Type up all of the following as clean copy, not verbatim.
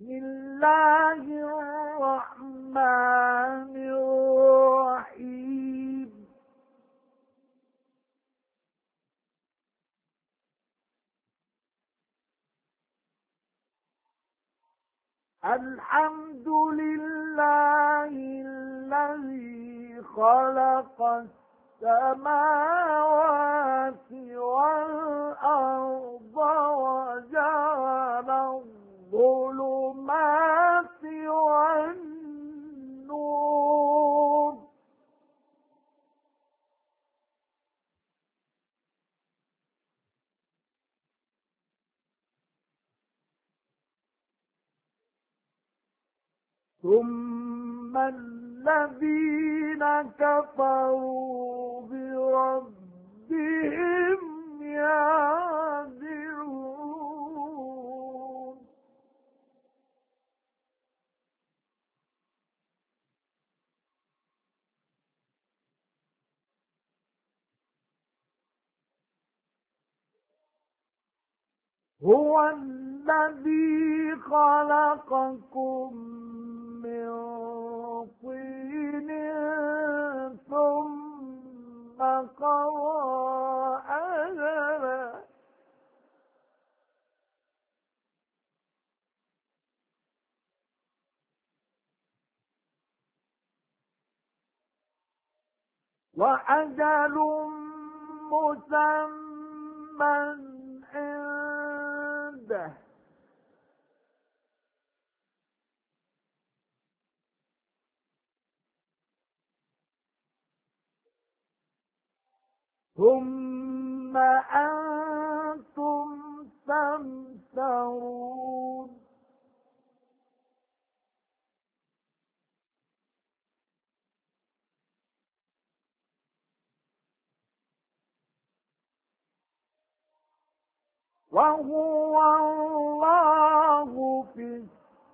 بسم الله الرحمن الرحيم الحمد لله الذي خلق السماوات والأرض وجعل الظلمات والنور ثم الذين كفروا بربهم يعدلون هو الذي خلقكم من طين ثم قضى أجلا وأجل مسمى عنده ثم أنتم تمترون وهو الله في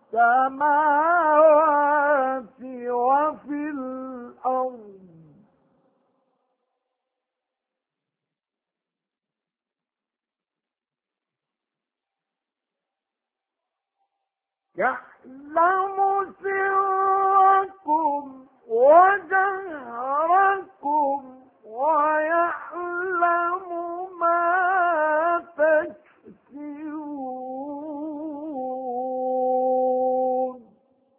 السماوات وفي الأرض يعلم سركم وجهركم ويعلم ما تكسبون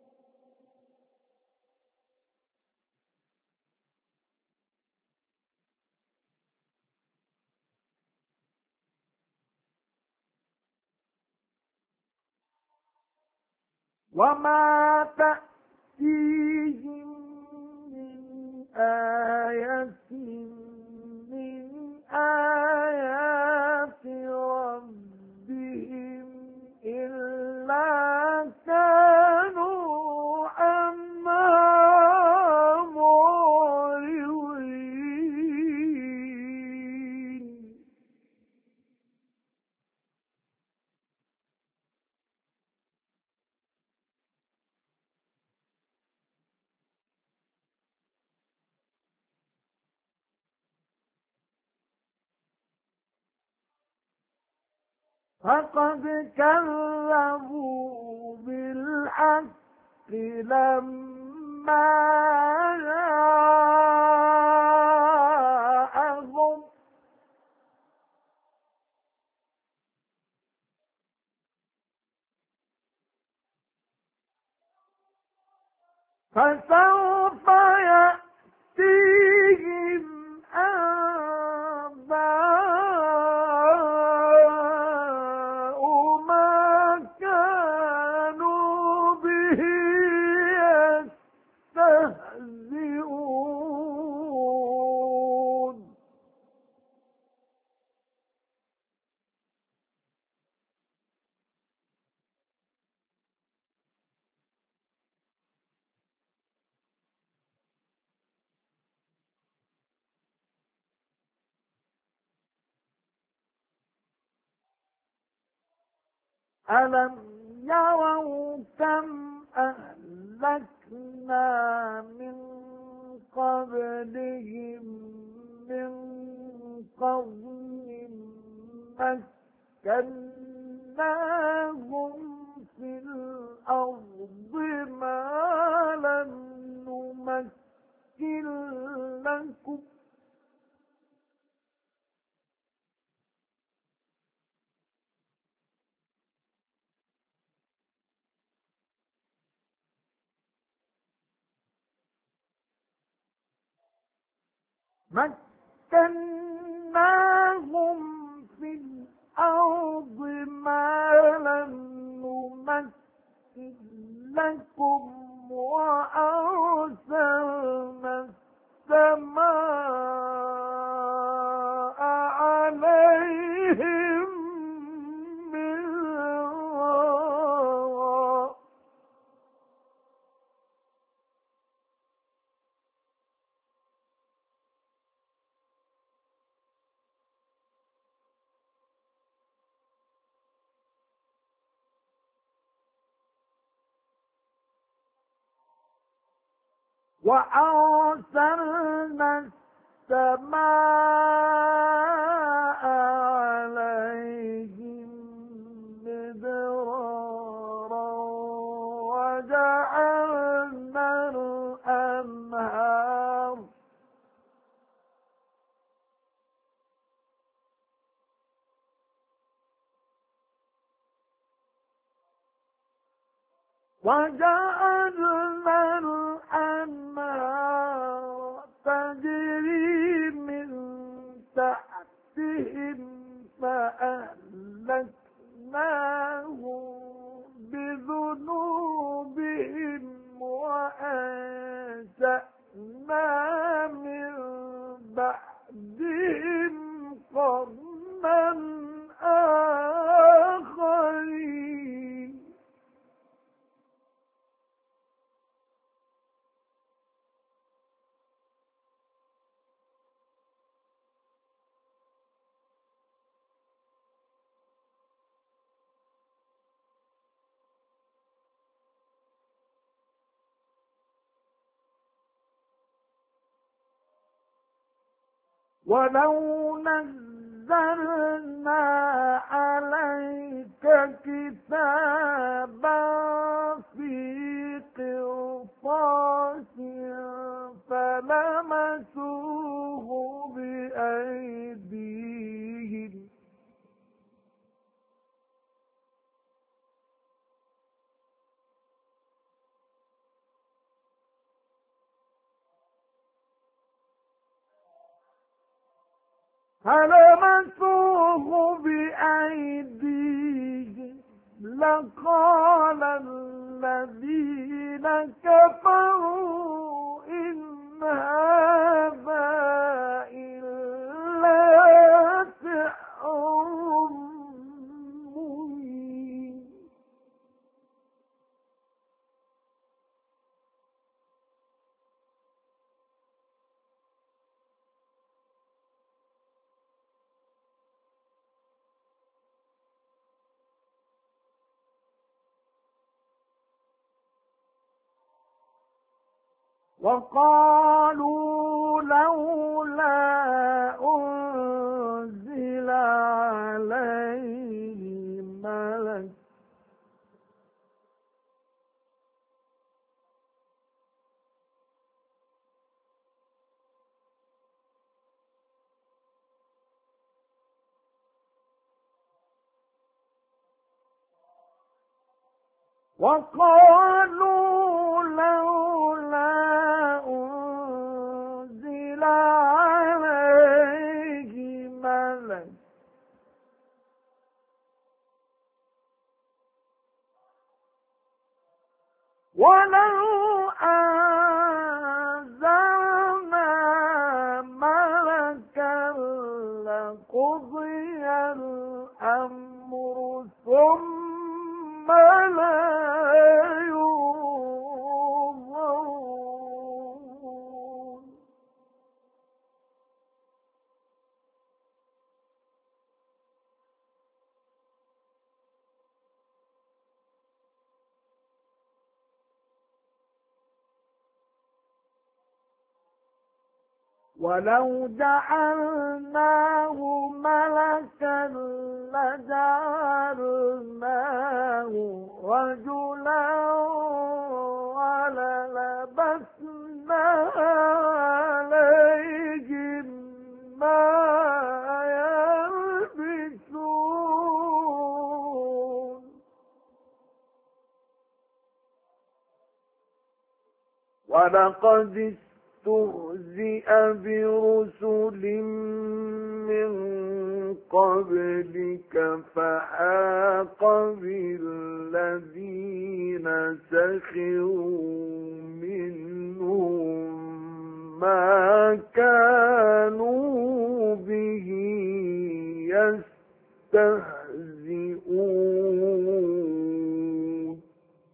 وما تأتيهم من آية من آيات ربهم إلا كانوا عنها معرضين فقد كذبوا بالحق لما جاءهم فسوف يأتيهم أنباء ما كانوا به يستهزئون ألم يروا كم أهلكنا من قبلهم من قرن مكناهم في الأرض مكناهم في الأرض ما لم نمكن لكم وأرسلنا السماء عليهم مدرارا وأرسلنا السماء عليهم مدرارا وجعلنا الأنهار تجري من تحتهم فأهلكناهم بذنوبهم وأنشأنا من بعدهم قرنا آخرين ولو نزلنا عليك كتابا في قرطاس فلمسوه بأيديهم لقال الذين كفروا إن هذا إلا سحر مبين وقالوا لولا أنزل عليه ملك وقالوا لولا أنزل عليه ملك ولو أنزلنا ملكا لقضي الأمر ثم لا ينظرون ولو جعلناه ملكا لجعلناه رجلا وللبسنا عليهم ما يلبسون ولقد اسْتُهْزِئَ بِرُسُلٍ مِّن قَبْلِكَ فَحَاقَ بِالَّذِينَ سَخِرُوا مِنْهُم مَّا كَانُوا بِهِ يَسْتَهْزِئُونَ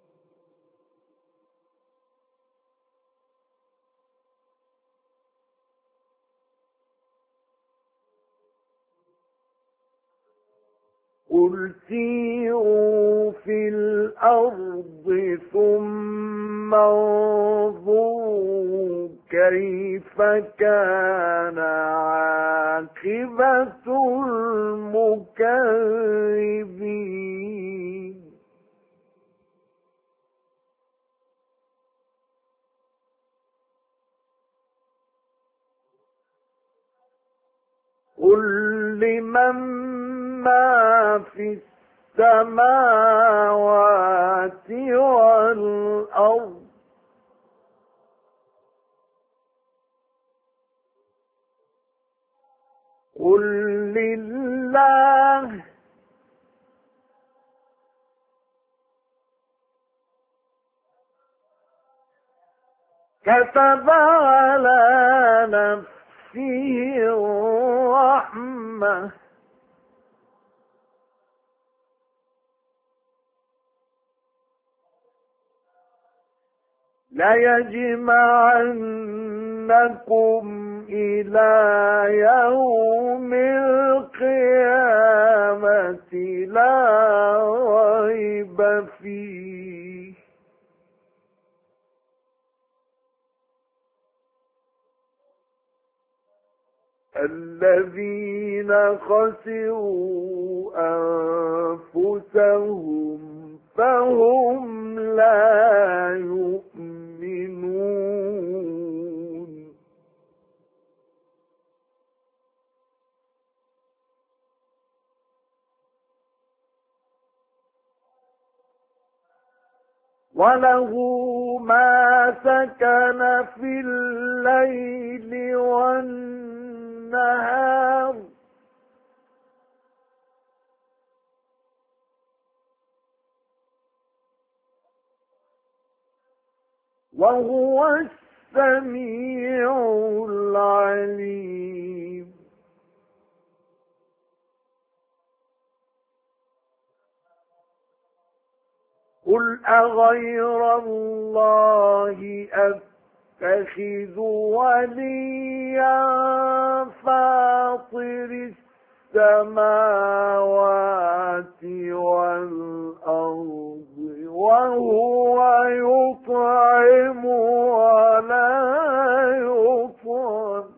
قُلْ سِيرُوا فِي الْأَرْضِ ثُمَّ انظُرُوا كَيْفَ كَانَ عَاقِبَةُ الْمُكَذِّبِينَ قُل لِّمَن مَّا فِي السَّمَاوَاتِ وَالْأَرْضِ قُل لِّلَّهِ كَتَبَ عَلَى نَفْسِهِ الرَّحْمَةَ لَيَجْمَعَنَّكُمْ إِلَى يَوْمِ الْقِيَامَةِ لَا رَيْبَ فِيهِ الَّذِينَ خَسِرُوا أَنفُسَهُمْ فَهُمْ لَا يُؤْمِنُونَ وَلَهُ مَا سَكَنَ فِي اللَّيْلِ وَالنَّهَارِ وَهُوَ السَّمِيعُ الْعَلِيمُ قُلْ أَغَيْرَ اللَّهِ أَتَّخِذُ وَلِيًّا فَاطِرِ السَّمَاوَاتِ وَالْأَرْضِ وَهُوَ يُطْعِمُ وَلَا يُطْعَمُ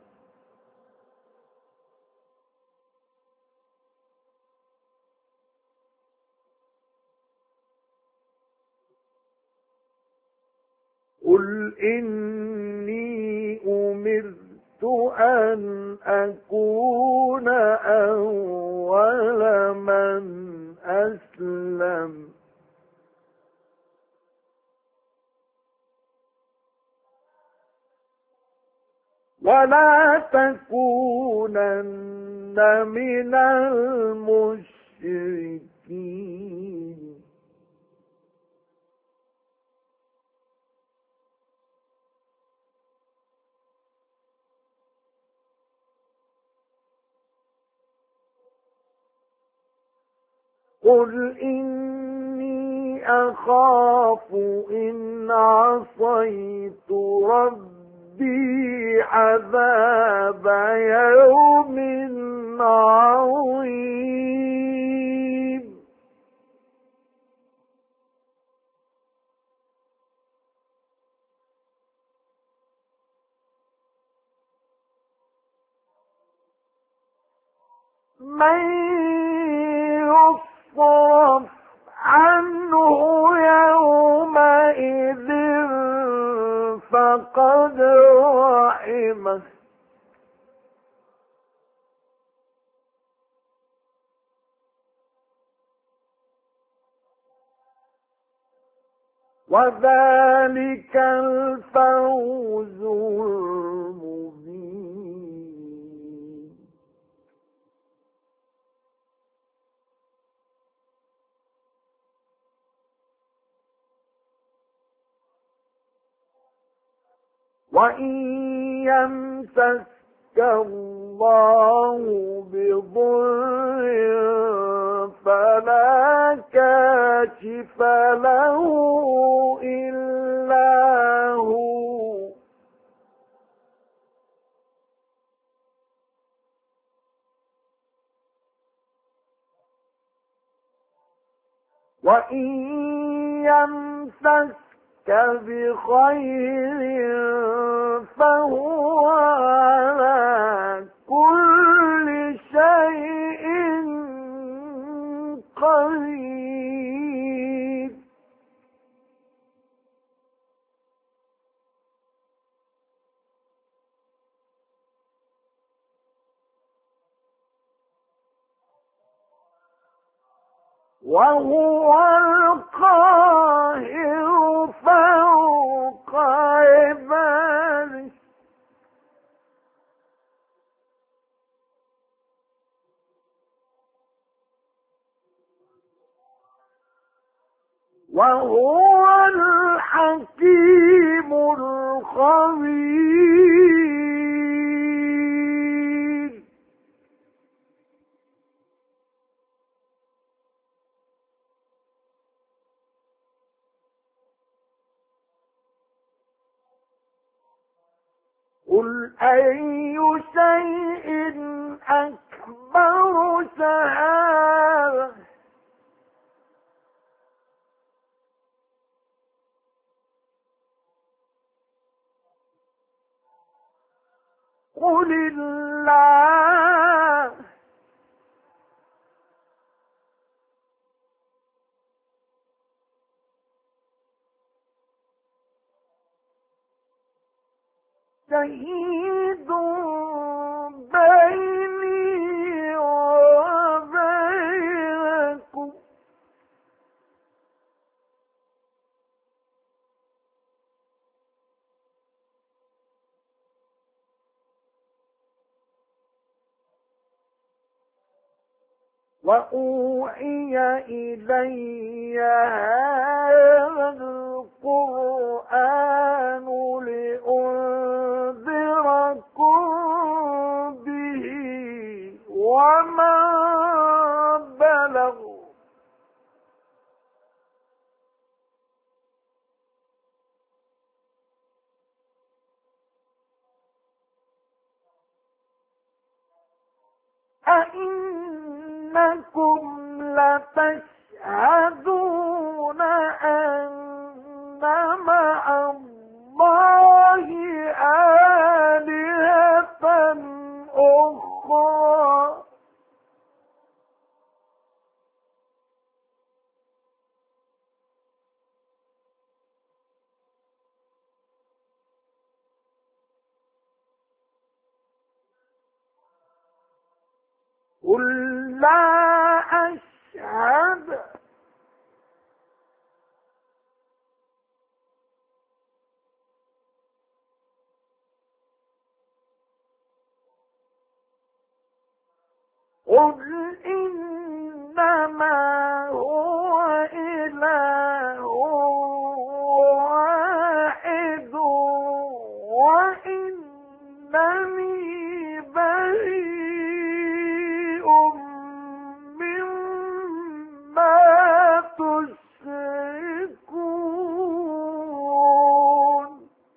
قُلْ إِنِّي أُمِرْتُ أَنْ أَكُونَ أَوَّلَ مَنْ أَسْلَمَ وَلَا تَكُونَنَّ مِنَ الْمُشْرِكِينَ قُلْ إِنِّي أَخَافُ إِنْ عَصَيْتُ رَبِّي عَذَابَ يَوْمٍ عَظِيمٍ مَنْ يُصْرَفْ عَنْهُ يَوْمَئِذٍ فَقَدْ رَحِمَهُ وذلك الفوز المبين. وإن يمسسك الله بضر فلا كاشف له إلا هو، وإن يمسسك بخير فهو على كل شيء قدير. وهو القاهر فوق عباده. وهو الحكيم الخبير. قل أي شيء أكبر شهادة قل الله. شهيد بيني وبينكم وأوحي إلي هذا القرآن لأنذركم به ومن بلغ أئنكم لتشهدون أن مع الله آلهة أخرى قل لا أشهد قل إنما هو إله واحد وإنني بريء مما تشركون.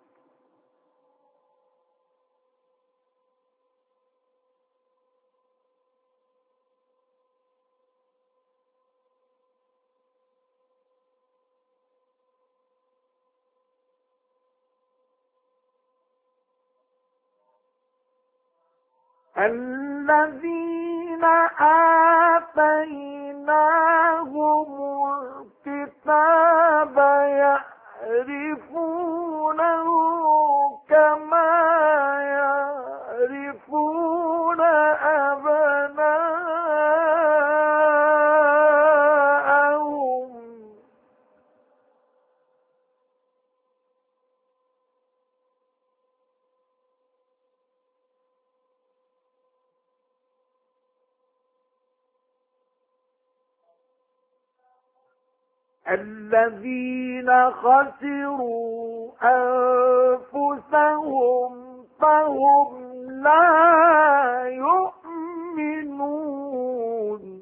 الذين آتيناهم الكتاب يعرفونه كما يعرفون أبناءهم الذين خسروا أنفسهم فهم لا يؤمنون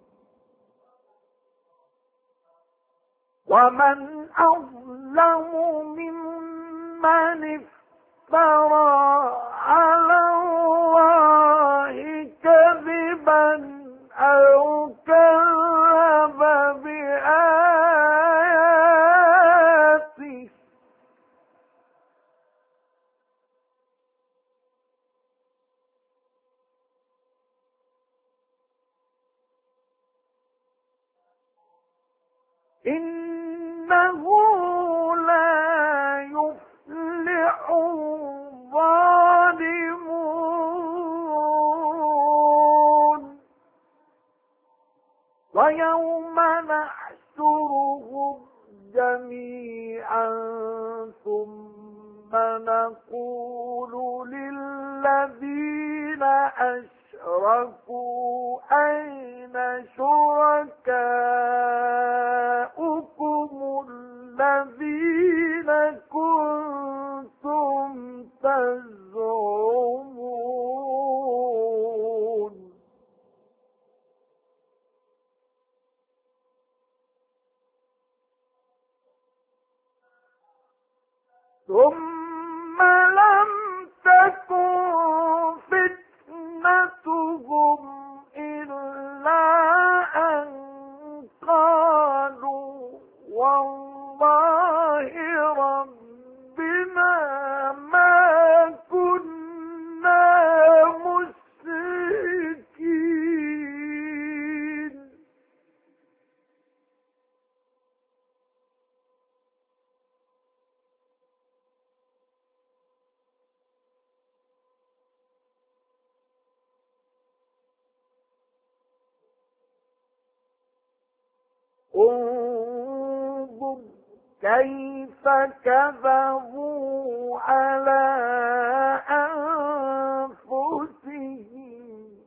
ومن أظلم ممن افترى على الله كذبا أو كذب بآياته إنه لا يفلح الظالمون ويوم نحشرهم جميعا ثم نقول للذين أشركوا أين شركاؤكم الذين كنتم تزعمون ثم لم تكن فتنتهم إلا أن قالوا والله ربنا ما كنا مشركين انظر كيف كذبوا على أنفسهم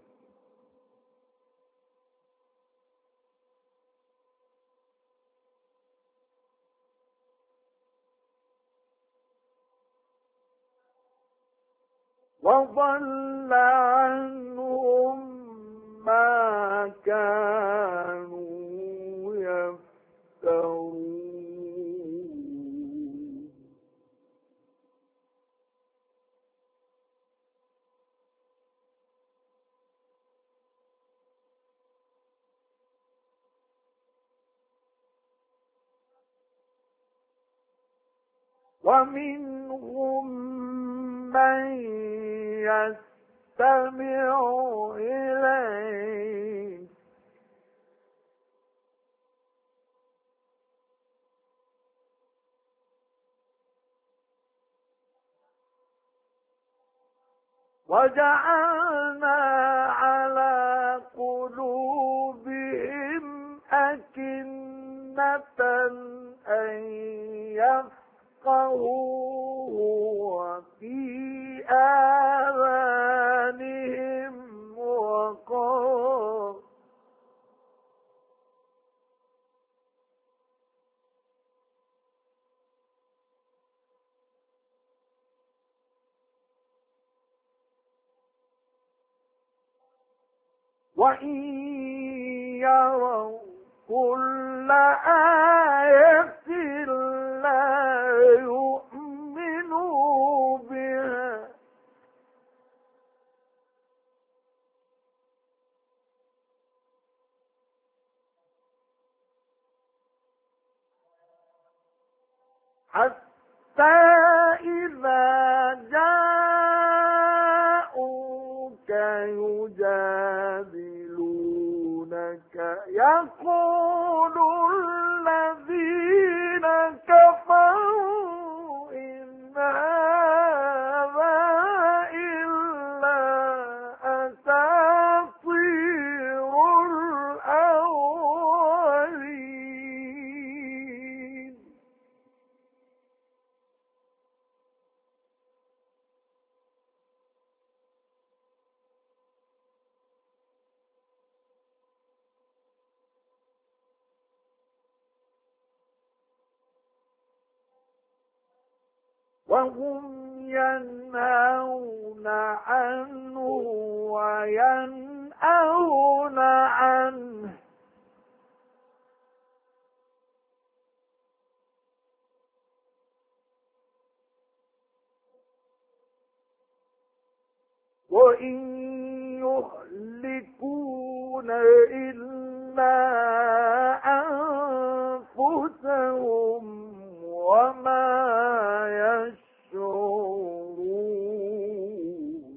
وضل عنهم ما كانوا يفترون ومنهم من يستمع إليك وجعلنا على قلوبهم أكنة أن يفقهوه وفي آذانهم وقر وإن يروا كل آية لا يؤمنوا بها حتى إذا جاءوك يجادلونك يقول الذين كفروا إن هذا إلا أساطير الأولين وهم ينهون عنه وينأون عنه وإن يهلكون إلا أنفسهم وما يشعرون.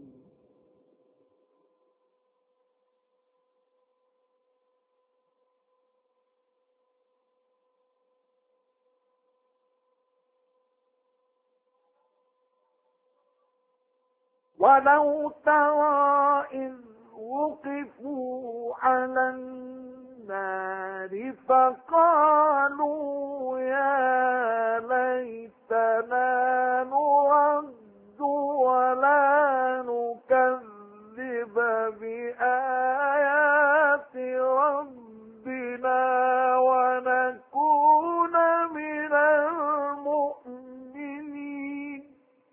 ولو ترى إذ وقفوا على النار فقالوا يا ليتنا نرد ولا نكذب بآيات ربنا ونكون من المؤمنين.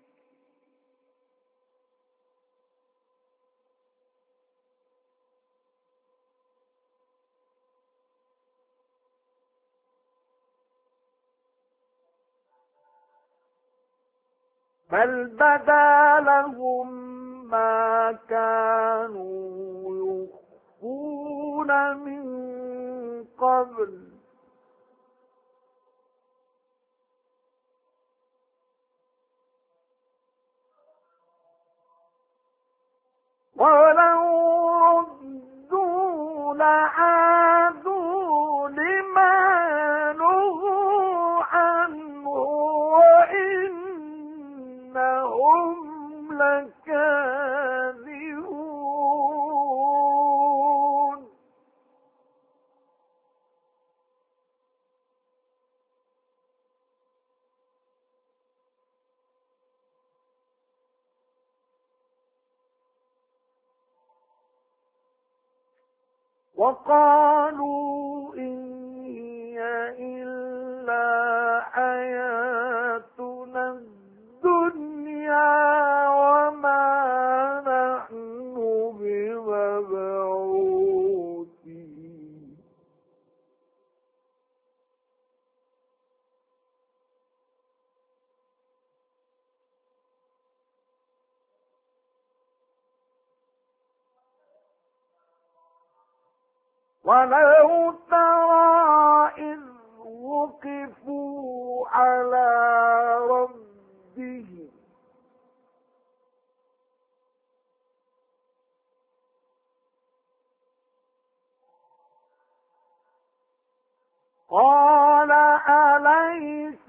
بل بدا لهم ما كانوا يخفون من قبل ولو ردوا لعادوا لما نهوا عنه وإنهم لكاذبون. وقالوا إن هي إلا حياتنا الدنيا وما نحن بمبعوثين. ولو ترى إذ وقفوا على ربهم قال أليس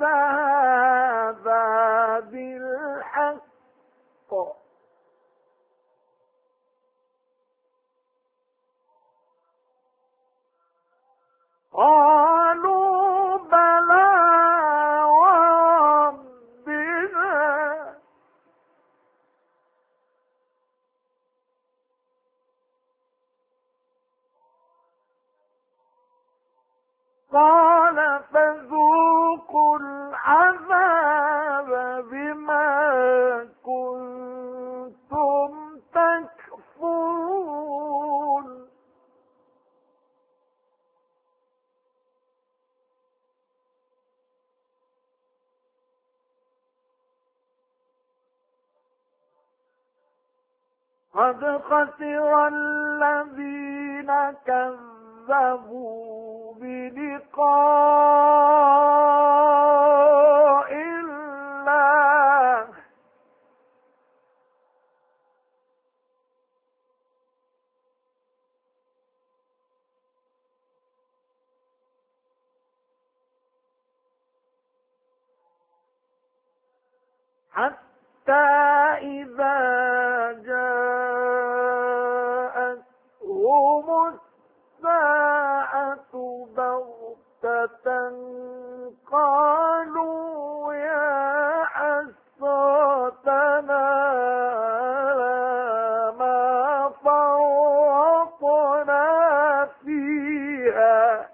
هذا بالحق قالوا بلى وربنا قال فذوقوا العذاب بما كنتم تكفرون. قد خسر الذين كذبوا بلقاء الله حتى إذا جاءتهم الساعة بغتة قالوا يا حسرتنا على ما فرطنا فيها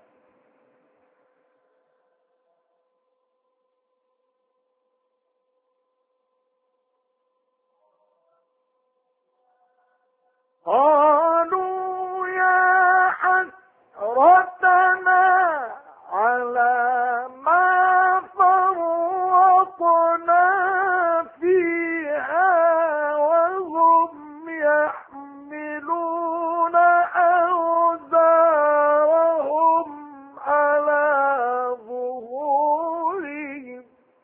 قالوا يا حسرتنا على ما فرطنا فيها وهم يحملون أوزارهم على ظهورهم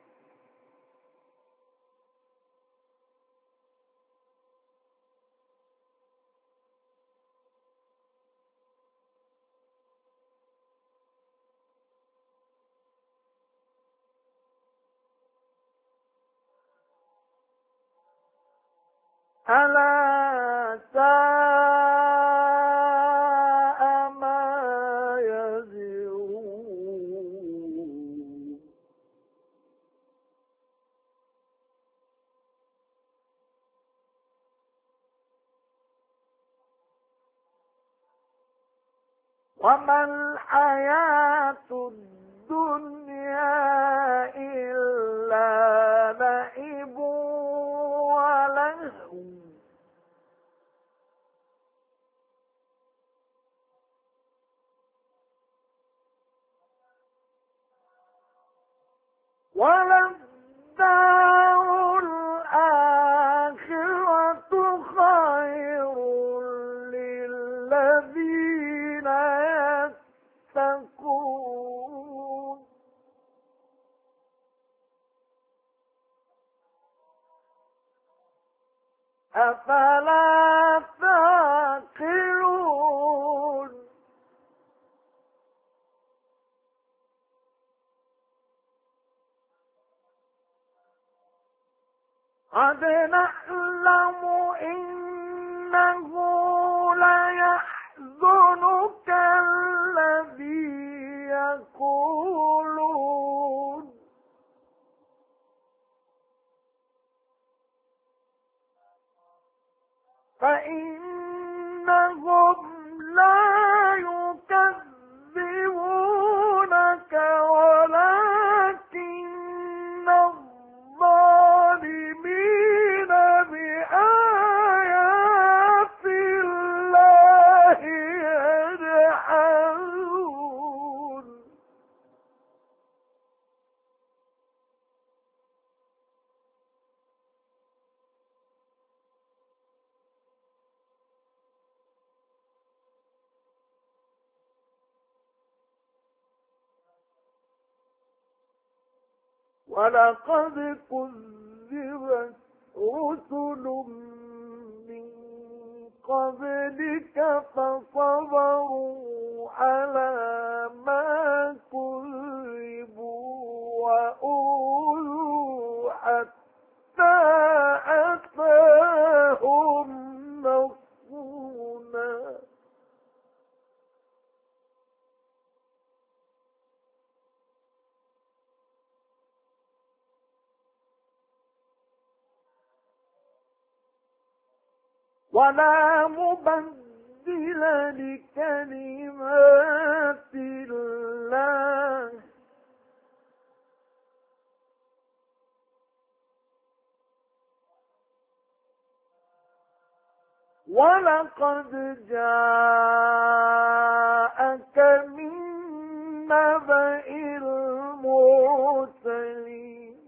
ألا ساء ما يزرون وما الحياة الدنيا إلا لعب ولهو وللدار الآخرة خير للذين يتقون أفلا تعقلون قد نعلم إنه ليحزنك الذي يقولون فإنهم لا يكذبونك ولكن الظالمين بآيات الله يجحدون ولقد كذبت رسل من قبلك فصبروا على ما كذبوا وأوذوا حتى أتاهم نصرنا ولا مبدل لكلمات الله ولقد جاءك من نبأ المرسلين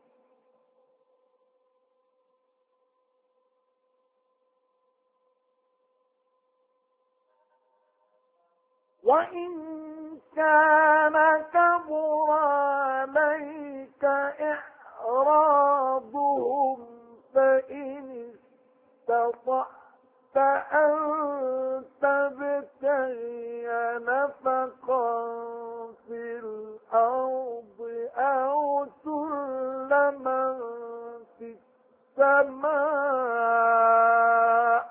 وإن كان كبر عليك إعراضهم فإن استطعت أن تبتغي نفقا في الأرض أو سلما في السماء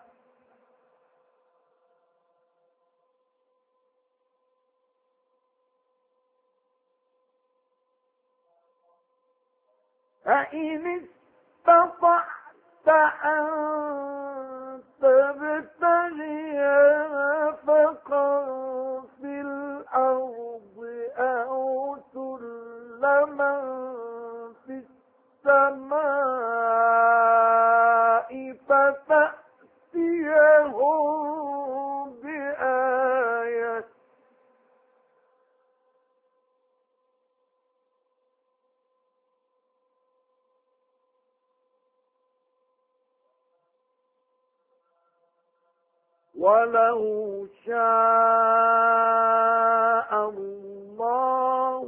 فإن استطعت أن تبتغي نفقا في الأرض أو سلما في السماء فتأتيهم ولو شاء الله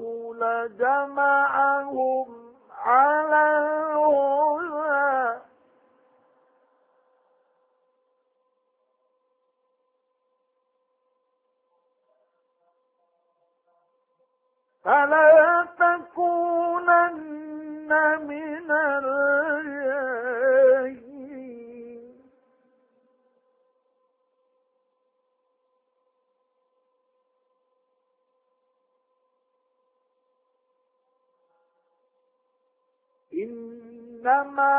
لجمعهم على الهدى فلا تكونن من الجاهلين إنما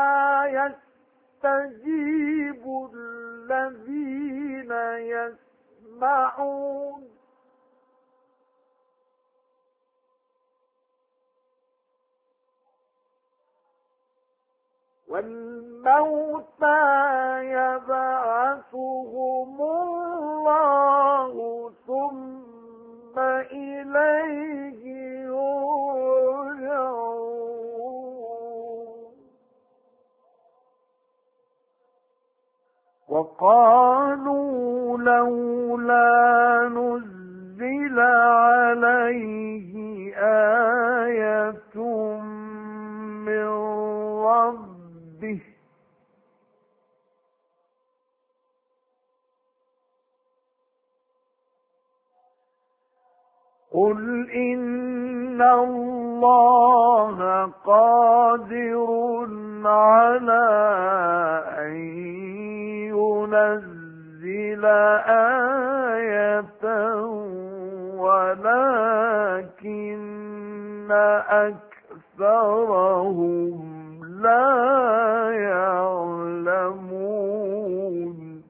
يستجيب الذين يسمعون والموتى يبعثهم الله ثم إليه يرجعون وقالوا لولا نزل عليه آية من ربه قل إن الله قادر على أن ينزل آية ولكن أكثرهم لا يعلمون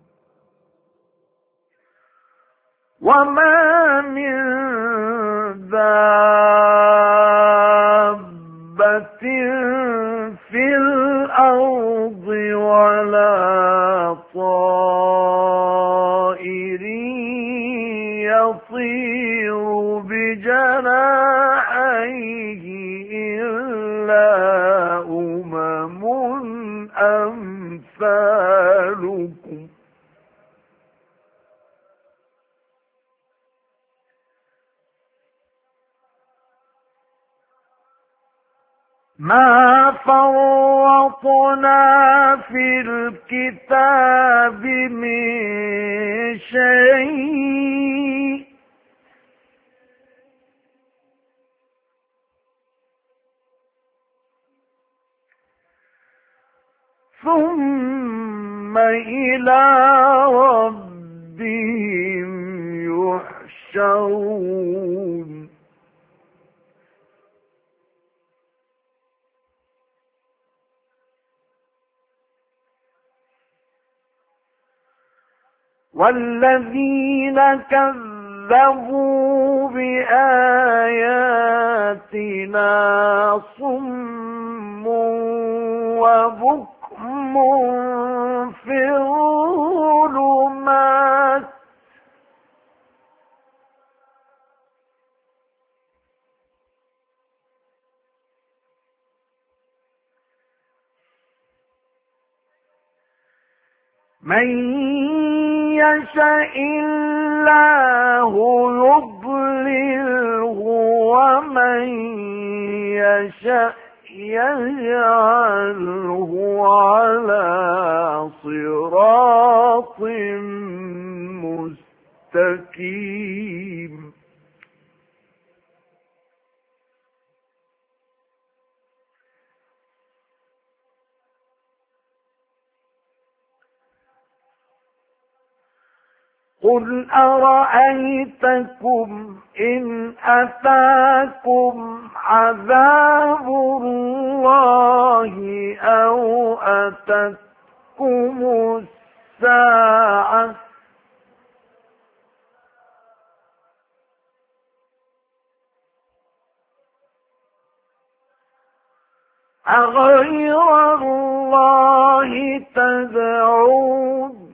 وما من دابة في الأرض ولا طائر يطير بجناحيه إلا أمم أمثالكم ما فرطنا في الكتاب من شيء ثم إلى ربهم يحشرون والذين كذبوا بآياتنا صم وبكم في الظلمات من يشاء الله يضلله ومن يشاء يجعله على صراط مستقيم قل أرأيتكم إن أتاكم عذاب الله أو أتتكم الساعة أغير الله تدعون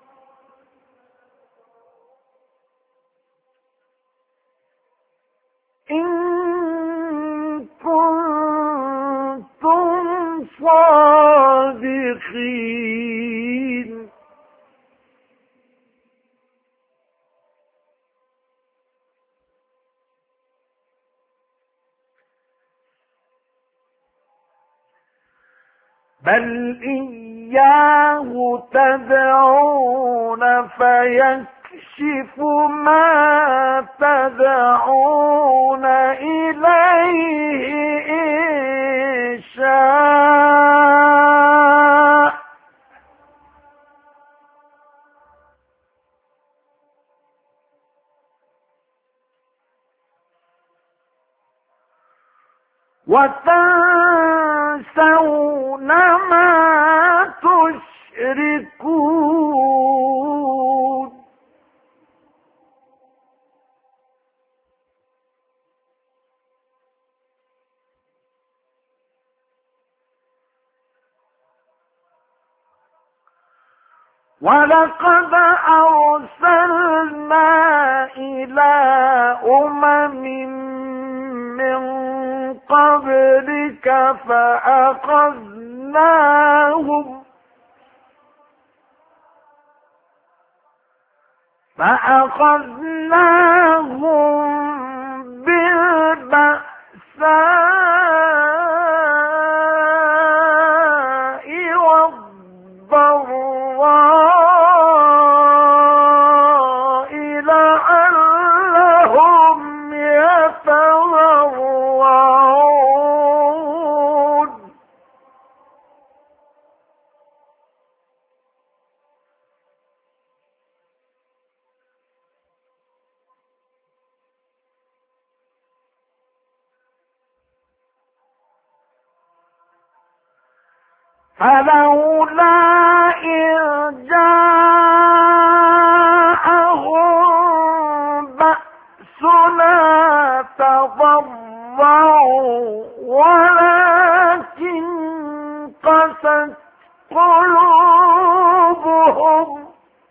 إن كنتم صادقين بل إياه تدعون فيكشف ما تدعون إليه إن شاء وتنسون ما تشركون ولقد أرسلنا إلى أمم من قبلك فأخذناهم بالبأساء والضراء لعلهم يتضرعون فلولا إذ جاءهم بأسنا تضرعوا ولكن قست قلوبهم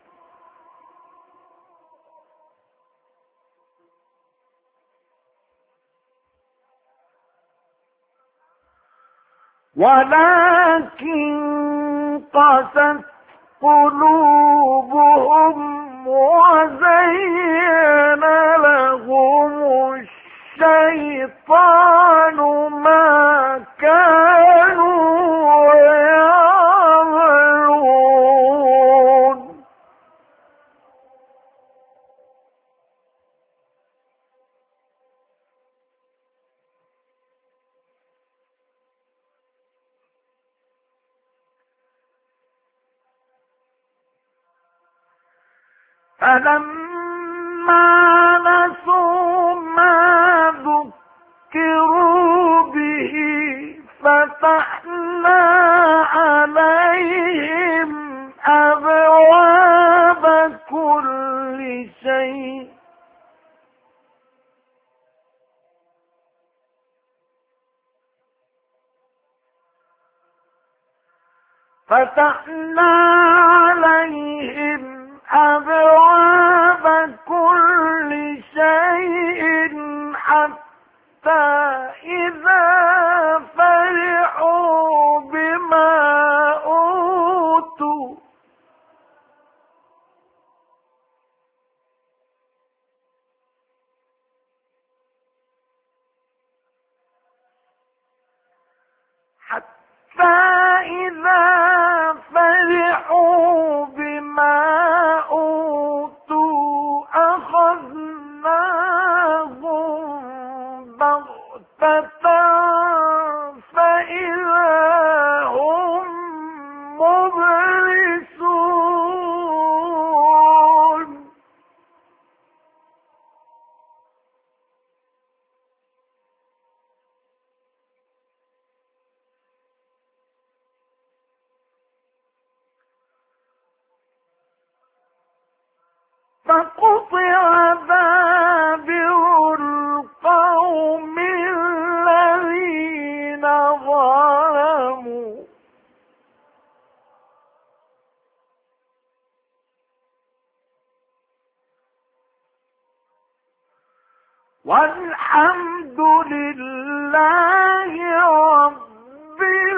وزين لهم الشيطان ما كانوا يعملون فلما نسوا ما ذكروا به فتحنا عليهم أبواب كل شيء أبواب كل شيء حتى إذا فرحوا بما أوتوا أخذناهم بغتة فإذا هم مبلسون فقطع دابر القوم الذين ظلموا والحمد لله رب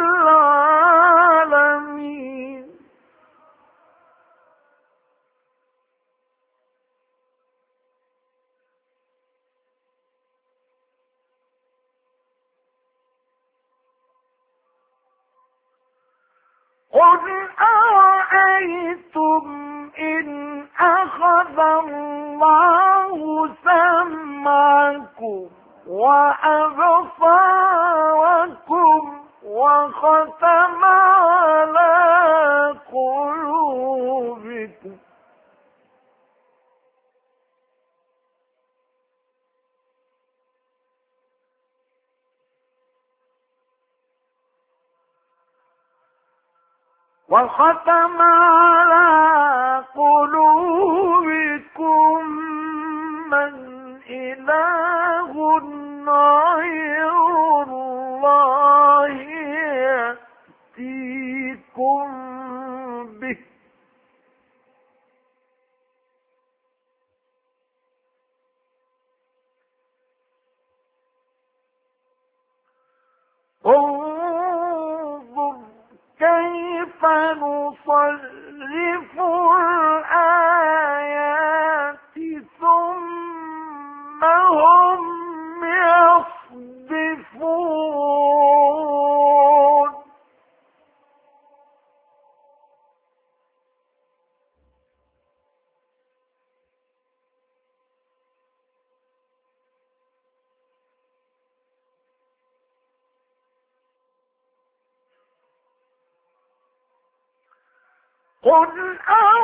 العالمين. أخذ الله سمعكم وأبصاركم وختم على قلوبكم. وختم على قلوبكم من إله غير الله يأتيكم به. انظر كيف نصرف الآيات ثم هم يصدفون. قل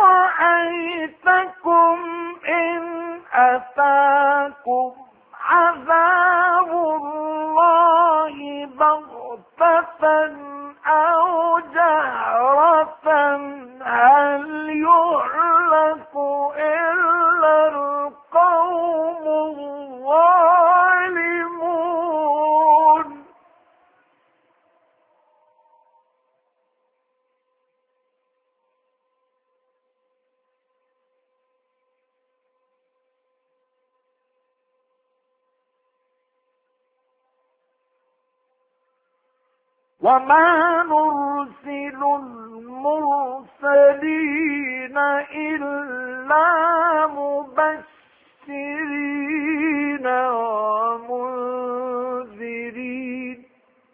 أرأيتكم إن أتاكم عذاب الله بغتة أو جهرة هل يهلك إلا القوم الظالمون. وما نرسل المرسلين إلا مبشرين ومنذرين.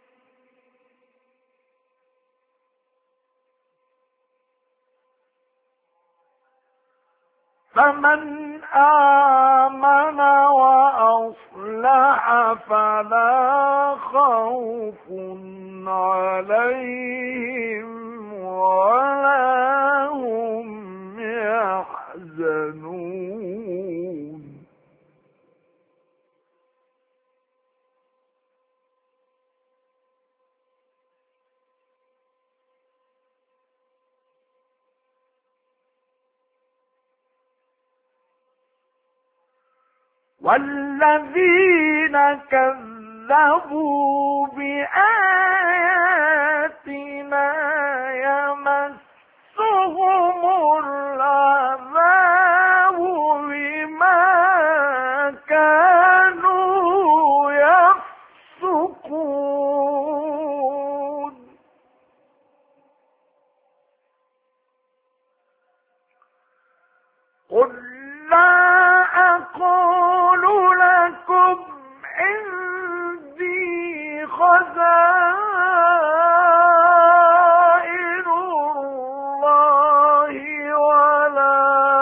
فمن آمن وأصلح فلا خوف عليهم ولا هم يحزنون. والذين كذبوا بآياتنا يمسهم العذاب بما كانوا يفسقون. قل لا أقول لكم عندي خزائن الله ولا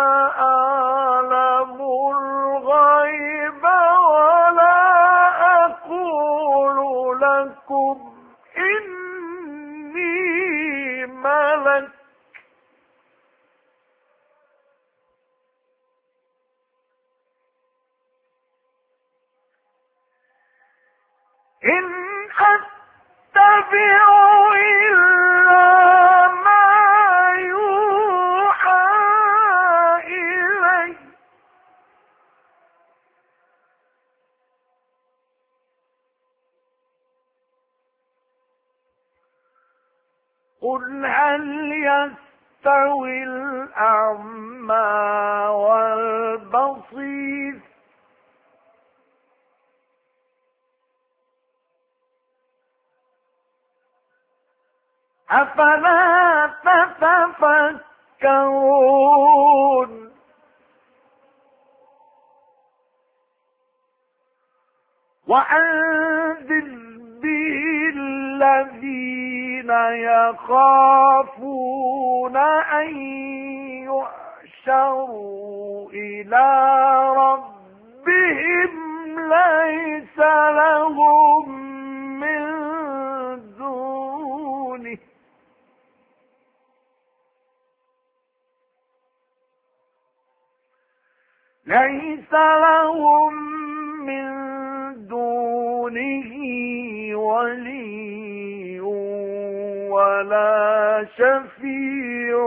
أعلم الغيب ولا أقول لكم إني ملك. إن أتبع إلا ما يوحى إلي. قل هل يستوي الأعمى والبصير أفلا تتفكرون. وأنذر به الذين يخافون أن وحشروا إلى ربهم ليس لهم من دونه ولي ولا شفيع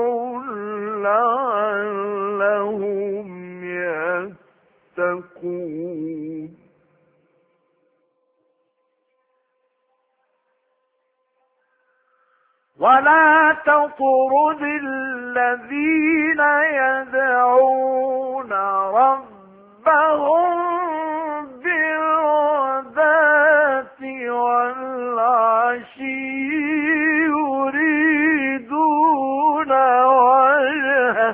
لعلهم يتقون ولا تطرد الذين يدعون ربهم بالغداة والعشي يريدون وجهه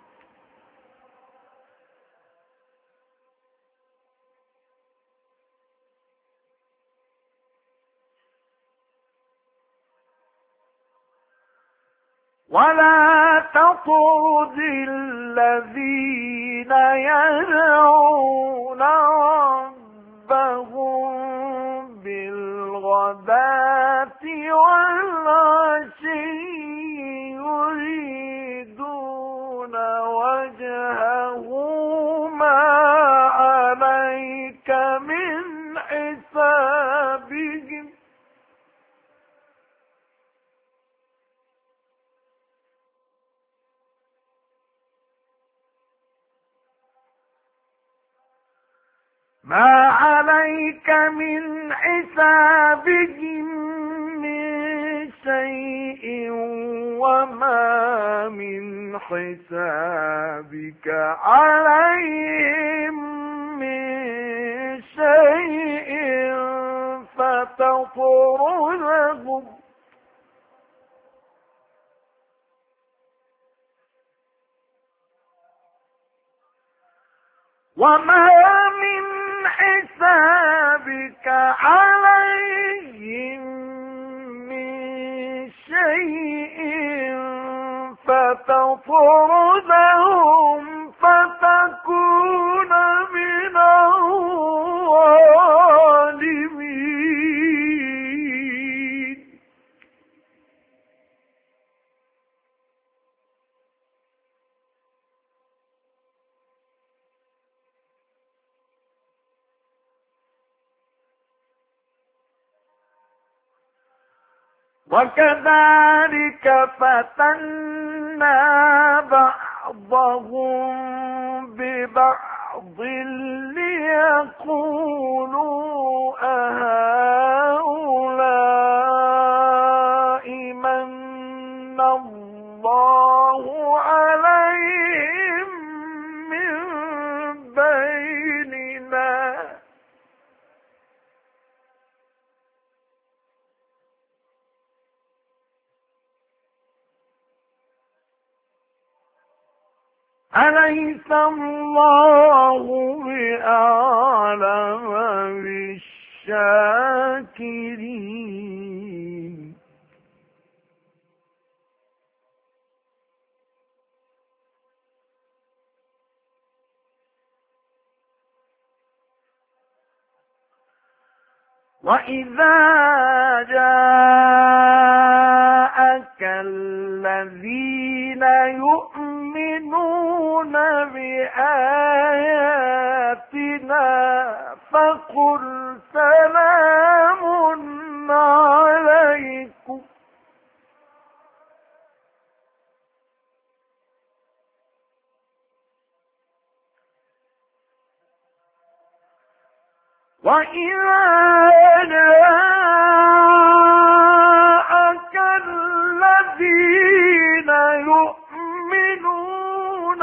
ولا تطرد الذين يدعون ربهم بالغداة والعشي يريدون وجهه ما عليك من حسابهم من شيء وما من حسابك عليهم من شيء فتطردهم وما من حسابك عليهم من شيء فتطردهم فتكون من الظالمين وكذلك فتنا بعضهم ببعض ليقولوا أهؤلاء من الله عليهم من بيننا أليس الله بأعلم بالشاكرين وإذا جاءك الذين يؤمنون بآياتنا فقل سلام عليكم وإذا جاءك الذين يؤمنون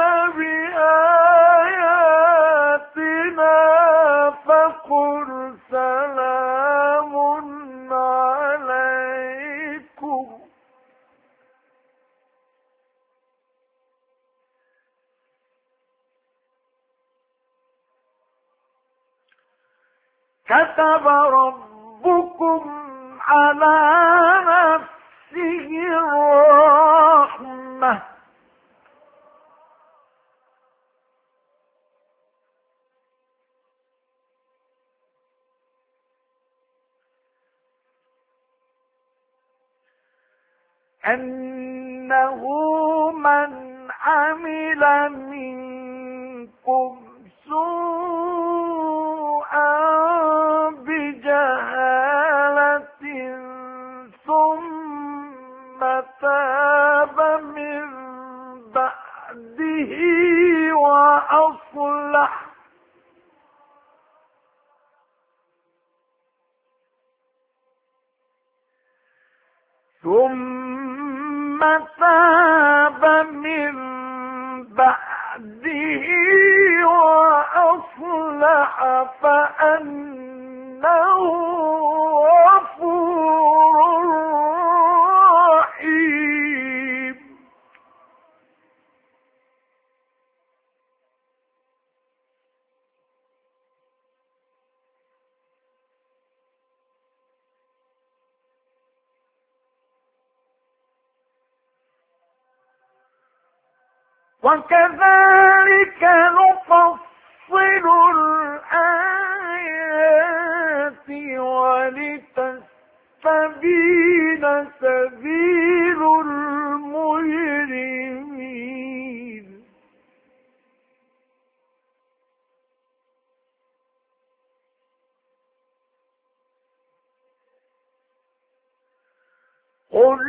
بآياتنا فقل سلام عليكم كتب ربكم على نفسه الرحمة أنه من عمل منكم سوءا بجهالة ثم تاب من بعده وأصلح فأنه غفور رحيم. وكذلك نفصل الآيات ولتستبين سبيل المجرمين. قل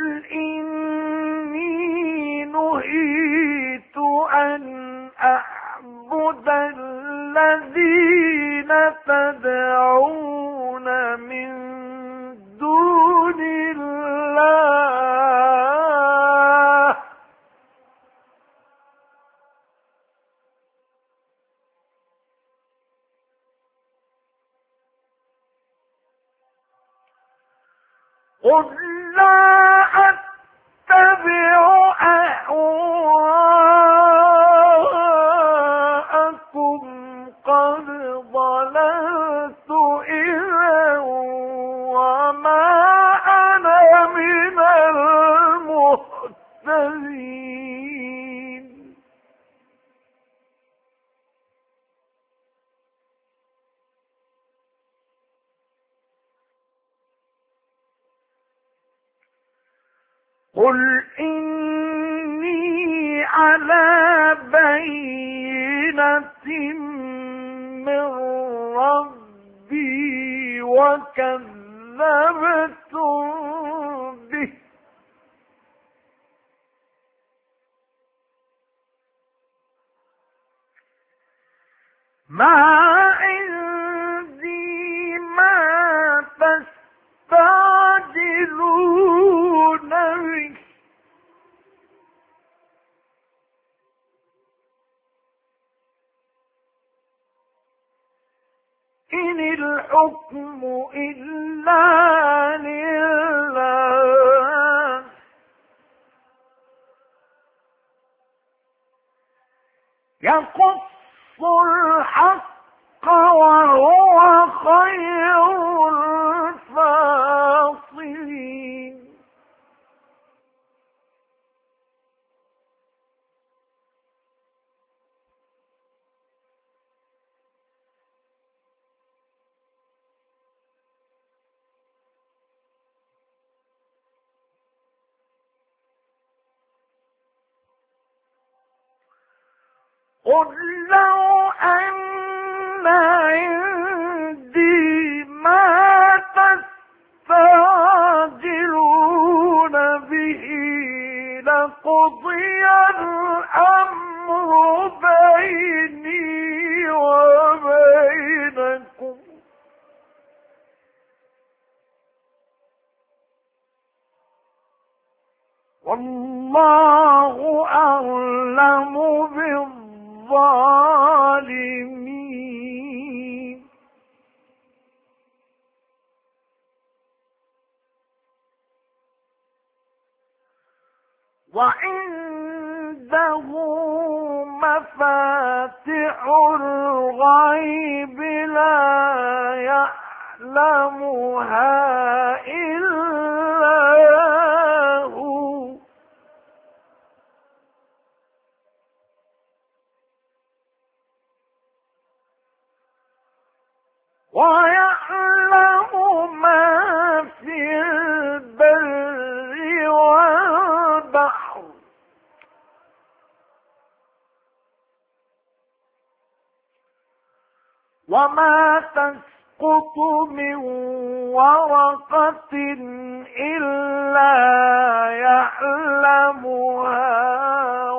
إني نهيت أن أعبد الذين تدعون من دون الله قل لا أتبع أهواءكم قد ضللت إذا وما أنا من المهتدين. قل إني على بينة من ربي وكذبتم به ما عندي ما تستعجلون به إن الحكم إلا لله يقص الحق وهو خير الفاصلين. قل لو أن عندي ما تستعجلون به لقضي الأمر بيني وبينكم والله أعلم بالظالمين. وعنده مفاتح الغيب لا يعلمها إلا هو ويعلم ما في البر والبحر وما تسقط من ورقة إلا يعلمها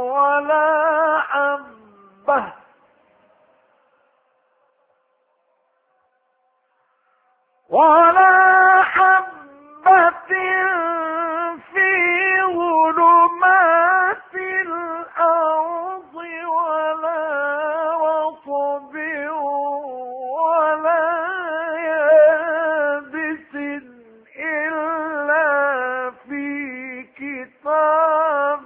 ولا حبة في ظلمات الأرض ولا رطب ولا يابس إلا في كتاب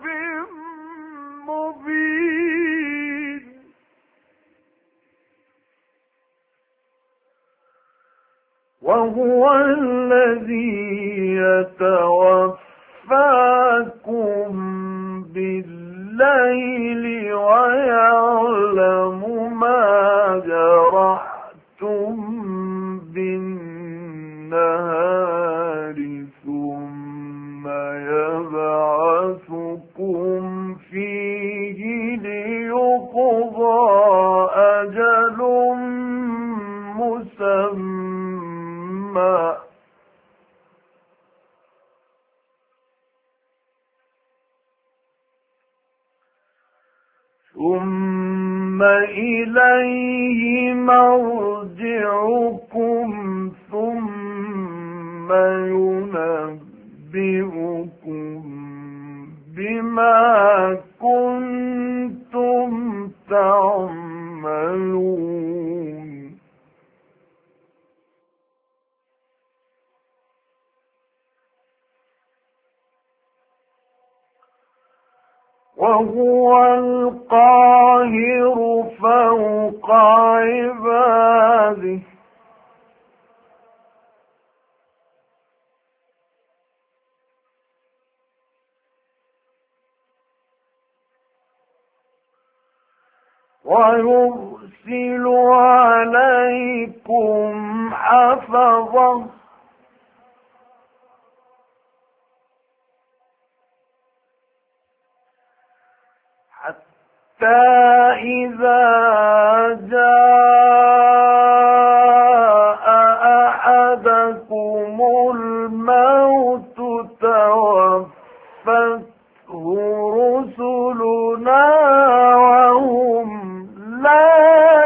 مبين. وهو الذي يتوفاكم بالليل ويعلم ما جرحتم بالنهار ثم يبعثكم فيه ليقضى أجل مسمى ثم إليه مرجعكم ثم ينبئكم بما كنتم تعملون. وهو القاهر فوق عباده ويرسل عليكم حفظة حتى إذا جاء أحدكم الموت توفته رسلنا وهم لا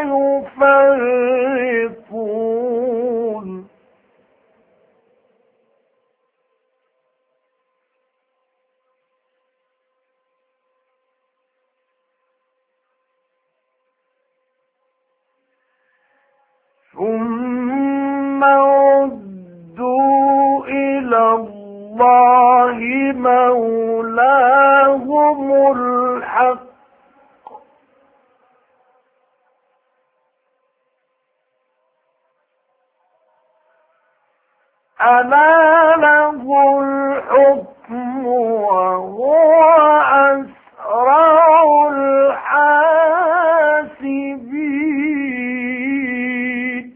يفرطون. ثم ردوا إلى الله مولاهم الحق ألا له الحكم وهو أسرع الحاسبين.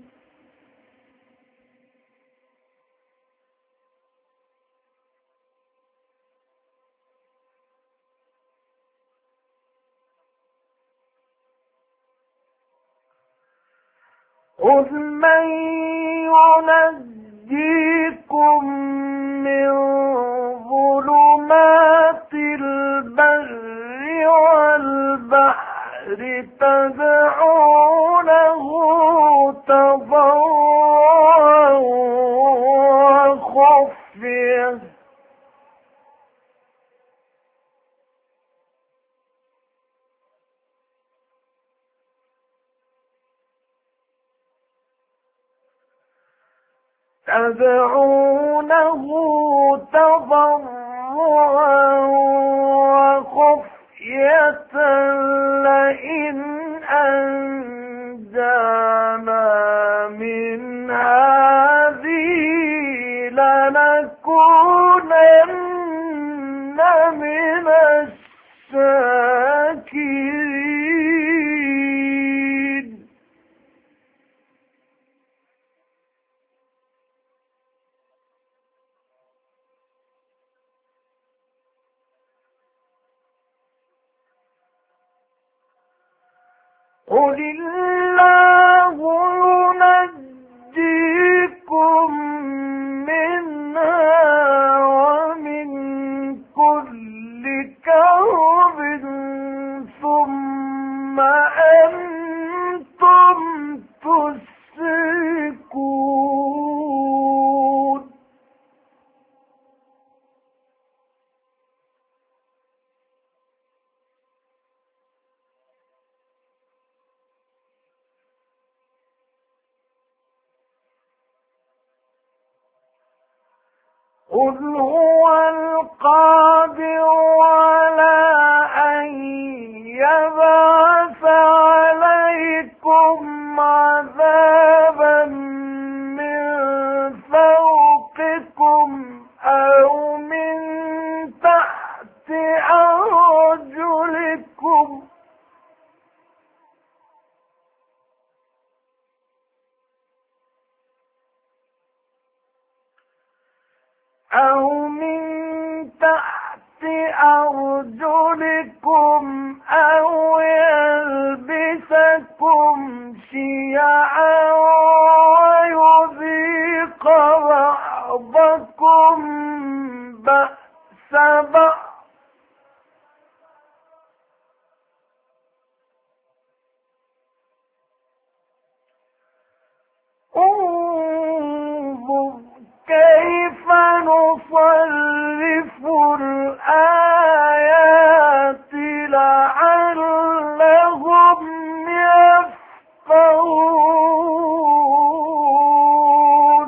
قل من ينجيكم من ظلمات البر والبحر تدعونه تضرعا وخفية لئن أنجانا من هذه لنكونن من الشاكرين. قل الله قل هو القادر على أن يبعث عليكم عذابا من فوقكم أو من تحت أرجلكم أو يلبسكم شيعا ويذيق بعضكم بأس بعض انظر كيف نصرف الآيات لعلهم يفقهون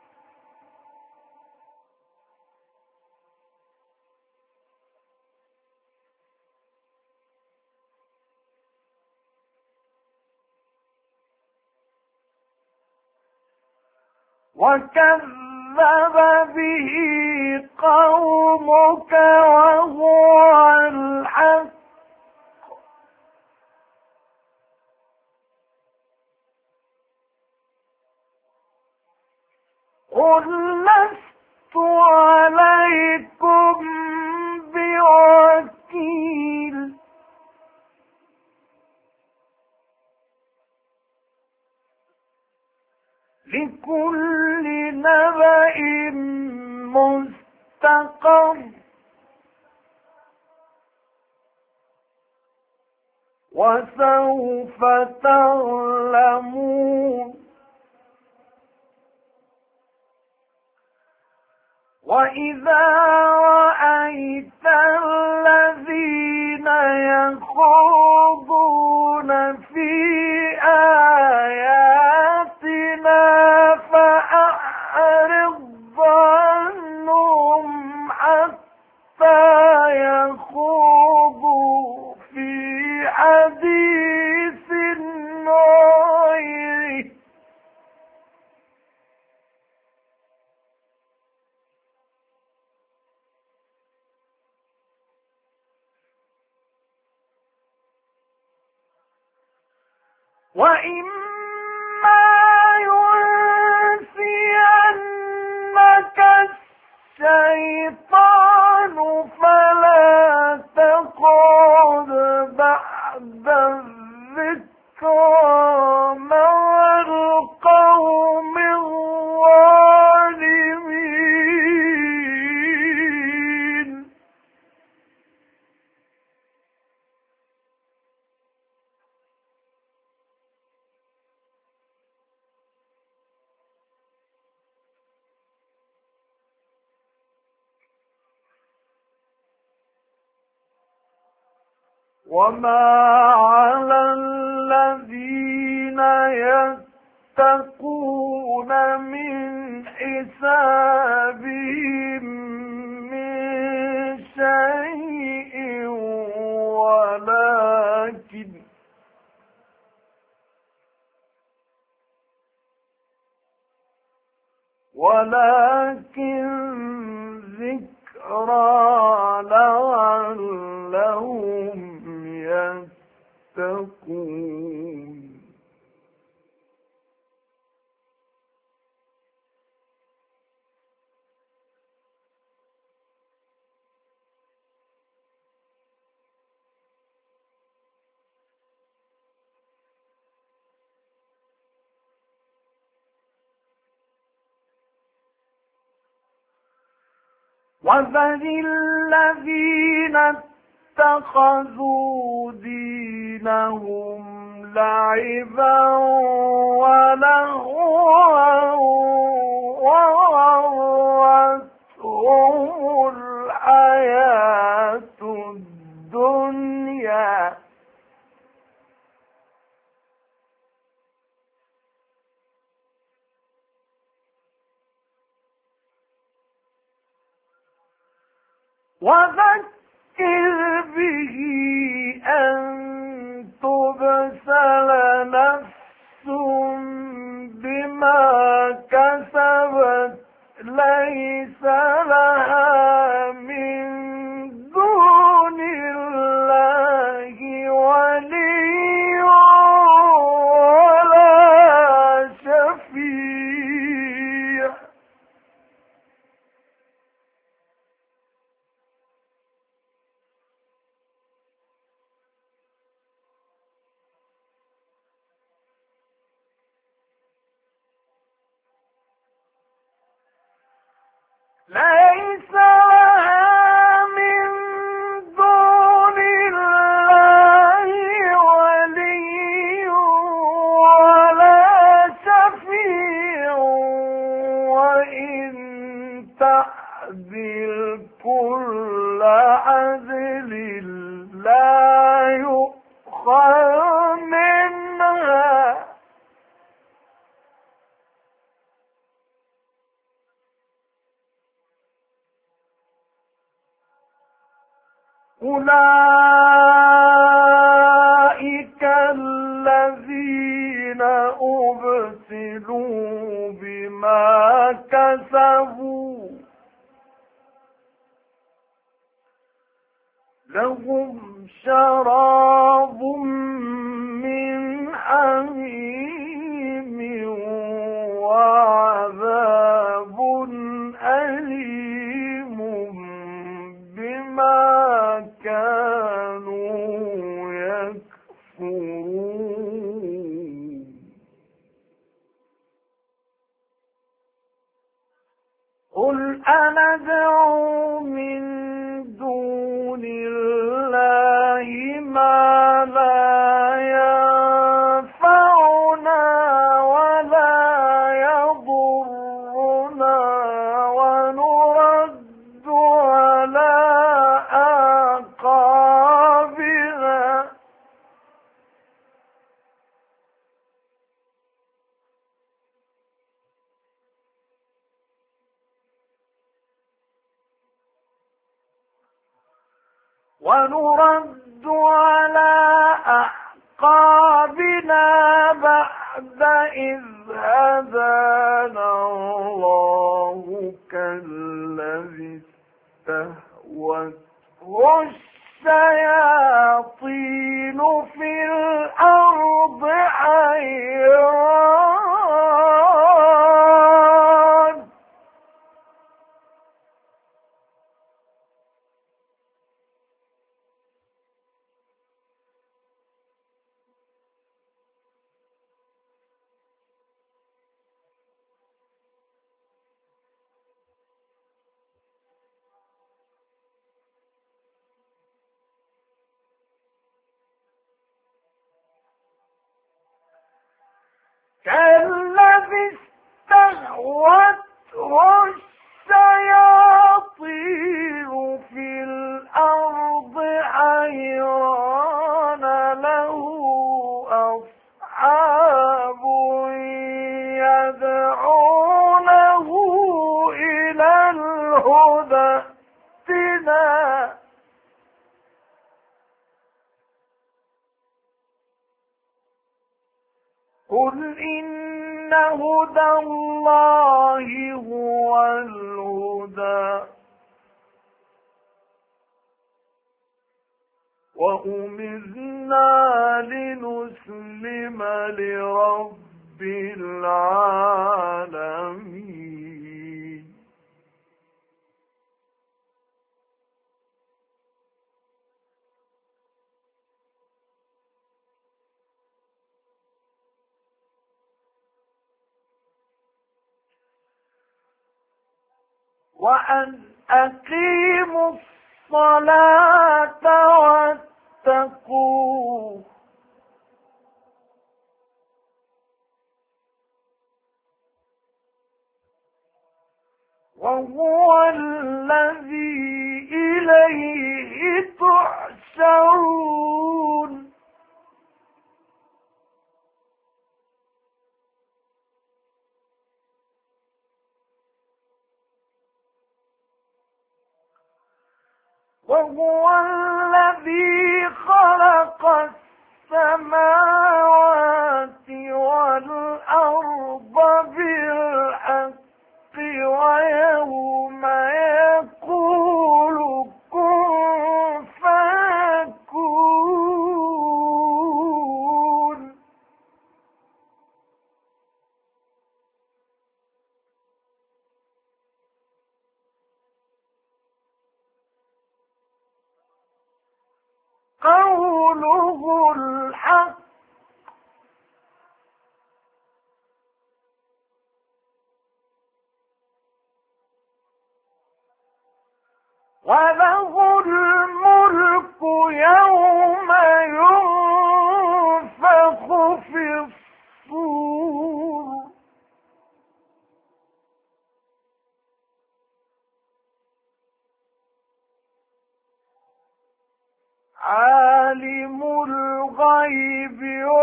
وكذب به قومك وهو الحق قل لست عليكم بوكيل لكل نبأ مستقر وسوف تعلمون وإذا رأيت الذين يخوضون في آياتنا فأعرض عنهم حتى يخوضوا في حديث غيره وإما ينسينك الشيطان فلا تقعد بعد الذكرى مع القوم الظالمين وما على الذين يتقون من حسابهم من شيء ولكن ذكرى لعلهم يتقون وذر الذين اتخذوا دينهم لعبا ولهوا وغرتهم الحياة الدنيا وذكر به أن تبسل نفس بما كسبت ليس لها من دون الله ولي ولا شفيع. ليس لها من دون الله ولي ولا شفيع وإن تعدل كل عدل لا يؤخذ منها أولئك الذين أبسلوا بما كسبوا لهم شراب من حميم وعذاب أليم بما كانوا يكفرون. قل أندعو من دون الله ما لا ينفعنا ولا يضرنا ونرد على أعقابنا بعد إذ هدانا الله كالذي استهوته الشياطين في الأرض حيران كالذي استهوته الشياطين في الأرض حيران له أصحاب يدعونه إلى الهدى ائتنا قل إن هدى الله هو الهدى وأمرنا لنسلم لرب العالمين وأن أقيموا الصلاة واتقوه وهو الذي إليه تحشرون وهو الذي خلق السماوات والأرض بالحق ويوم يقول كن فيكون قوله الحق وله الملك يوم ينفخ في الصور عالم الغيب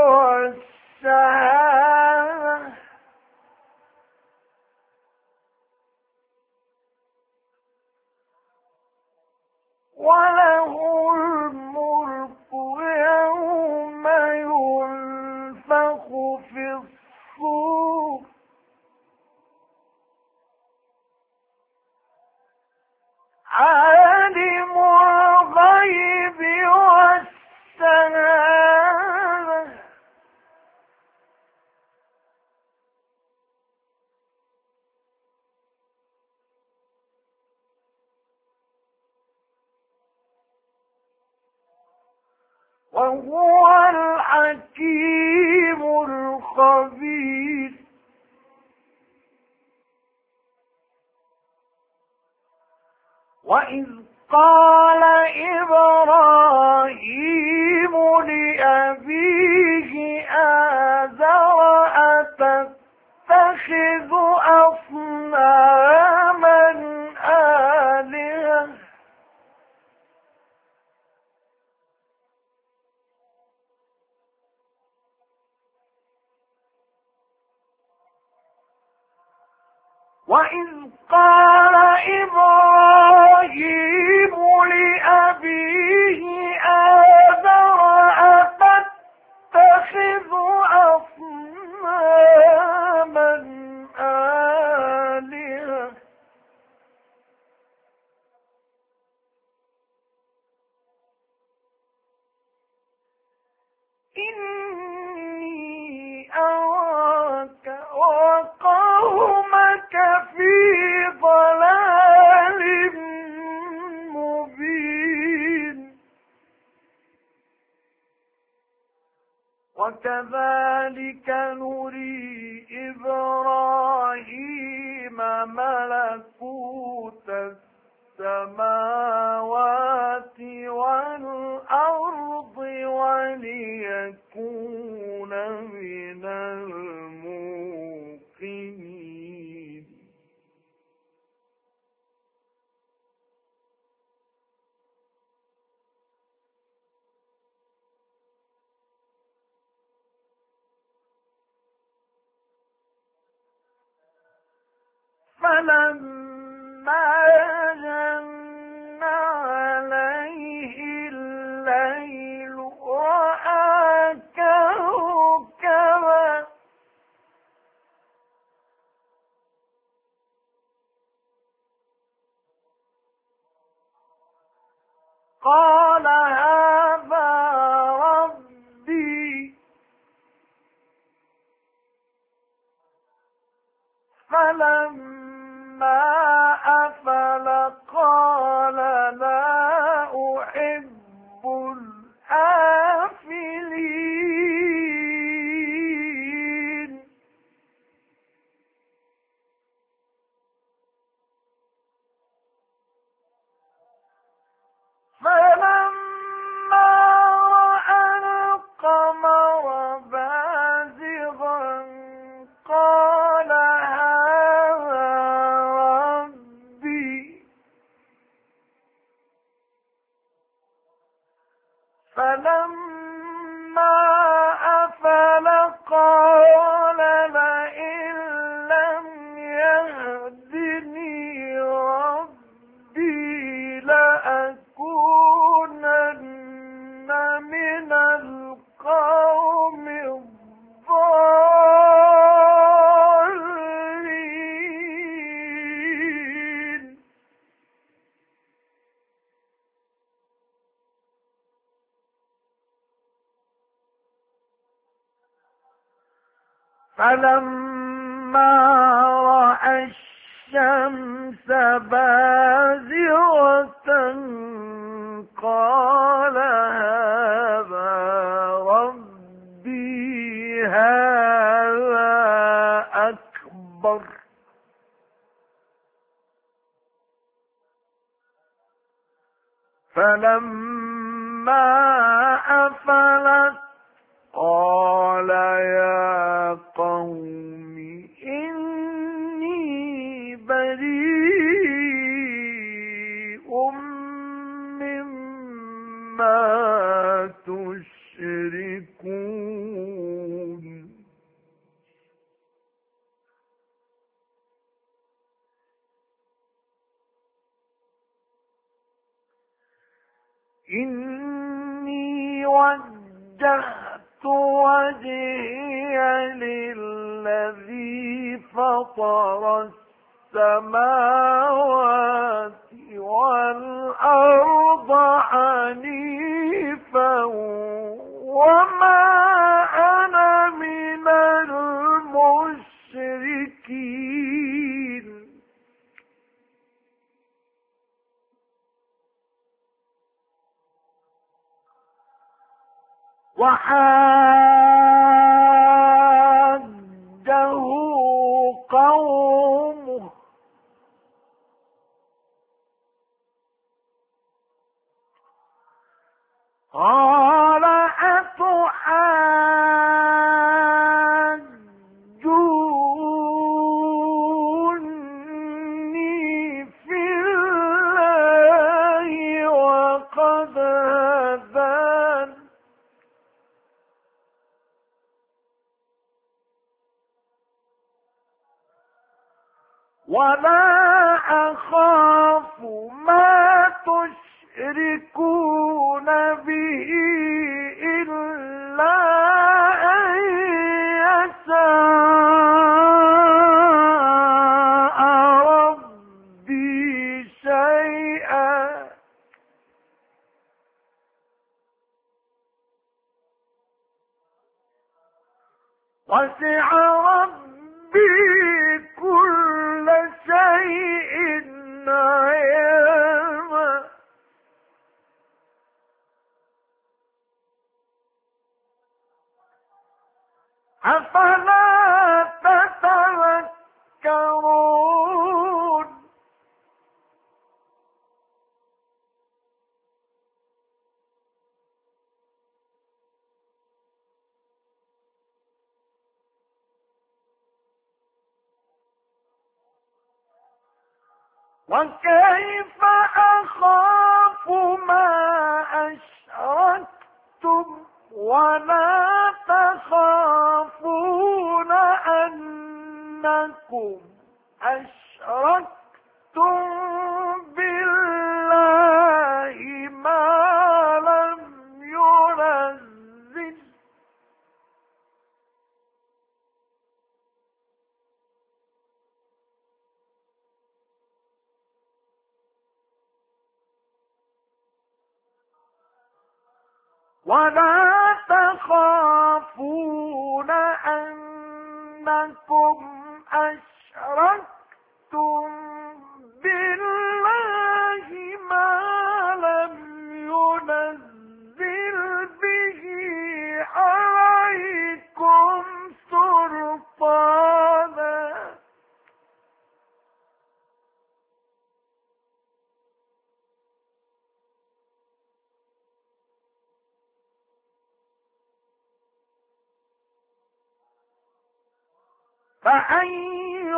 والشهادة وله الملك يوم ينفخ في الصور عالم الغيب والشهادة وهو الحكيم الخبير وإذ قال إبراهيم لأبيه آزر أتتخذ أصناما آلهة وإذ قال إبراهيم لأبيه آزر أتتخذ أصناما آلهة إني أراك وقومك في ضلال مبين وكذلك نري إبراهيم ملكوت السماوات والأرض وليكون من الموقنين فلما جن عليه الليل رأى كوكبا قال هذا ربي فلما أفل قال لا أحب الآفلين فلما رأى القمر بازغا قال هذا ربي فلما أفل قال لئن لم يهدني ربي لأكونن فلما رأى الشمس بازغة قال هذا ربي هذا أكبر. فلما أفلت قال يا قوم إني بريء مما تشركون. إني وجهت وجهي للذي فطر السماوات والأرض حنيفا وما أنا من المشركين. وحاجه قومه قال أتحاجوني في الله وقد هدان ولا أخاف ما تشركون به إلا أن يشاء ربي شيئا وسع ربي كل شيء علما. أفلا تتذكرون. وكيف أخاف ما أشركتم ولا تخافون أنكم أشركتم بالله ما لم ينزل ولا تخافون أنكم أشركتم بالله ما لم ينزل به عليكم سلطانا. فأي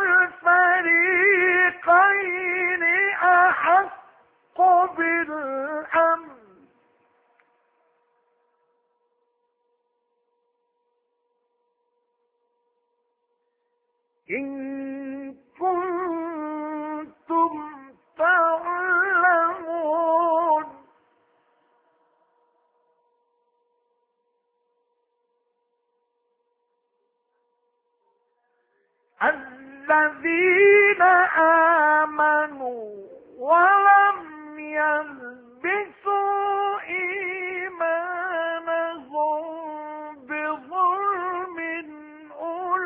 الفريقين أحق بالأمن إن كنتم تعلمون. الذين آمنوا ولم يلبسوا إيمانهم بظلم أولئك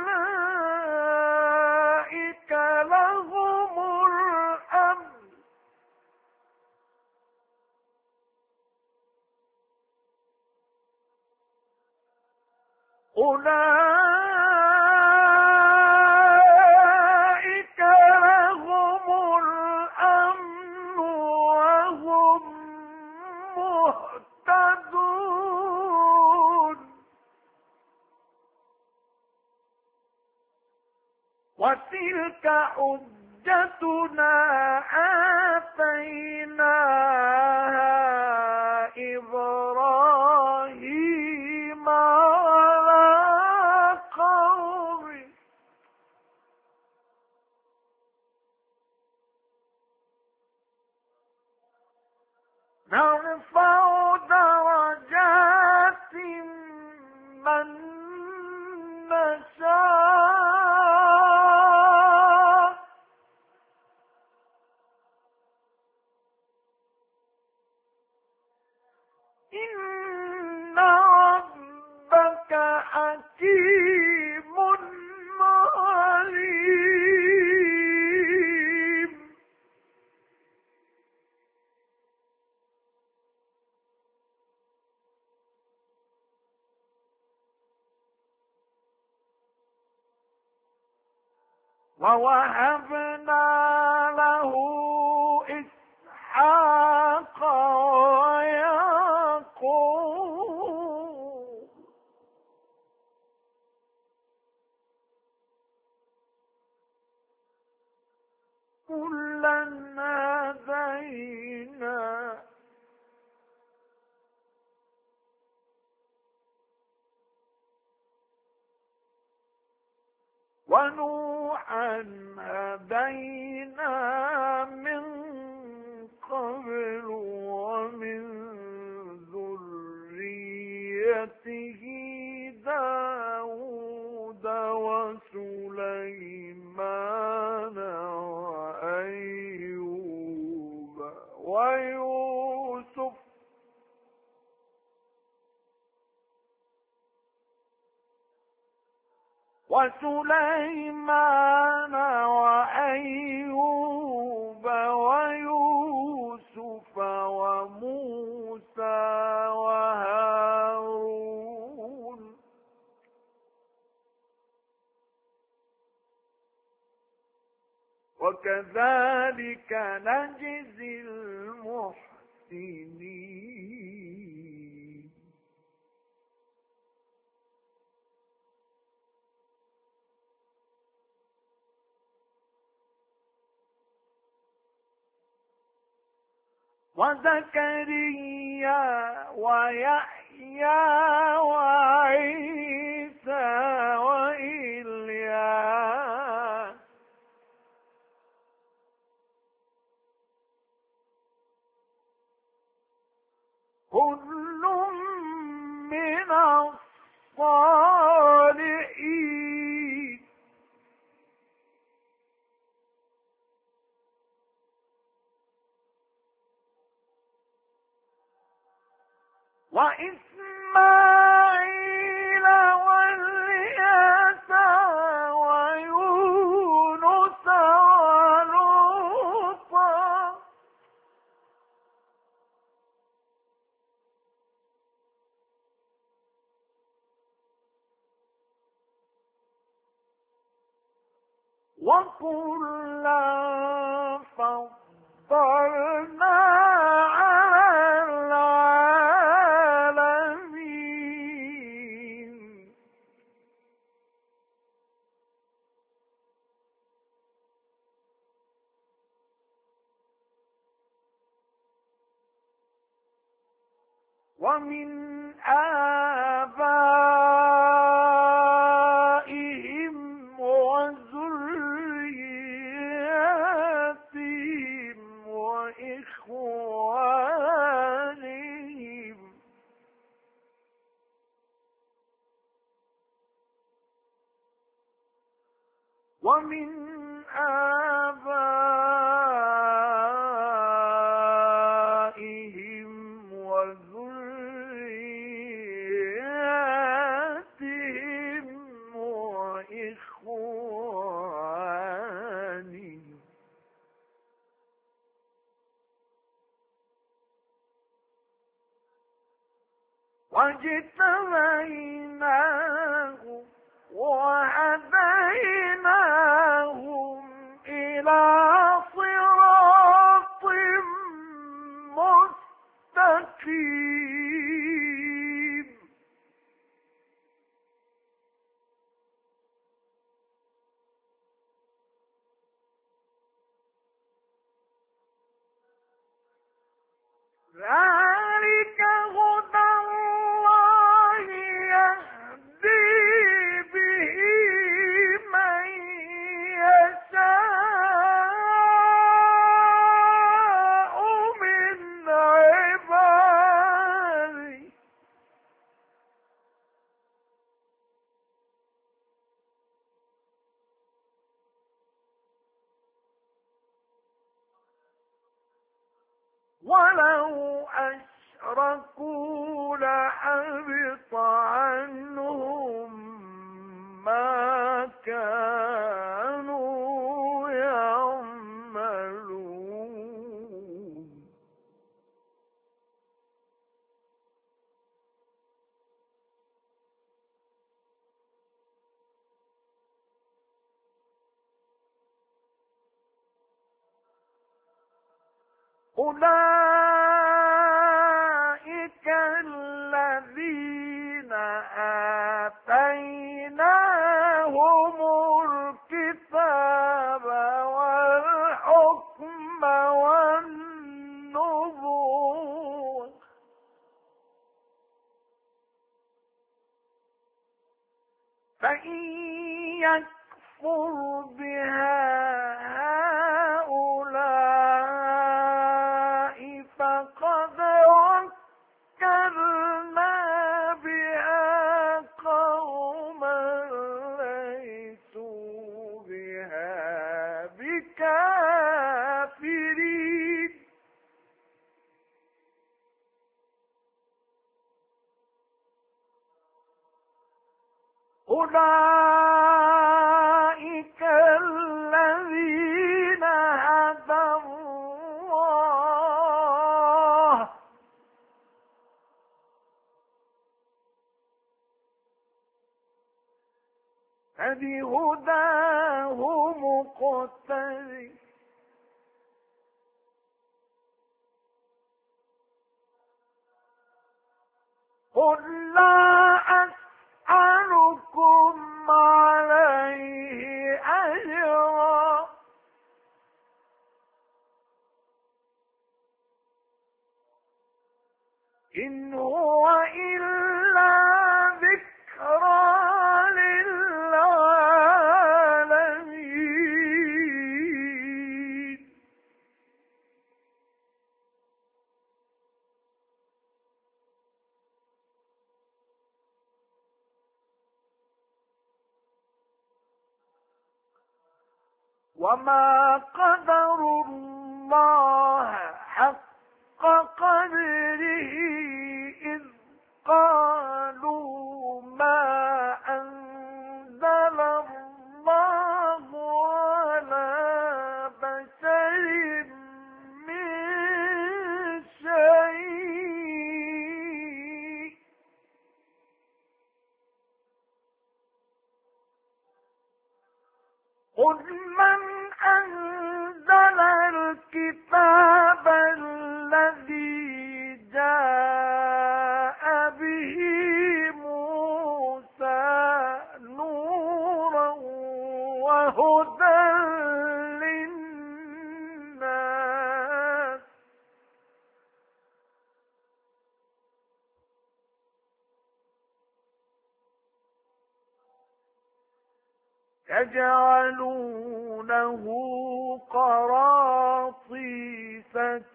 أولئك لهم الأمن وهم مهتدون وتلك حجتنا آتيناها إبراهيم على قومه نرفع درجات من نشاء إن ربك حكيم عليم ووهبنا له إسحاق ويعقوب كلا هدينا ونوحا هدينا من قبل ومن ذريته داود وسليمان وأيوب ويوسف ويوسف وموسى وهارون وكذلك نجزي المحسنين وزكريا ويحيى وعيسى وإلياس كل من الصالحين وإسماعيل واليسع ويونس ولوطا وكلا فضلنا على العالمين ومن آبائهم وذرياتهم وإخوانهم ومن آبائهم وذرياتهم وإخوانهم واجتبيناهم وهديناهم إلى صراط مستقيم ذلك هدى الله يهدي به من يشاء من عباده ولو أشركوا لحبط عنهم ما كانوا يعملون أولئك الذين آتيناهم الكتاب والحكم والنبوة فإن يكفر بها هؤلاء فقد وكلنا بها قوما ليسوا بها بكافرين أولئك الذين هدى الله فبهداه مقتدي قل لا أسألكم عليه أجرا إن هو إلا ذكرى للعالمين وما قدروا الله حق قدره إذ قالوا ما أنزل الله على بشر من شيء قل من أنزل الكتاب الذي جاء به موسى نورا وهدى للناس يجعلونه قراطيس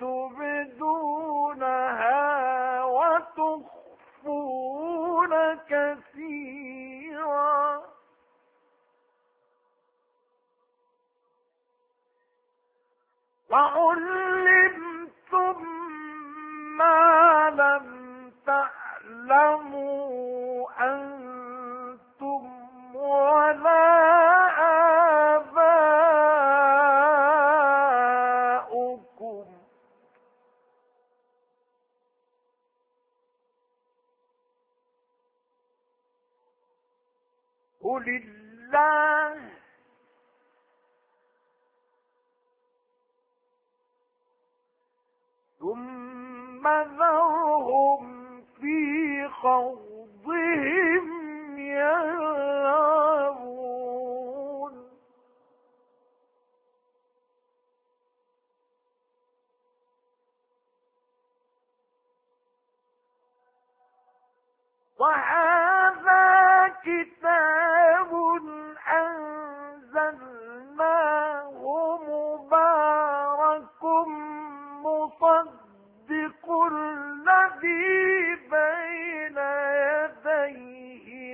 تبدونها وتخفون كثيرا وعلمتم ما لم تعلموا أنتم ولا آباؤكم قل الله ثم ذرهم في خوضهم يلعبون وهذا كتاب أنزلناه مبارك مصدق الذي بين يديه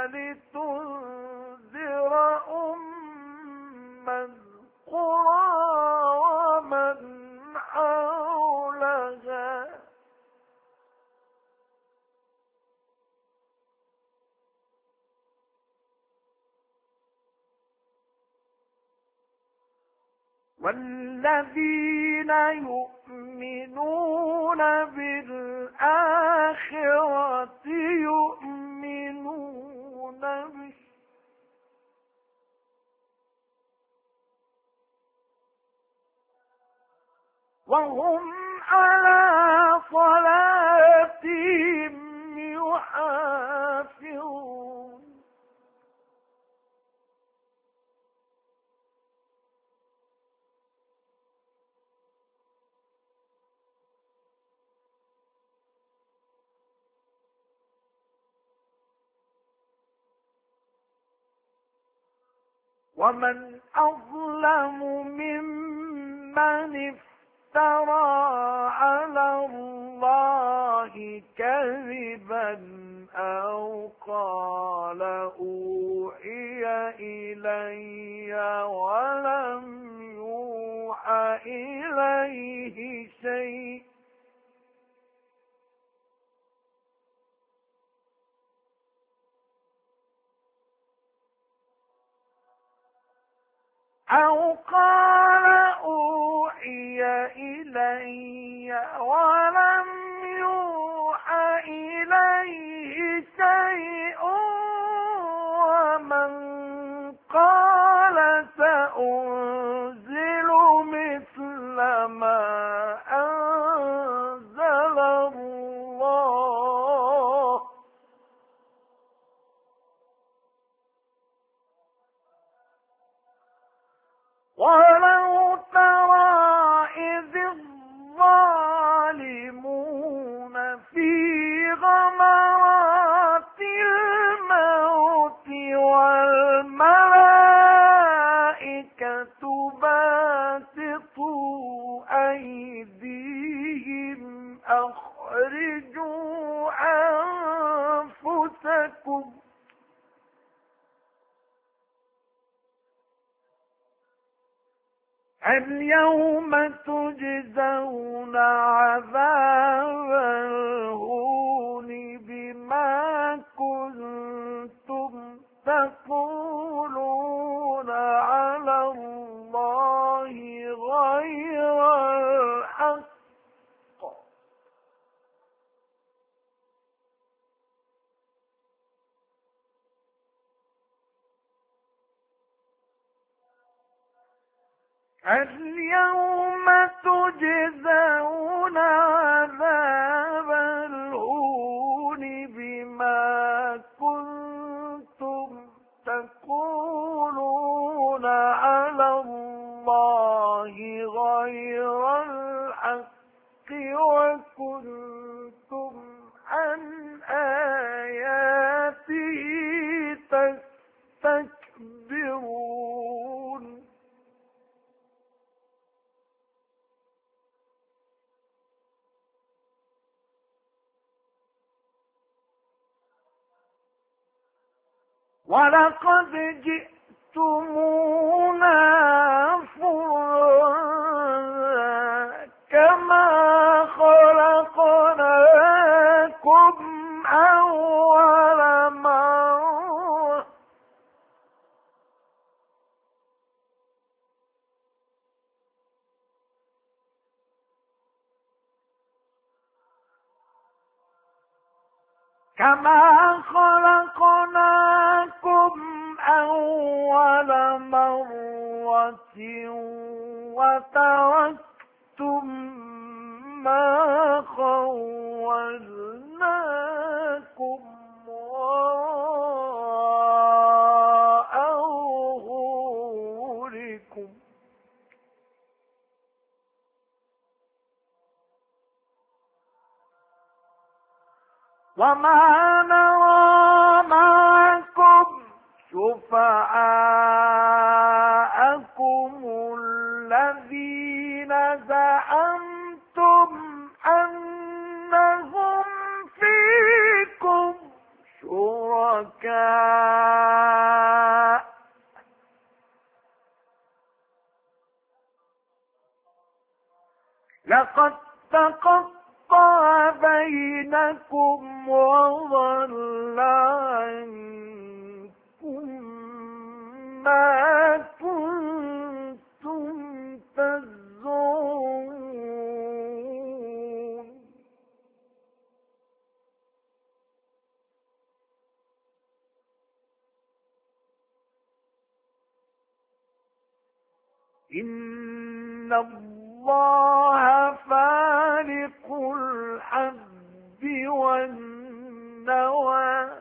ولتنذر أم القرى ومن حولها والذين يؤمنون بالآخرة يؤمنون به وهم على صلاتهم يحافظون ومن أظلم ممن افترى على الله كذبا أو قال أوحي إلي ولم يوحى إليه شيء أو قال أوحي إلي ولم يوحى إليه شيء ومن قال سأنزل مثل ما أنزل الله ولو ترى إذ الظالمون في غمرات الموت والملائكة باسطوا أيديهم أخرجوا أنفسكم اليوم تجزون عذاب الهون بما كنتم تقولون على الله غير الحق اليوم تجزون عذاب الهون بما كنتم تقولون على الله غير الحق وكنتم عن آياته تستكبرون ولقد جئتمونا فرادا كما خلقناكم أول مرة كما خلقناكم وتركتم ما خولناكم وراء ظهوركم وما نرى معكم شفعاءكم الذين زعمتم أنهم فيكم شركاء لقد تقطع بينكم وضل عنكم ما كنتم تزعمون إن الله فالق الحب والنوى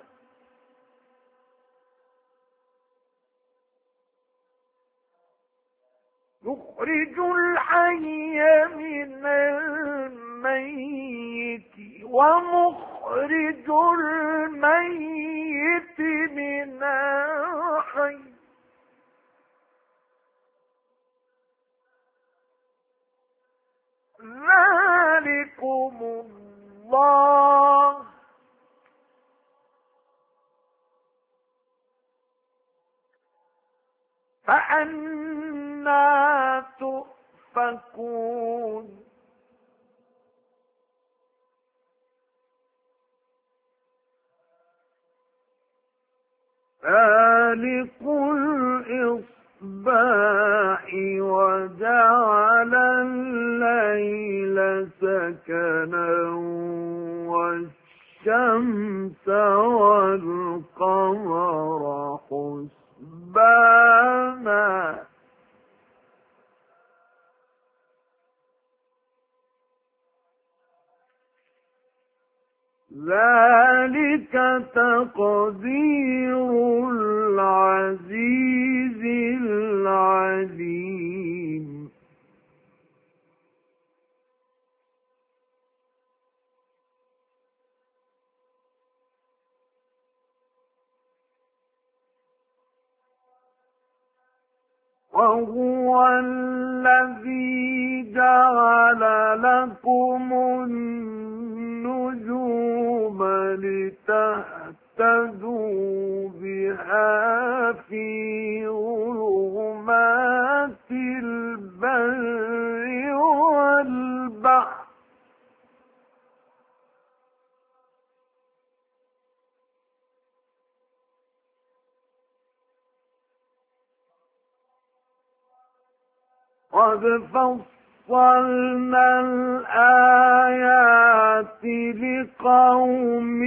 يخرج الحي من الميت ومخرج الميت من الحي ذلكم الله فأنى تؤفكون فالق الإصباح وجعل الليل سكنا والشمس والقمر حسبانا ذلك تقدير العزيز العليم وهو الذي جعل لكم النجوم لتهتدوا بها في ظلمات البر والبحر قد فصلنا الآيات لقوم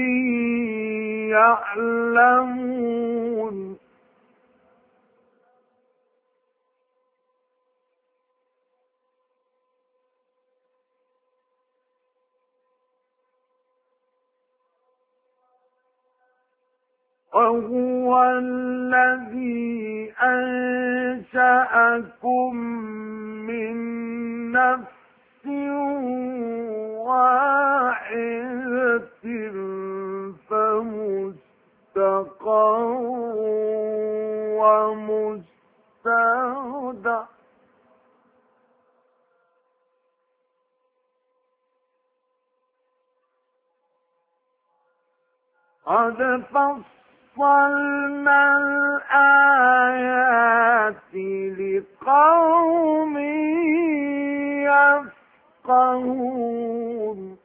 يعلمون وهو الذي أنشأكم من نفس واحدة فمستقر ومستودع قد فصلنا الآيات لقوم يفقهون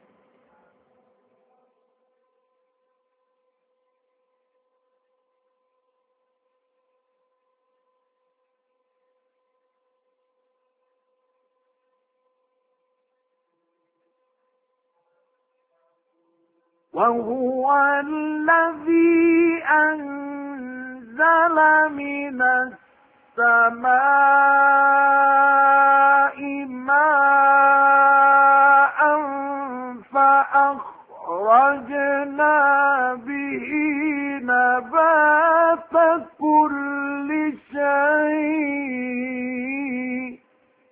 وهو الذي أنزل من السماء ماء فأخرجنا به نبات كل شيء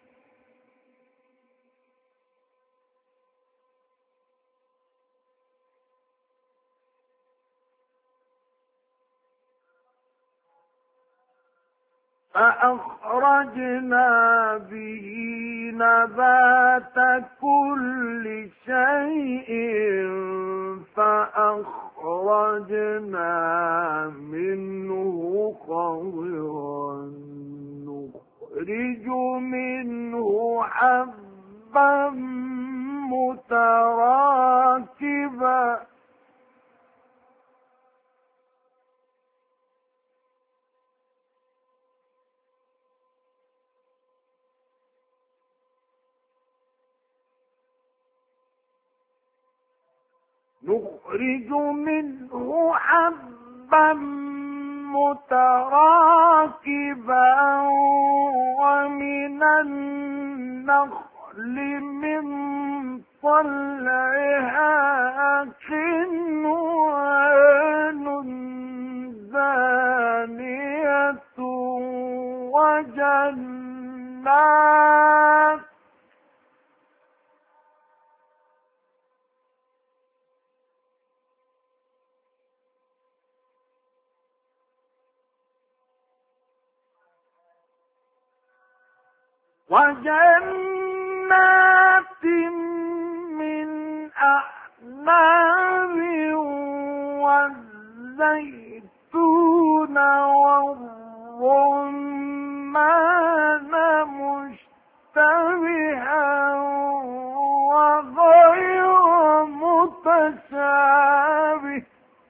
فأخرجنا منه خضرا نخرج منه حبا متراكبا ومن النخل من طلعها قنوان دانية وجنات من أعناب والزيتون والرمان مشتبها وغير متشابه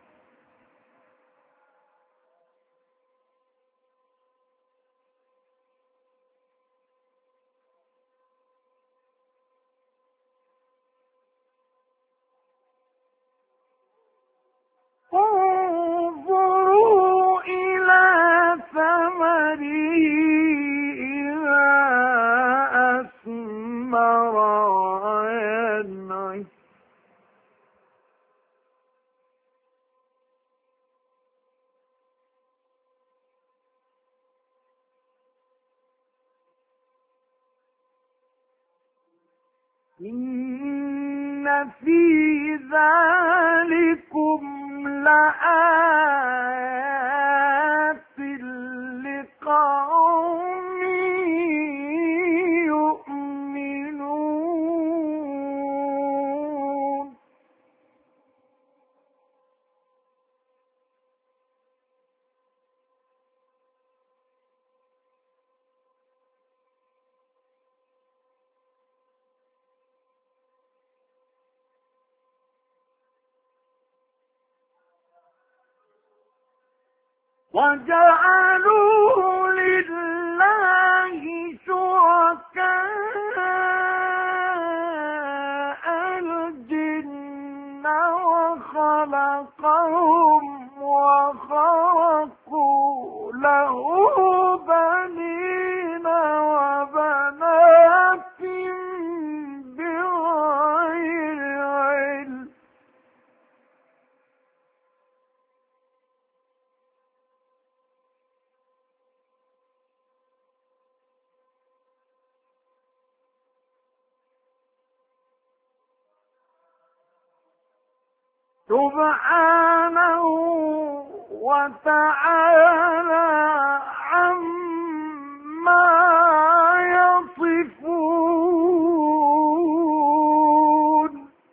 انظروا إلى ثمره إذا أثمر وينعم إن في ذلكم لآيات لقوم يؤمنون وجعلوا لله شركاء الجن وخلقهم وخرقوا له بنين وبنات بغير علم سبحانه وتعالى عما يصفون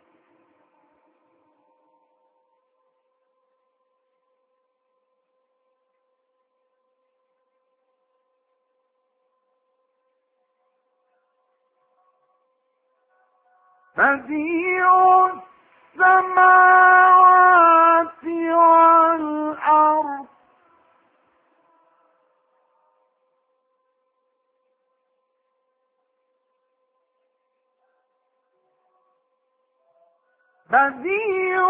بديع السماوات والأرض بديع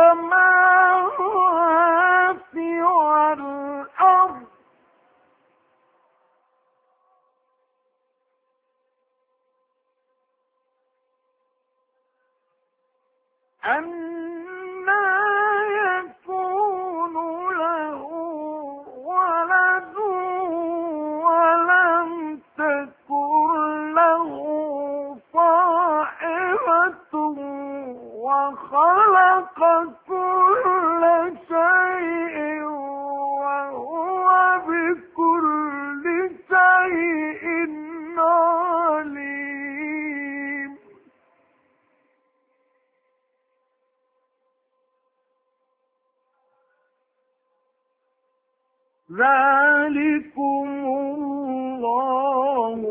السماوات والأرض أنى يكون له ولد ولم تكن له صاحبة وخلق كل شيء وهو بكل شيء عليم. ذلكم الله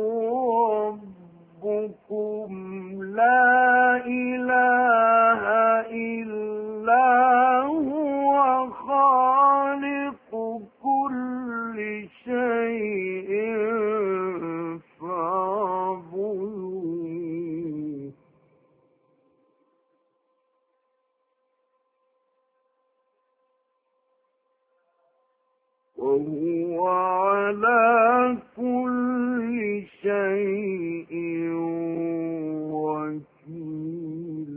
ربكم لا إله إلا هو خالق كل شيء فاعبدوه. وهو على كل شيء وكيل.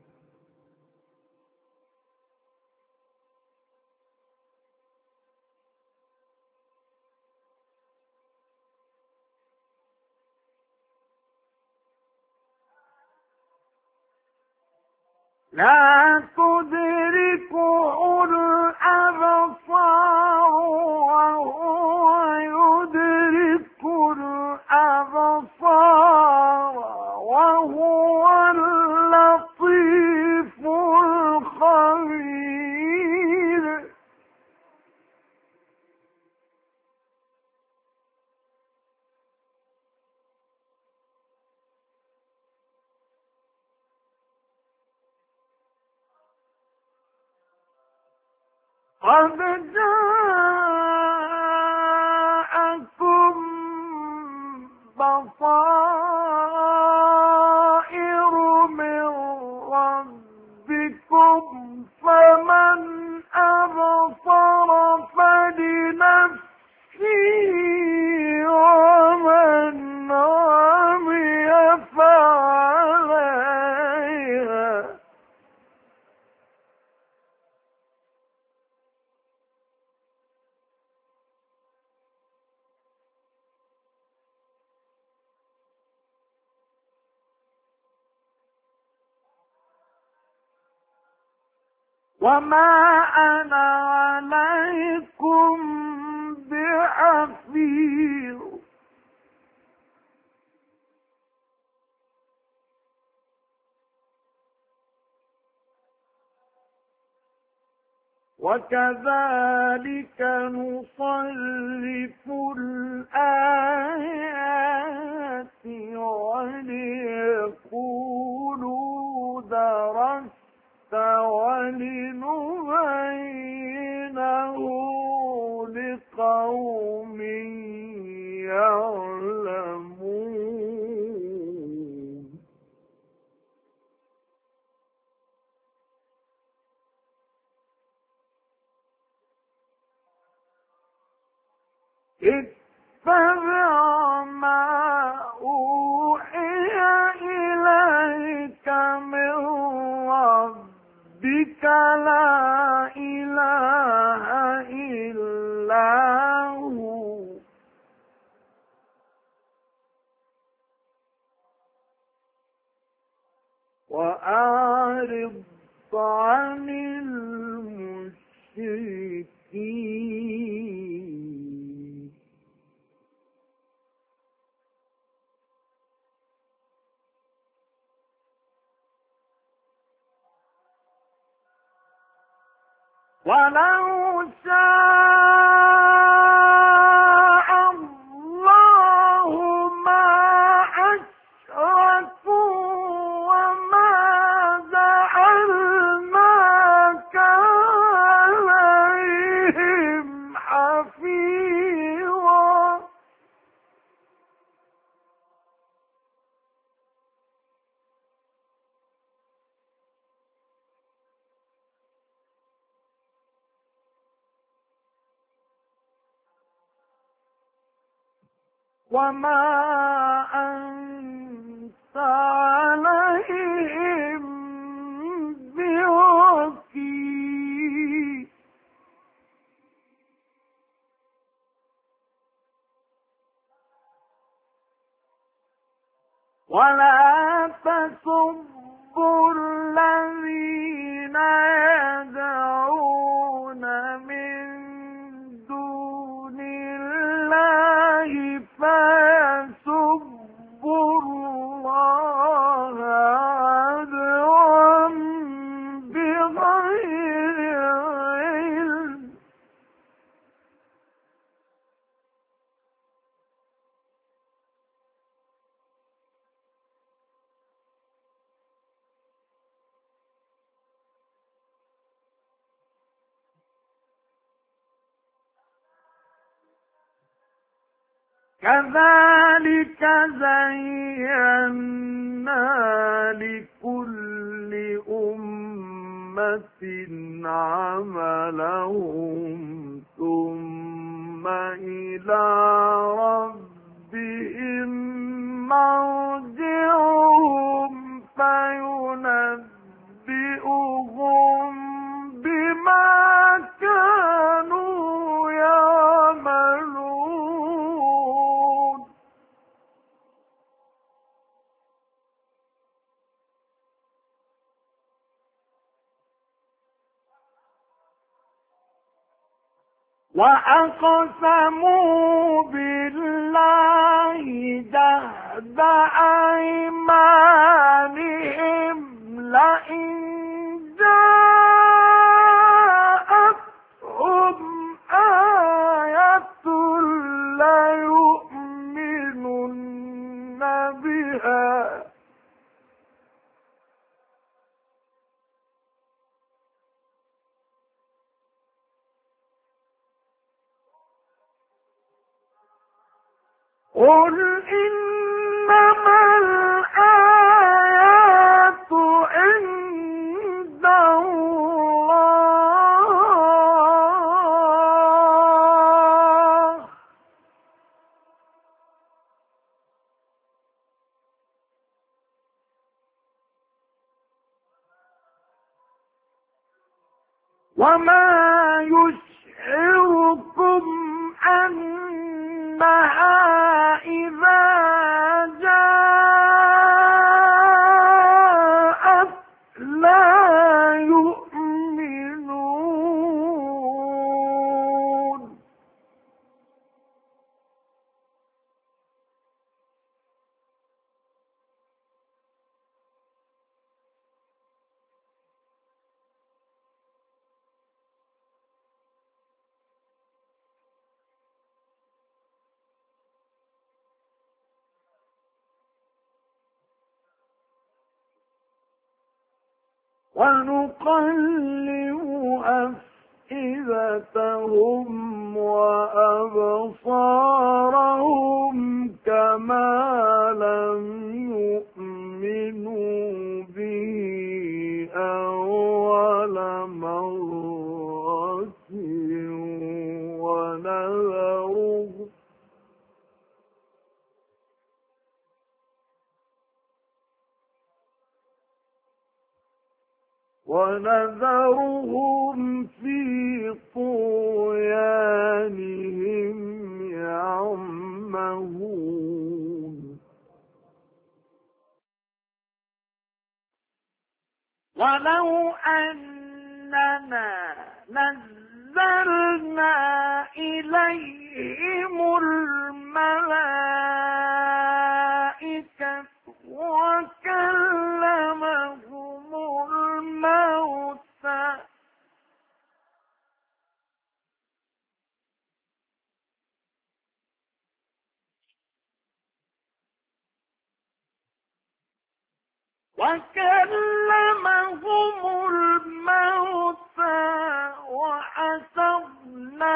لا تدركه الأبصار وهو يدرك الأبصار وهو اللطيف الخبير. قد جاءكم بصائر من ربكم فمن أبصر فلنفسه ومن عمي فعليها. وما أنا عليكم بحفيظ. وكذلك نصرف الآيات وليقولوا درست ولنبينه لقوم يعلمون. اتبع ما أوحي إليك من ربك لا إله إلا هو وأعرض عن المشركين. ولو شاء الله ما أشركوا وما جعلناك عليهم حفيظا. وما أنت عليهم بحفيظ. يسبوا الذين يدعون من دون الله فيسبوا الله عدوا بغير علم كذلك زينا لكل أمة عملهم ثم إلى ربهم مرجعهم فينبئهم بما كانوا يعملون وأقسموا بالله جهد أيمانهم لئن جاءتهم آية ليؤمنن بها قل إنما الآيات عند الله وما يشعركم أنها إذا جاءت لا يؤمنون ونقلب أفئدتهم وأبصارهم كما لم يؤمنوا به أول مرة ونذرهم في طغيانهم يعمهون ولو أننا نزلنا إليهم الملائكة وكلمهم الموتى وحسبنا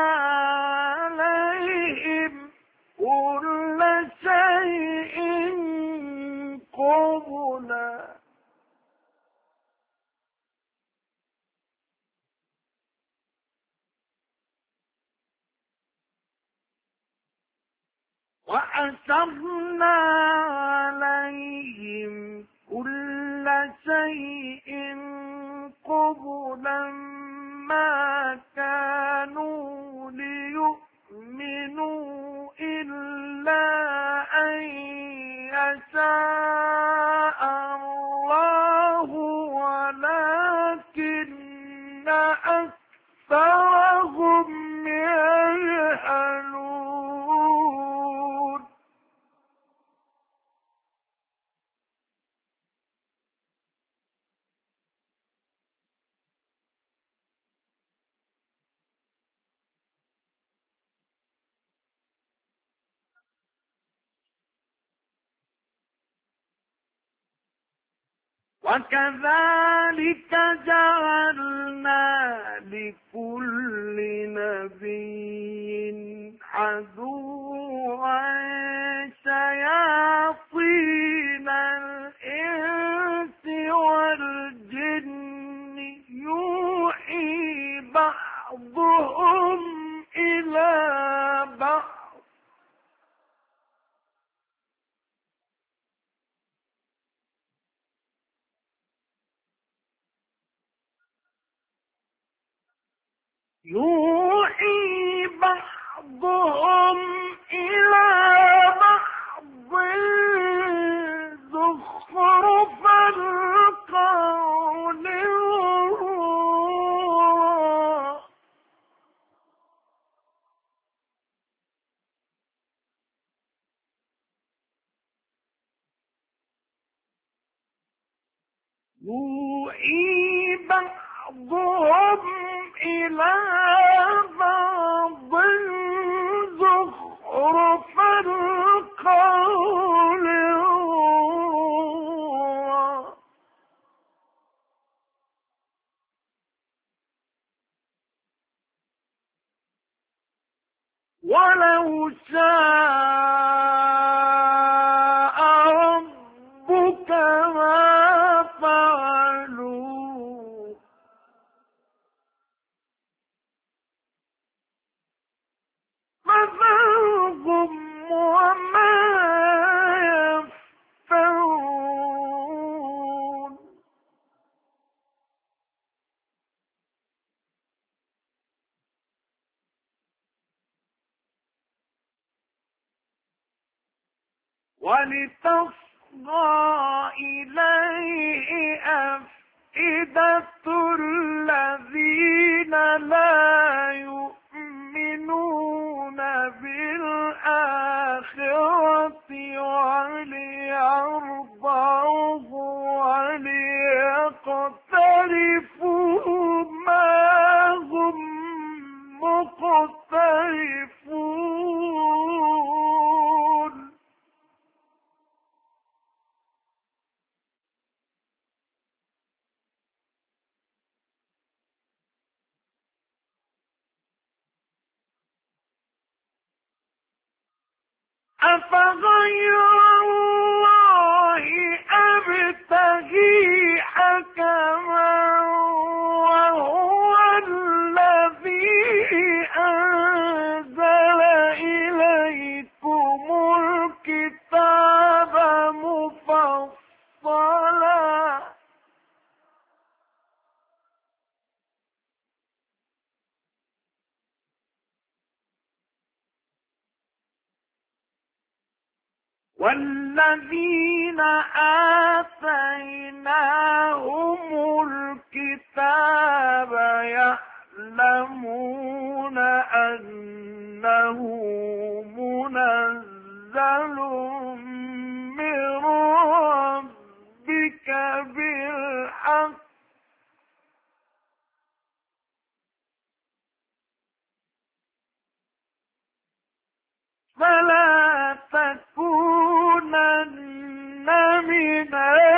عليهم كل شيء قبلا ما كانوا ليؤمنوا إلا أن يشاء الله وكذلك جعلنا لكل نبي عدوا شياطين الإنس والجن يوحي بعضهم إلى بعض زخرف القول غرورا يوحي بعضهم إلى بعض زخرف القول غرورا ولو شاء ربك ما فعلوه فذرهم وما يفترون ولتصغى إليه أفئدة الذين لا يؤمنون بالآخرة وليرضوه وليقترفوا ما هم مقترفون أفغير الله أبتغي حكما وهو الذي أنزل إليكم الكتاب مفصلا والذين آتيناهم الكتاب يعلمون أنه منزل من ربك بالحق فلا تكونن من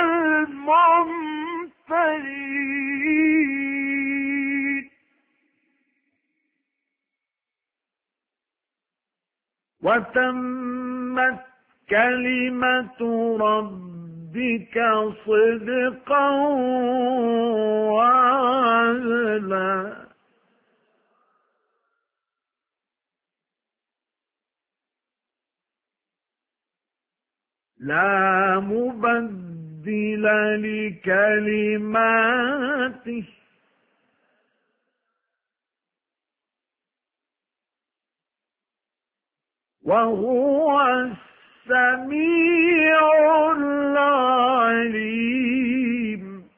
الممترين وتمت كلمة ربك صدقا وعدلا لا مبدل لكلماته وهو السميع العليم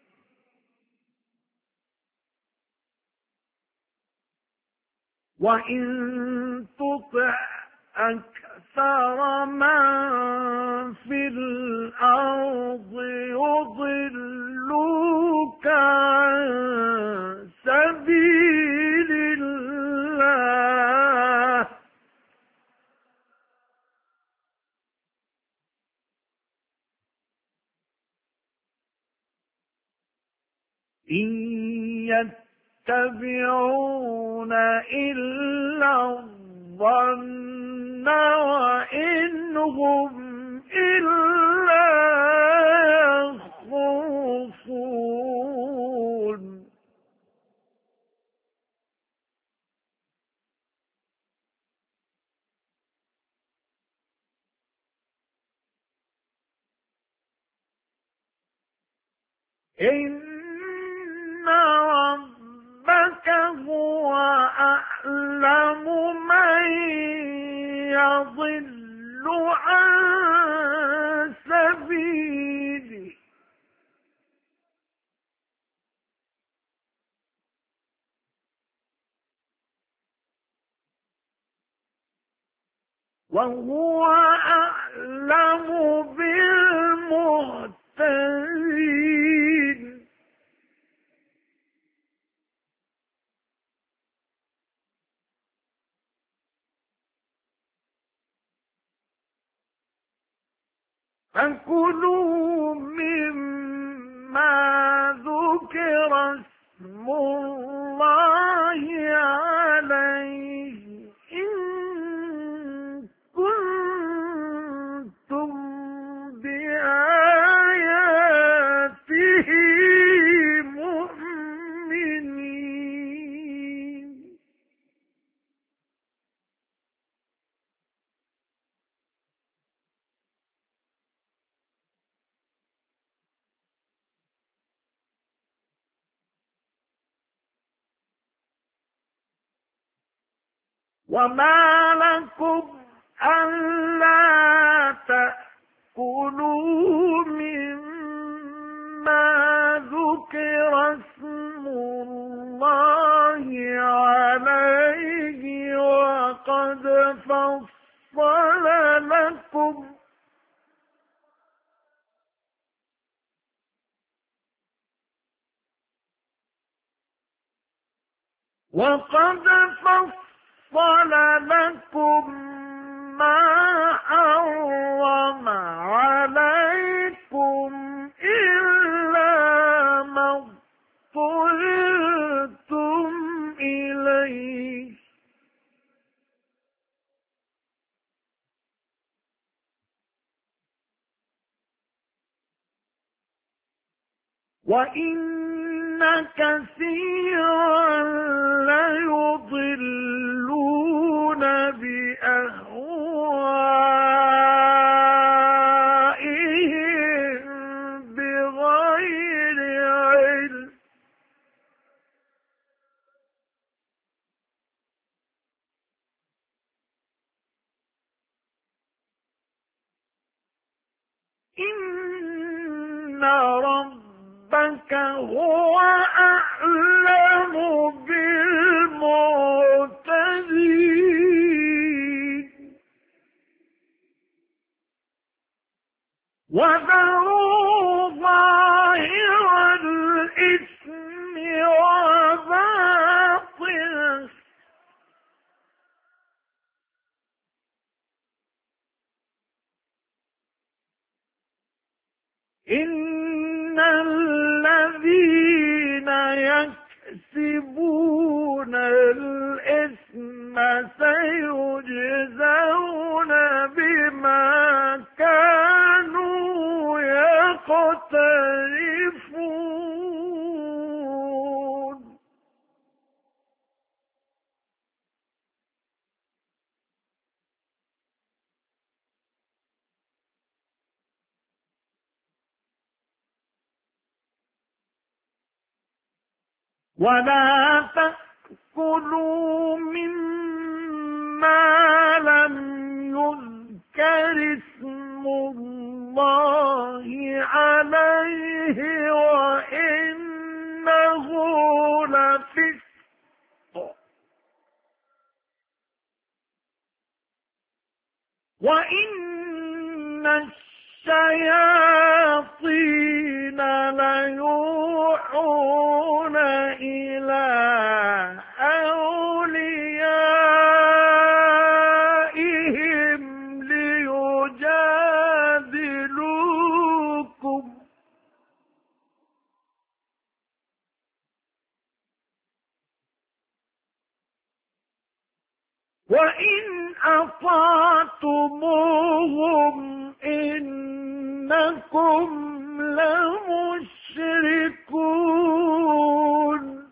وإن تطع أكثر من في الأرض يضلوك عن سبيل الله إن يتبعون إلا الظن وإن هم إلا يخرصون إن ربك هو أعلم من يضل عن سبيله وهو أعلم بالمهتدين فكلوا مما ذكر اسم الله عليه إن كنتم بآياته مؤمنين وما لكم ألا تأكلوا مما ذكر اسم الله عليه وقد فصل لكم ما حرم عليكم إلا ما اضطررتم إليه وإن كثيرا ليضلون بأهوائهم بغير علم إن ربك هو أعلم بالمعتدين وذروا ظاهر الإثم وباطنه إن الذين يكسبون الإثم سيجزون بما كانوا يقترفون ولا تأكلوا مما لم يذكر اسم الله عليه وإنه لفسق وإن الشياطين ليوحون إلى أوليائهم ليجادلوكم وإن أطعتموهم إنكم لمشركون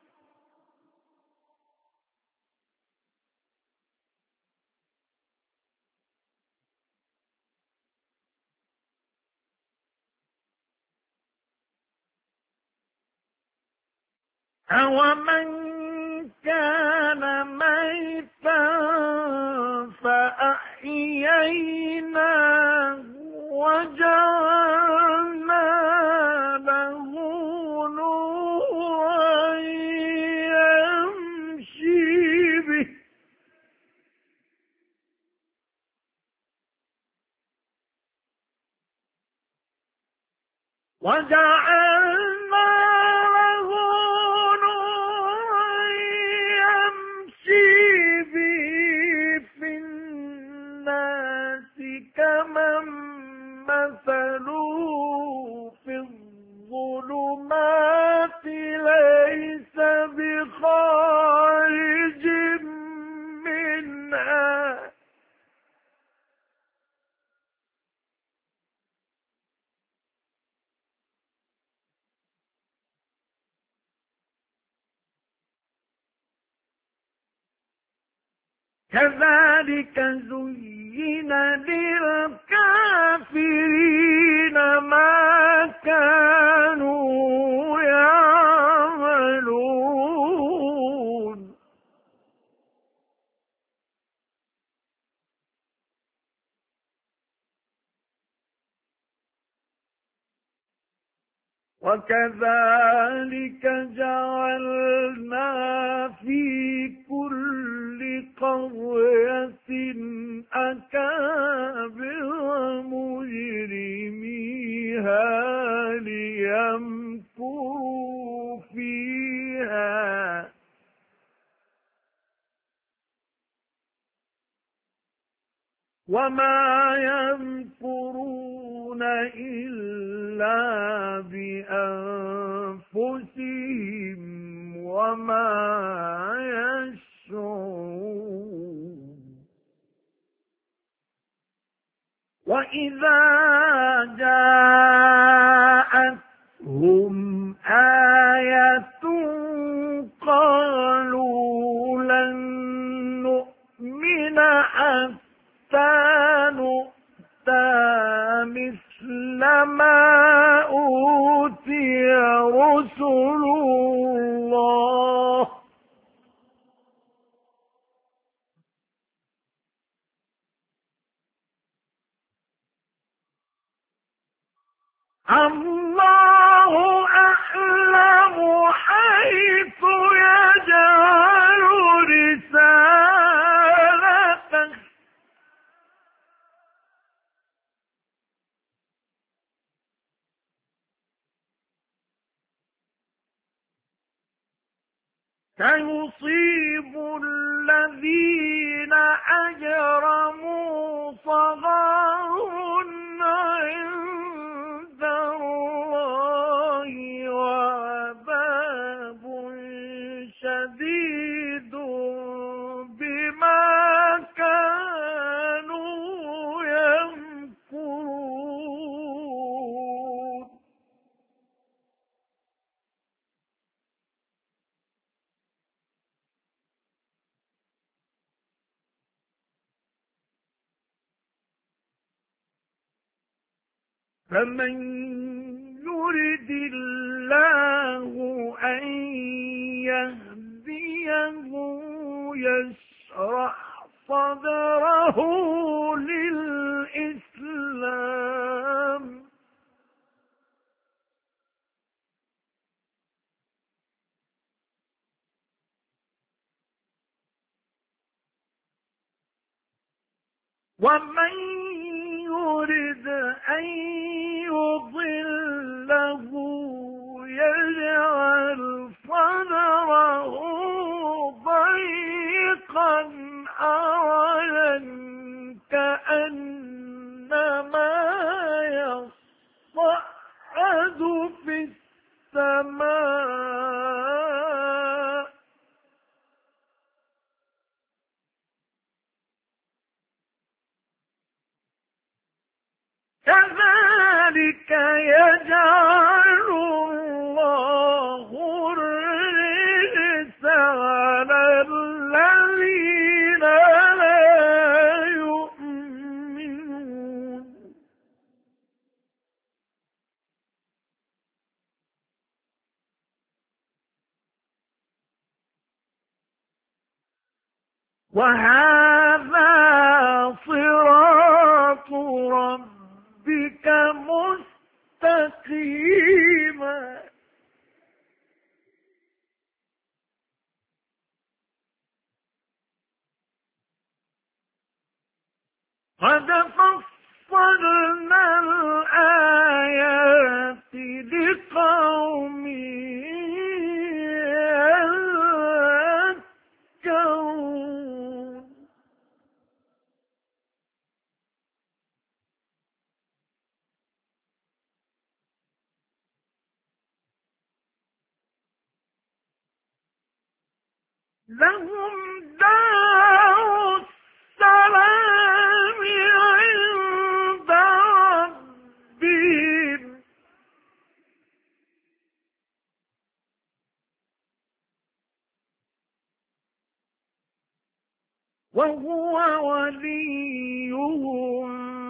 أَوَمَنْ كَانَ مَيْتًا فَأَحْيَيْنَاهُ وَجَعَلْنَا لَهُ نُورًا يَمْشِي بِهِ في النَّاسِ كَمَن مَّثَلُهُ في الظُّلُمَاتِ لَيْسَ بِخَارِجٍ مِّنْهَا كَذَلِكَ زُيِّنَ لِلْكَافِرِينَ مَا كَانُوا يَعْمَلُونَ وَكَذَلِكَ جَعَلْنَا فِي كُلِّ قَرْيَةٍ أَكَابِرَ مُجْرِمِيهَا لِيَمْكُرُوا فِيهَا وَمَا يَمْكُرُونَ إِلَّا بِأَنفُسِهِمْ وَمَا يَشْعُرُونَ وَإِذَا جَاءَتْهُمْ آيَةٌ قَالُوا لَن نُّؤْمِنَ حَتَّى نُؤْتَىٰ مِثْلَ مَا أُوتِيَ رُسُلُ اللَّهِ اللَّهُ أَعْلَمُ حَيْثُ يَجْعَلُ رِسَالَتَهُ سَيُصِيبُ الَّذِينَ أَجْرَمُوا صَغَارٌ عِندَ اللَّهِ وَعَذَابٌ شَدِيدٌ بِمَا كَانُوا يَمْكُرُونَ فَمَن يُرِدِ اللَّهُ أَن يَهْدِيَهُ يَشْرَحْ صَدْرَهُ لِلْإِسْلَامِ وَمَن يُرِدْ أَن يُضِلَّهُ يَجْعَلْ صَدْرَهُ ضَيِّقًا حَرَجًا كَأَنَّمَا يَصَّعَّدُ فِي السَّمَاءِ وهذا صراط ربك مستقيما قد فصلنا الآيات لقوم يذكرون لهم دار السلام عند ربهم وهو وليهم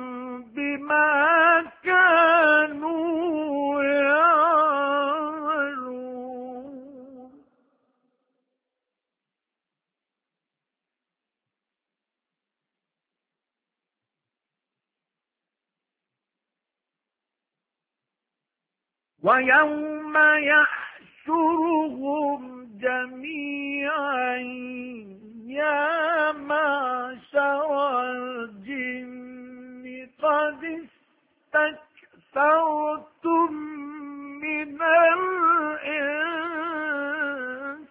بما كانوا يعملون ويوم يحشرهم جميعا يا معشر الجن قد استكثرتم من الإنس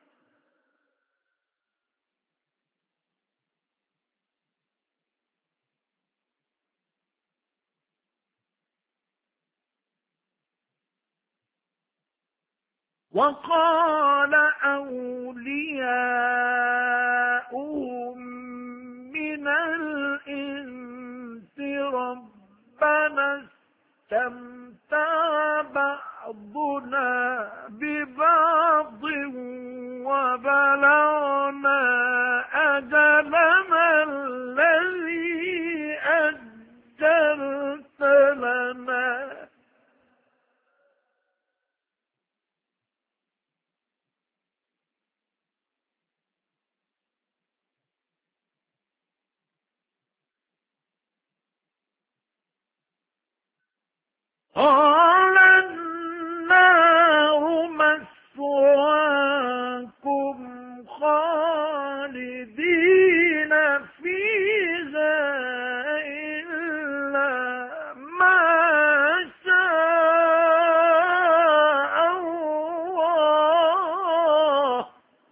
وقال أولياؤهم من الإنس ربنا استمتع بعضنا ببعض وبلغنا أجلنا الذي أجلت لنا قال النار مثواكم خالدين فيها إلا ما شاء الله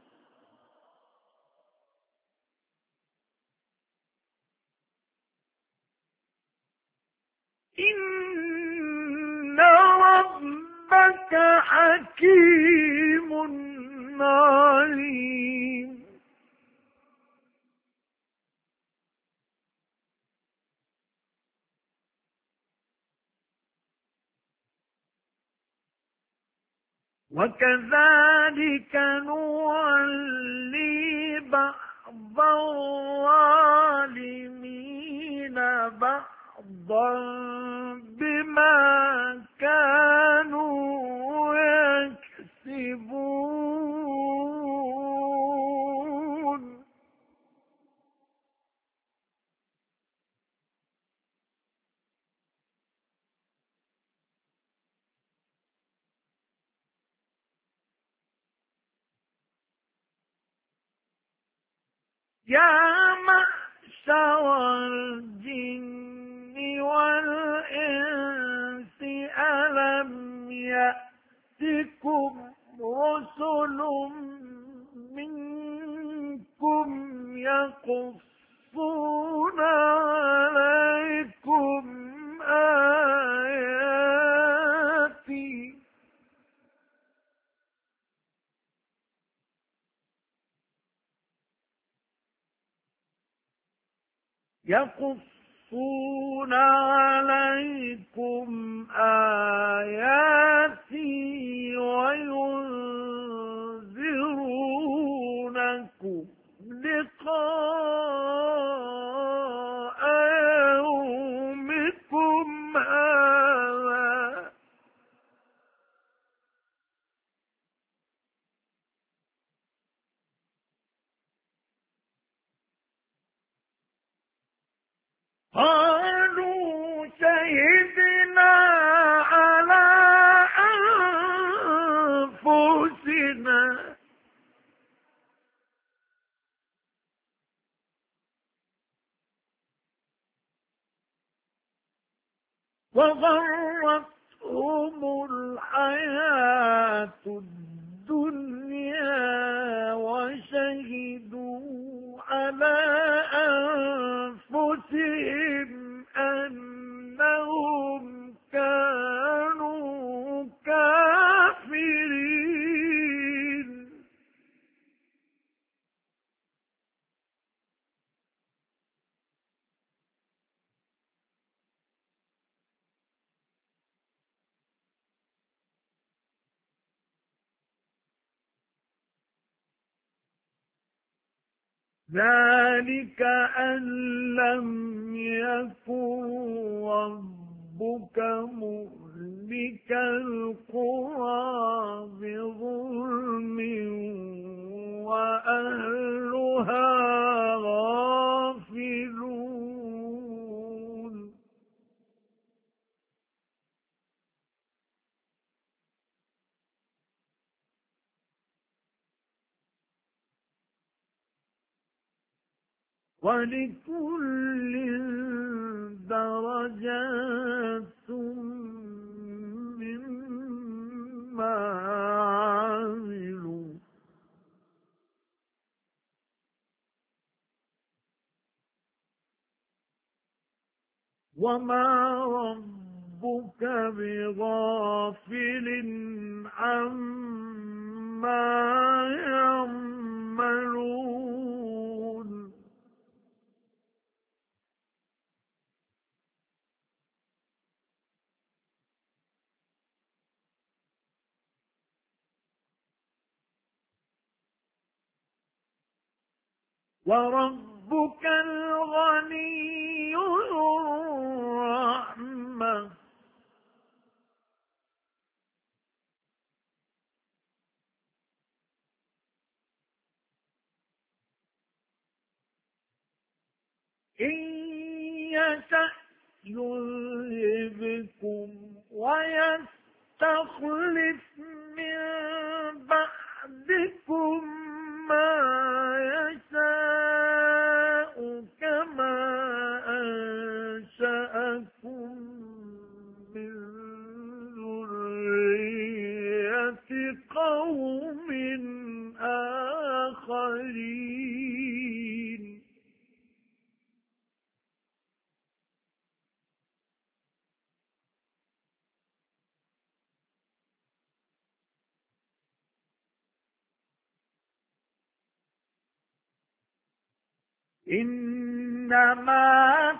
إن ربك حكيم عليم وكذلك نولي بعض الظالمين بعضا بما كانوا يكسبون يا معشر الجن والإنس ألم يأتكم رسل منكم يقصون عليكم آياتي يقصون عليكم آياتي وينذرونكم لقاء يومكم هذا قالوا شهدنا على أنفسنا وغرتهم الحياة الدنيا وشهدوا على أنفسهم أنهم كانوا كافرين ذلك أن لم يكن ربك مهلك القرى بظلم وأهلها غافلون ولكل درجات مما عملوا وما ربك بغافل عما يعملون وربك الغني ذو الرحمة إن يشأ يذهبكم ويستخلف من بعدكم ما يشاء كما أنشأكم من ذرية قوم آخرين إنما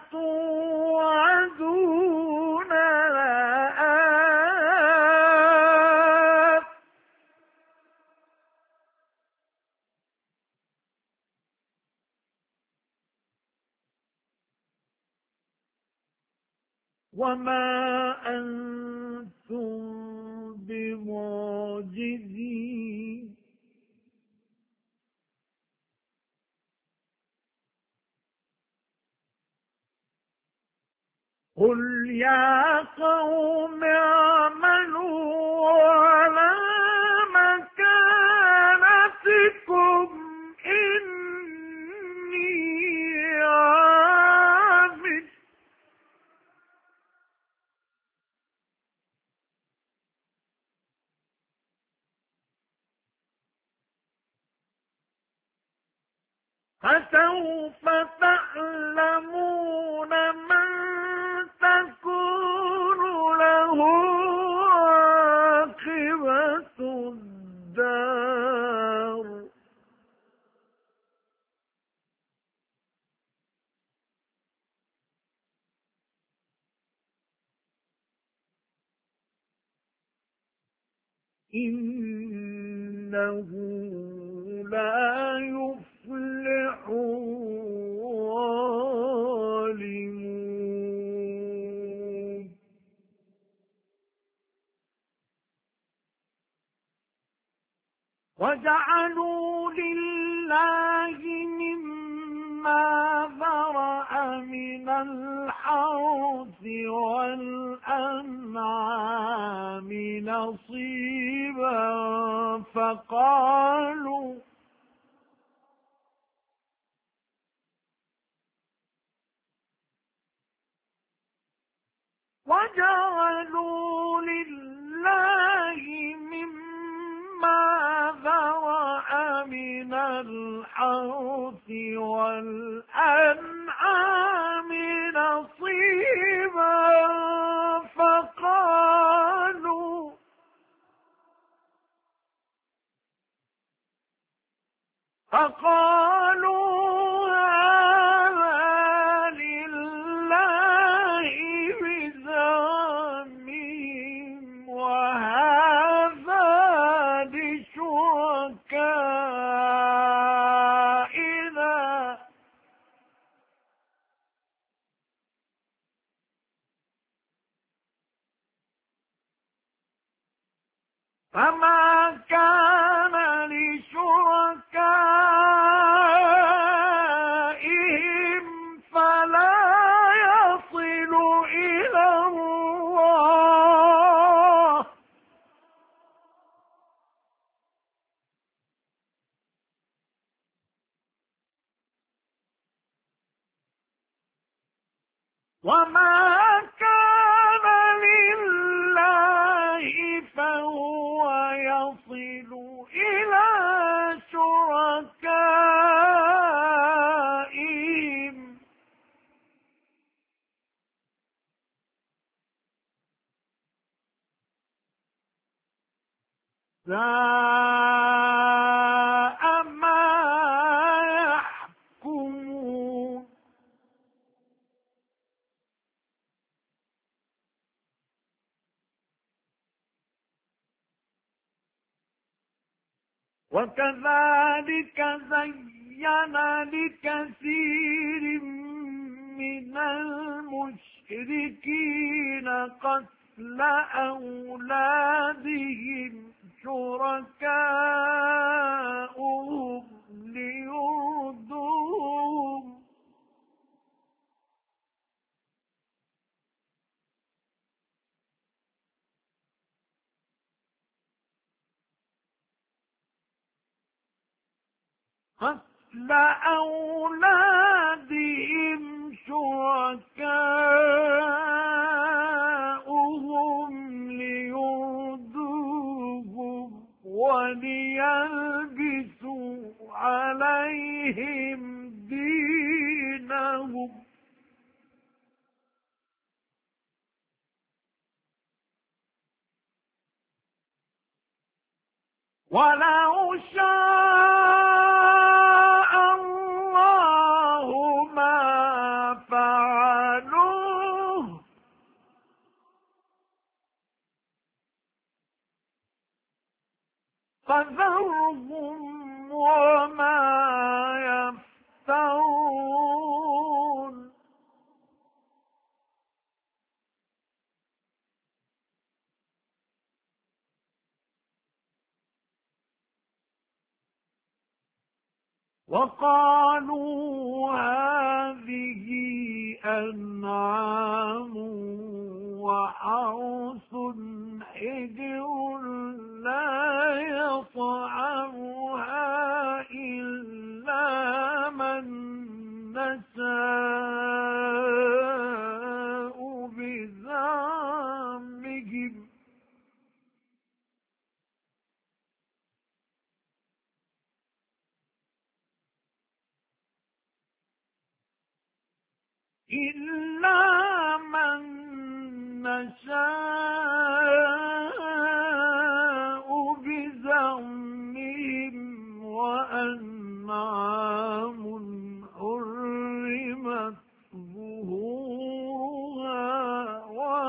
توعدون لآت وما أنتم بمعجزين قل يا قوم اعملوا على مكانتكم إني عامل فسوف تعلمون من تكون له عاقبة الدار إنه لا يفلح الظالمون وجعلوا لله مما ذرأ من الحرث والأنعام نصيبا فقالوا وجعلوا لله مما ذرأ من الحرث والأنعام نصيبا فقالوا هذا لله بزعمهم وهذا لشركائنا فما كان لشركائهم فلا يصل إلى الله وما كان لله فهو يصل إلى شركائهم ساء ما يحكمون وكذلك زين لكثير من المشركين قتل أولادهم شركاؤهم ليردوهم قتل أولادهم شركاؤهم ليردوهم وليلبسوا عليهم دينهم ولو شاء الله ما فعلوه فذرهم وما يفترون وقالوا هذه أنعام وحرث حجر لا يطعمها إلا من نشاء بزعمهم إلا من نشاء بزعمهم وأنعام حرمت ظهورها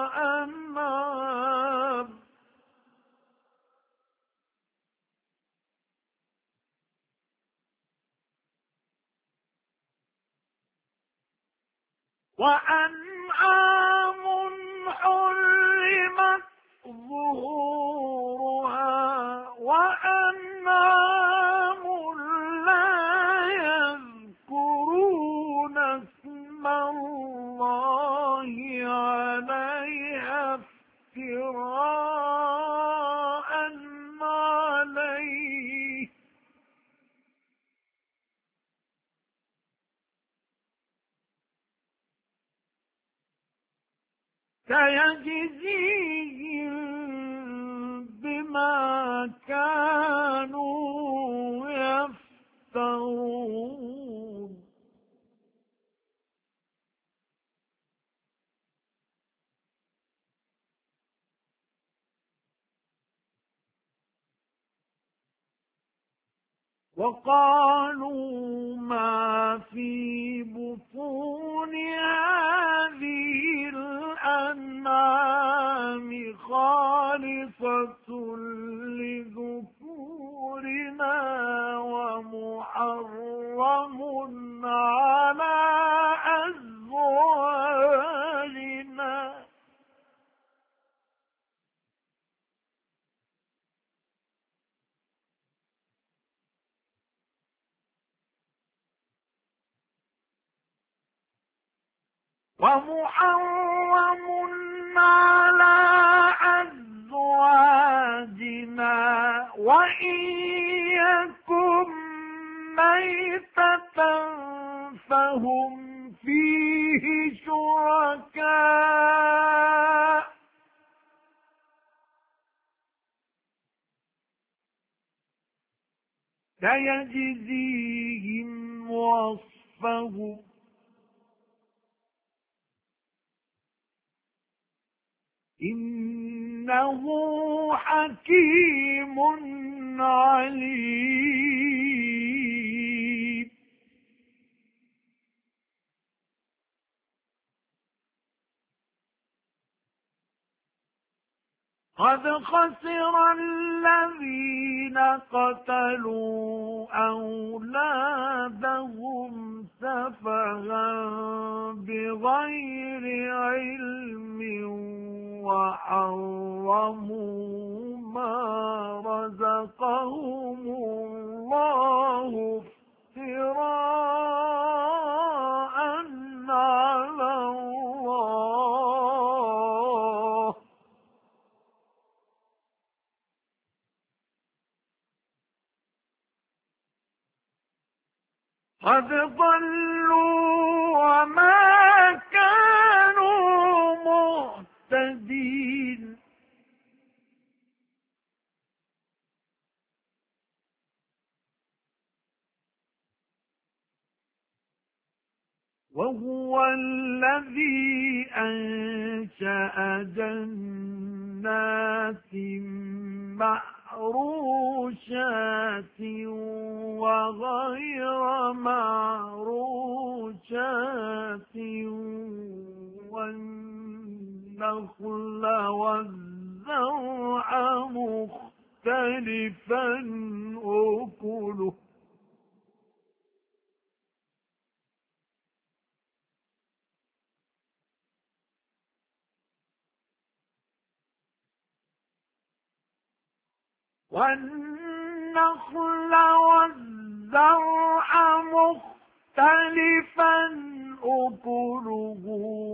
وأنعام حرمت ظهورها وأنعام لا يذكرون اسم الله كانوا يفترون وقالوا ما في بطون هذه الأنعام خالصة لذكورنا ومحرم على أزواجنا وإن يكن ميتة فهم فيه شركاء سيجزيهم وصفهم إنه حكيم عليم قد خسر الذين قتلوا أولادهم سفها بغير علم وحرموا ما رزقهم الله افتراء على الله قد ضلوا وما كانوا مهتدين وهو الذي أنشأ جنات معروشات وغير معروشات والنخل والزرع مختلفا أكله والنخل والزرع مختلفا أكله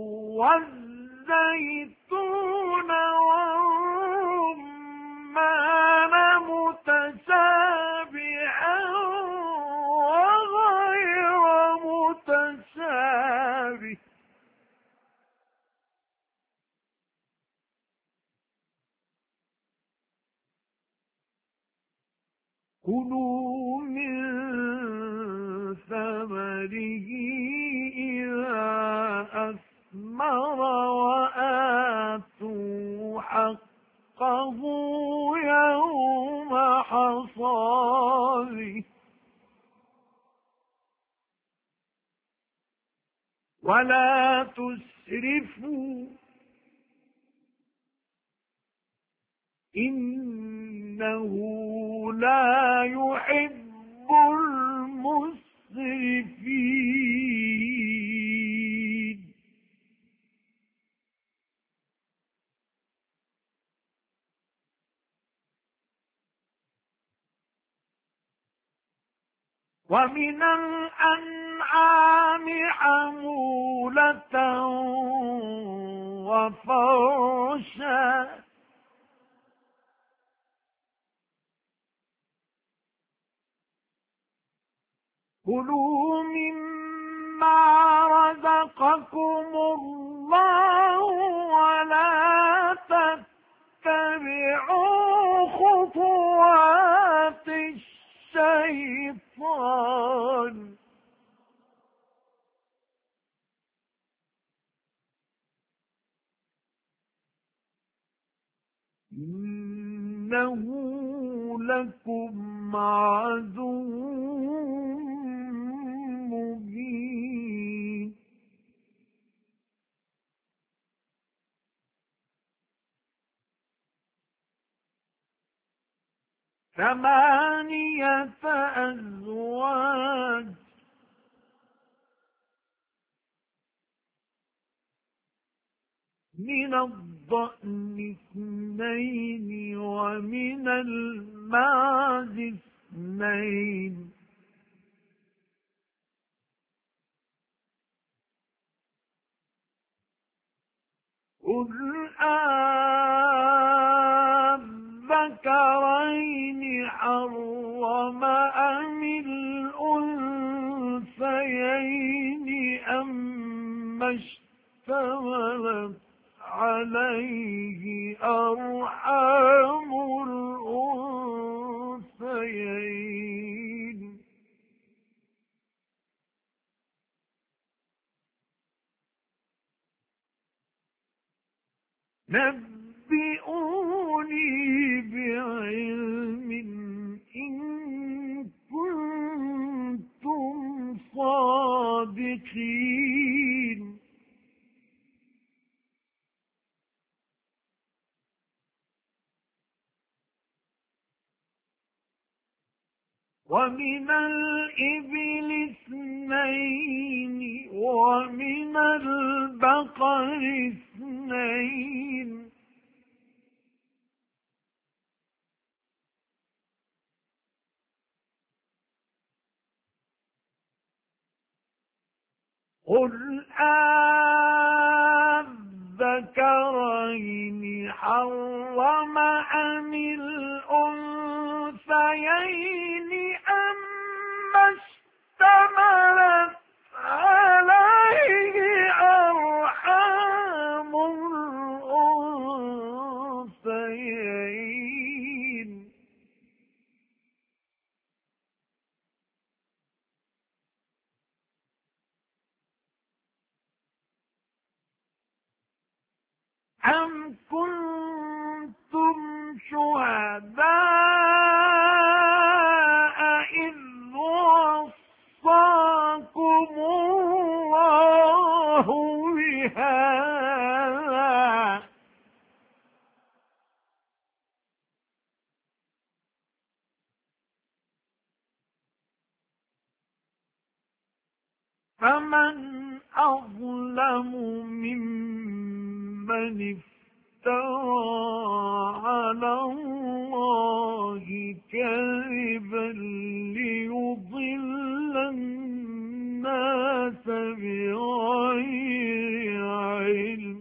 والزيتون والرمان متشابها وغير متشابه كلوا من ثمره إذا أثمر وآتوا حقه يوم حصاده ولا تسرفوا إنه لا يحب المسرفين ومن الأنعام حمولة وفرشا كلوا مما رزقكم الله ولا تتبعوا خطوات لكم عدو مبين ثمانية أزواج من الضأن اثنين ومن المعز اثنين قل أذكرين حرم أم الأنثيين أم اشتملت عليه أرحام الأنثيين نبئوني بعلم إن كنتم صادقين ومن الإبل اثنين ومن البقر اثنين قل أذكرين حرم أم الأنثيين أما اشتملت عليه أرحام الأنثيين أم كنتم شهداء إذ وصاكم الله بهذا فمن أظلم ممن افترى على الله كذبا ليضل الناس بغير علم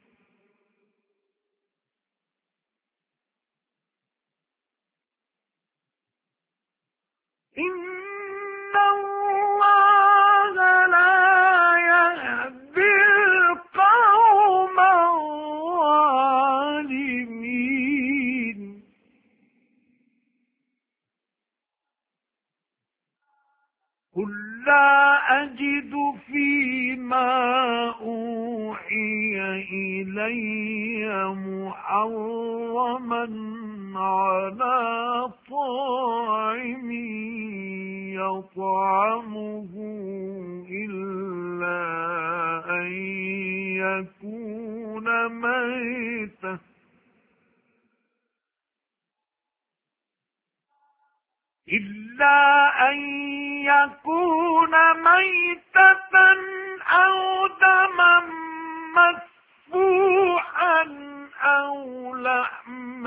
إن الله لا يهدي القوم الظالمين قل لا أجد فيما أوحي إلي محرما على طاعم يطعمه إلا أن يكون ميتا أو دما مسفوحا أو لحم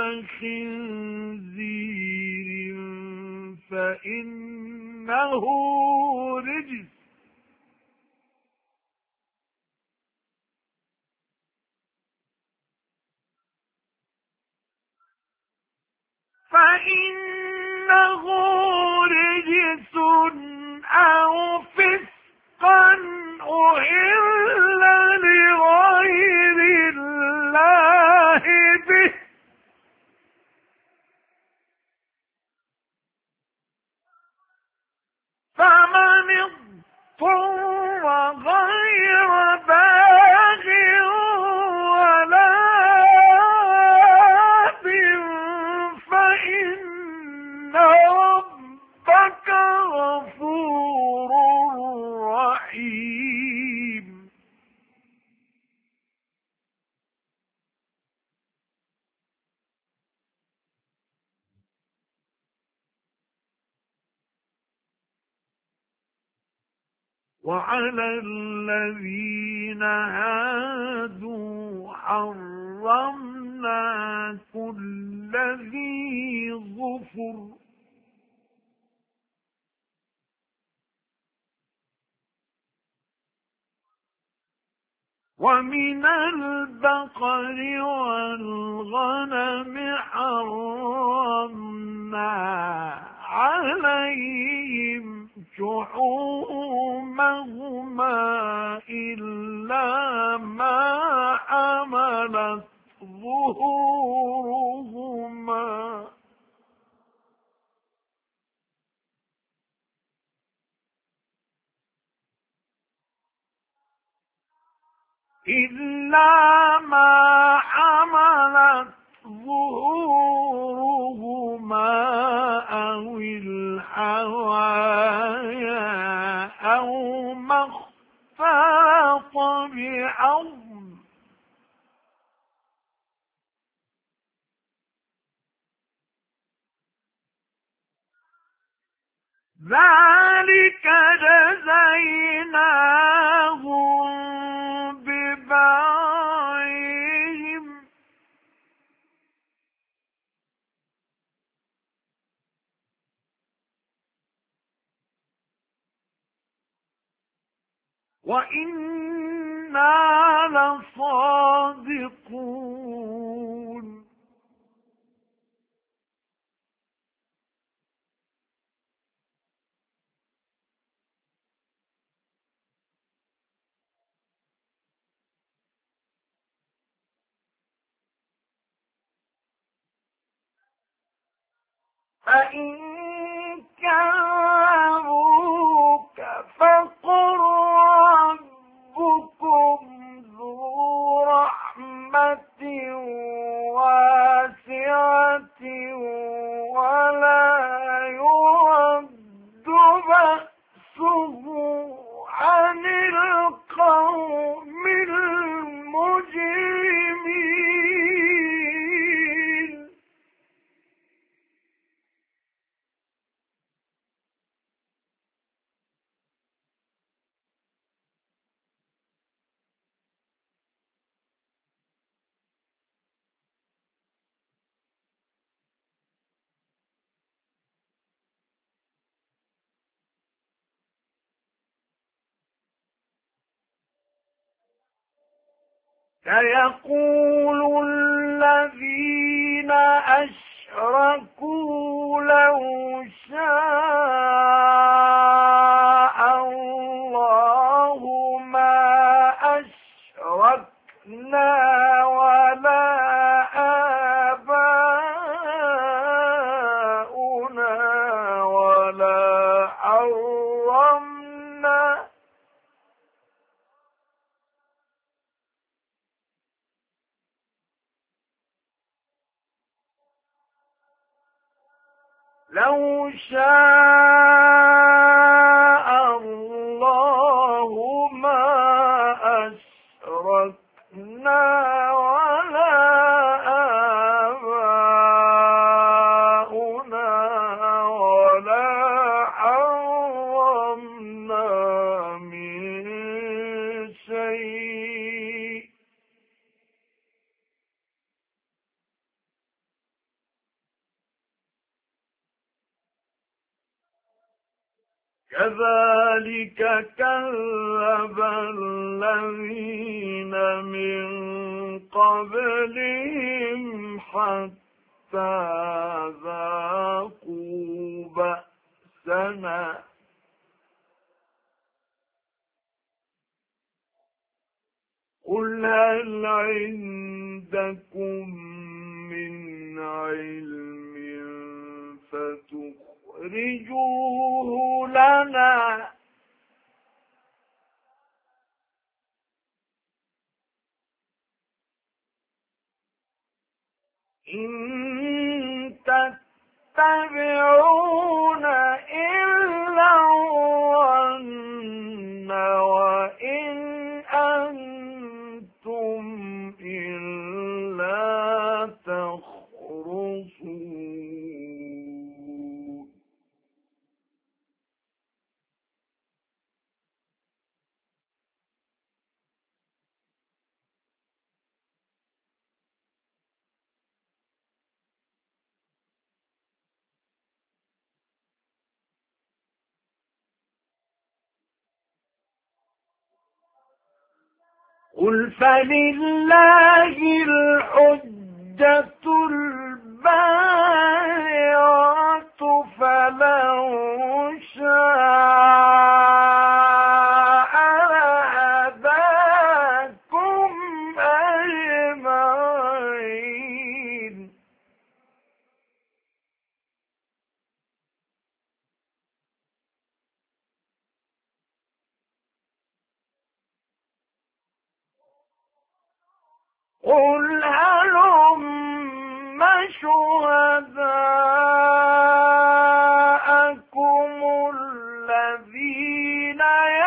خنزير فإنه رجس أو فسقا أهل لغير الله به فمن اضطر غير باغ ولا آثم فإن ربك غفور رحيم. وعلى الذين هادوا حرمنا كل ذي ظفر ومن البقر والغنم حرمنا عليهم شحومهما إلا ما حملت ظهورهما أو الحوايا أو ما اختلط بعظم ذلك جزيناهم ببغيهم وإنا لصادقون. فإن كذبوك فقل ربكم ذو رحمة واسعة ولا يرد بأسه عن القوم المجرمين. سيقول الذين أشركوا لو شاء الله ما أشركنا ولا آباؤنا ولا حرمنا لو شاء الله ما أشركنا ولا آباؤنا ولا حرمنا من شيء كذلك كذب الذين من قبلهم حتى ذاقوا بأسنا قل هل عندكم من علم فتخرجوه لنا إن تتبعون قل فلله الحجة البالغة فلو شاء لهداكم أجمعين. قل هلم شهداءكم الذين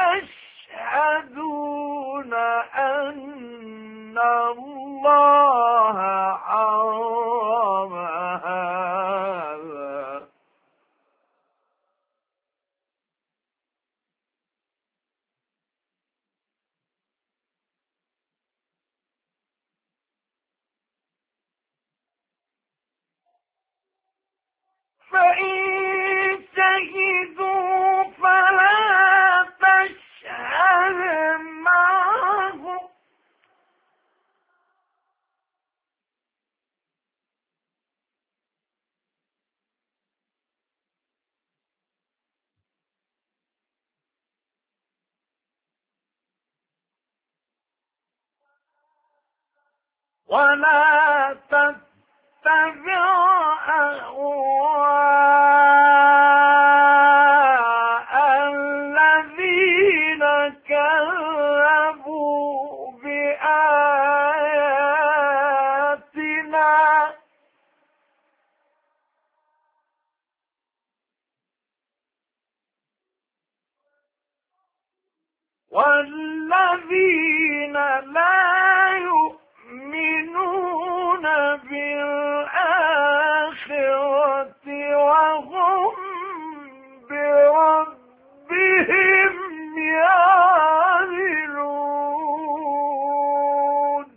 يشهدون أن الله حرم هذا. فإن شهدوا فلا تشهد معهم ولا تتبع أهواء الذين كذبوا بآياتنا والذين لا يؤمنون بالآخرة وهم بربهم يعدلون.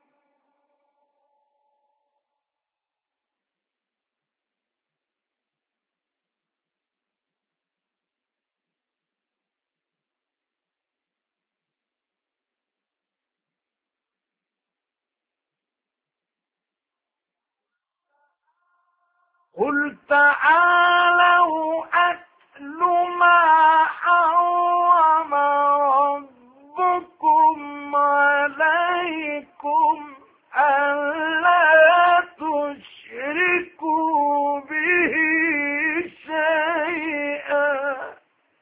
قل تعالوا أتل ما حرم ربكم عليكم ألا تشركوا به شيئا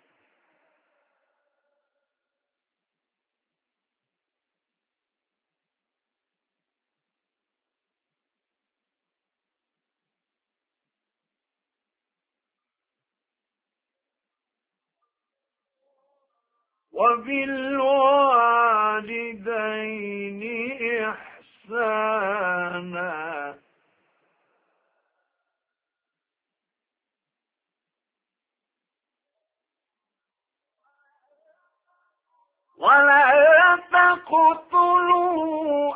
وبالوالدين إحسانا ولا تقتلوا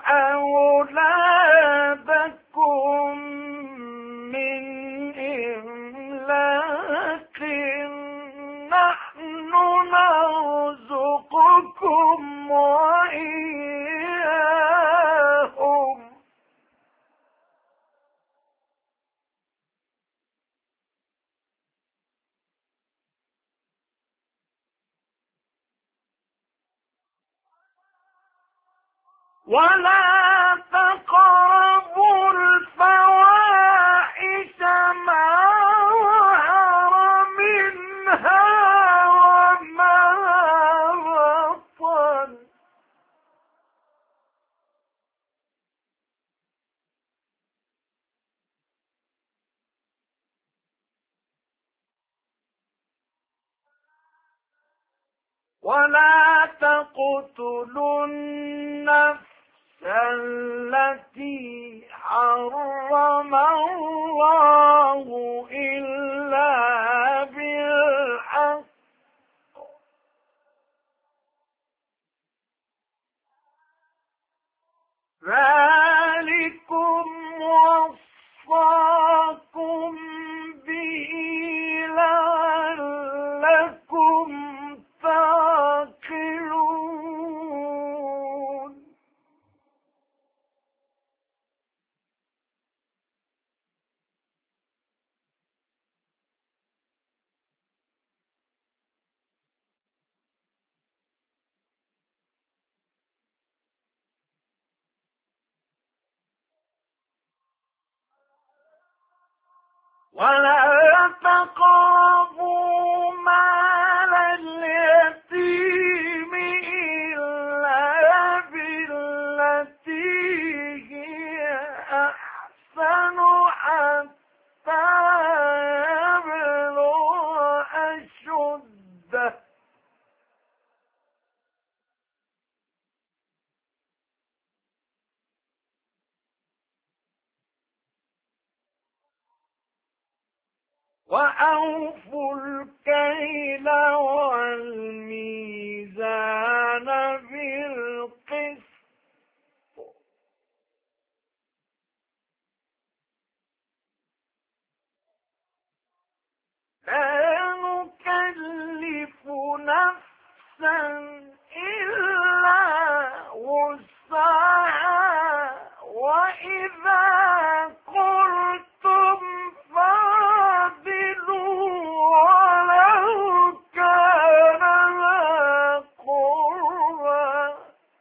أولادكم من إملاق نحن نرزقكم وإياهم ولا تقربوا الفواحش ما ظهر منها وما بطن ولا تقتلوا النفس التي حرم الله إلا بالحق ذلكم وصاكم به لعلكم تعقلون. ولا تقربوا مال اليتيم إلا بالتي هي أحسن حتى يبلغ أشده. وأوفوا الكيل والميزان بالقسط لا نكلف نفسا إلا وسعها وإذا قلتم فاعدلوا ولو كان ذا قربى.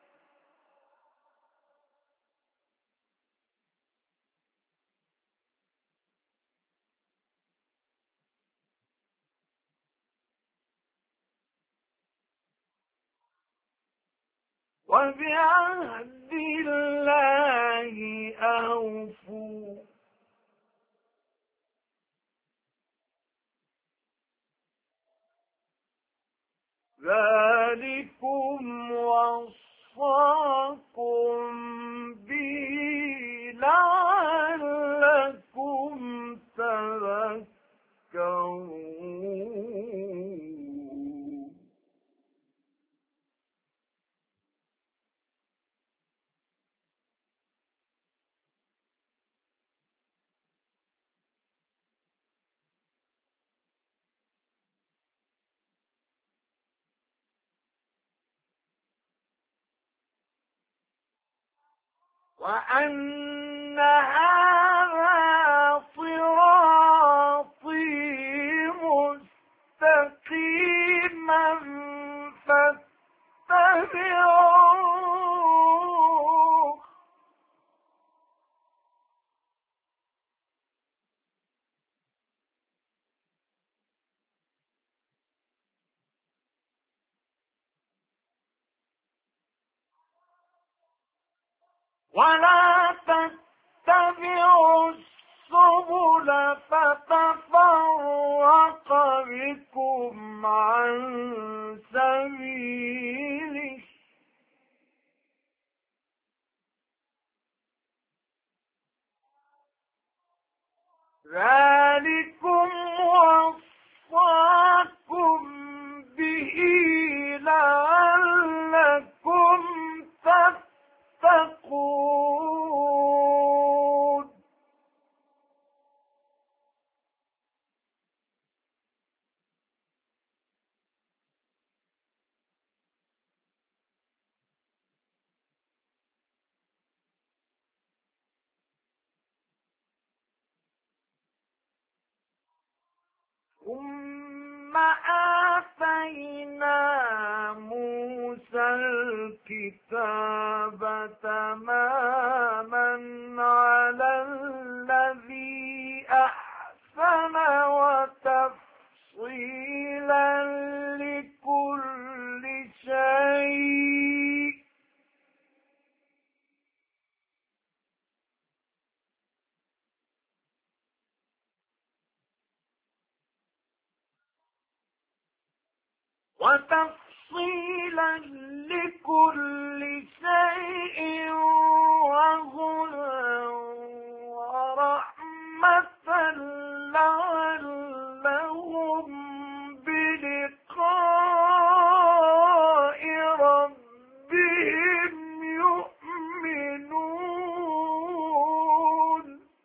وبعهد الله أوفوا ذلكم وصاكم به لعلكم تذكرون. وأن هذا صراطي مستقيما فاتبعوه ولا تتبعوا السبل فتفرق بكم عن سبيله ذلكم وصاكم به لعلكم تتقون. ثم آتينا موسى الكتاب تماما على الذي أحسن وتفصيلا لكل شيء وهدى ورحمة لعلهم بلقاء ربهم يؤمنون.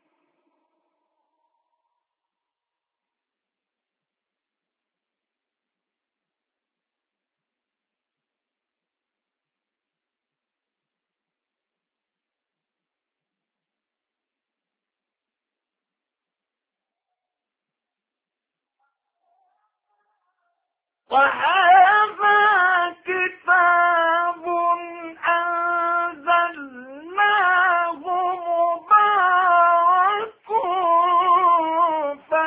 وهذا كتاب أنزلناه مبارك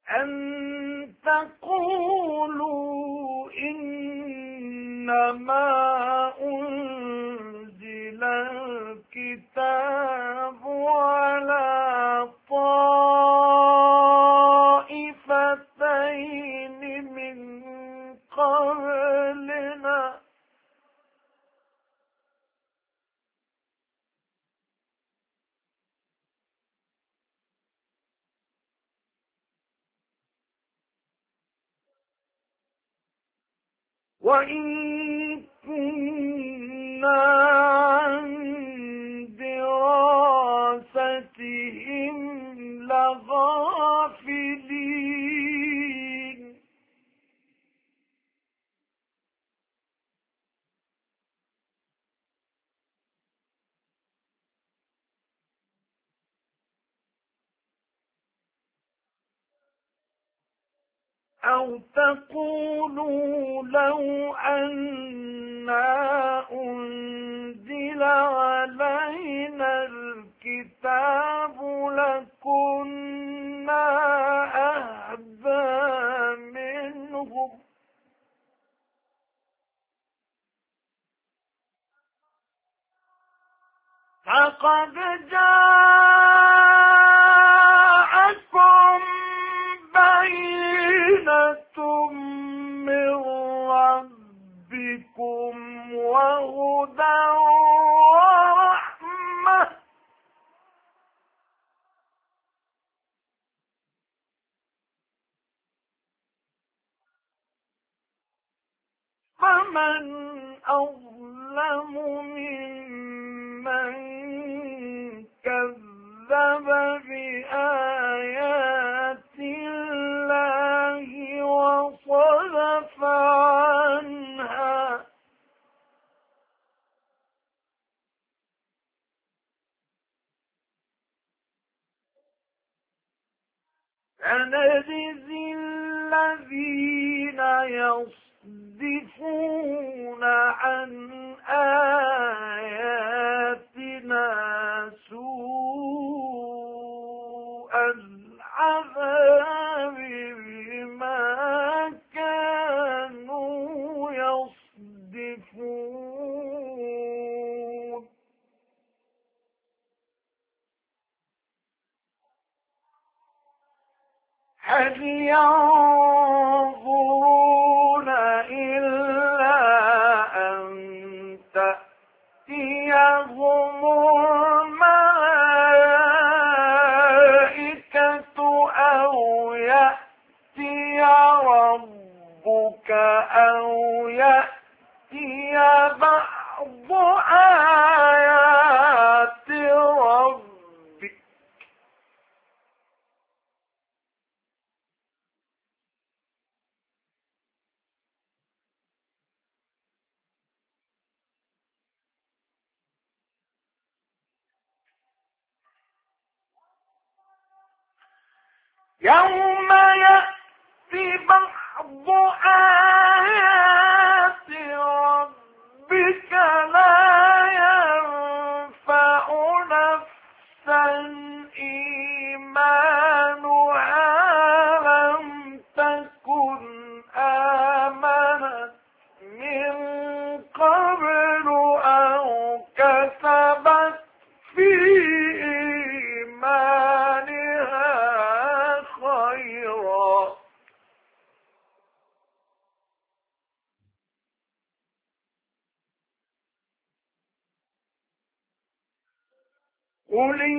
أن تقولوا إنما أنزل الكتاب على طائفتين من قبلنا وإن كنا عن دراستهم لغافلين أو تقولوا لو أنا أنزل علينا الكتاب لكنا أهدى منهم فقد جاءكم بينة من ربكم وهدى ورحمة فمن أظلم ممن كذب بآيات الله وصدف عنها سنجزي الذين يصدفون عن آياتنا سوء العذاب بما كانوا يصدفون هل ينظرون إلا أن تأتيهم الملائكة أو يأتي ربك أو يأتي بعض آيات ربك يوم يأتي بعض آيات ربك لا ينفع نفسا إيمانها لم تكن آمنت من قبل أو كسبت في إيمانها خيرا قل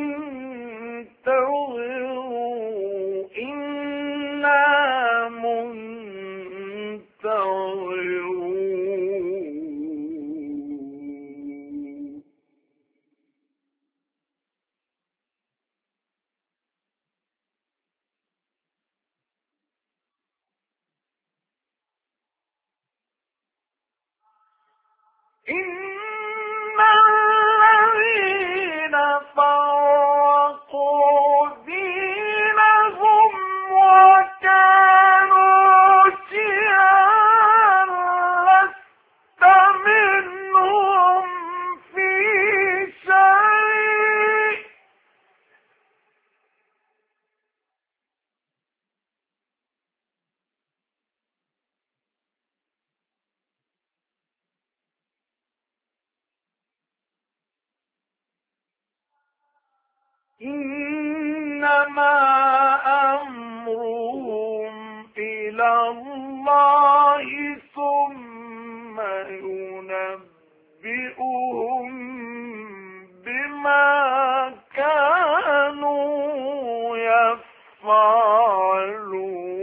انتظروا إنا منتظرون إن الذين فرقوا دينهم وكانوا شيعا لست منهم في شيء إنما أمرهم إلى الله ثم ينبئهم بما كانوا يفعلون.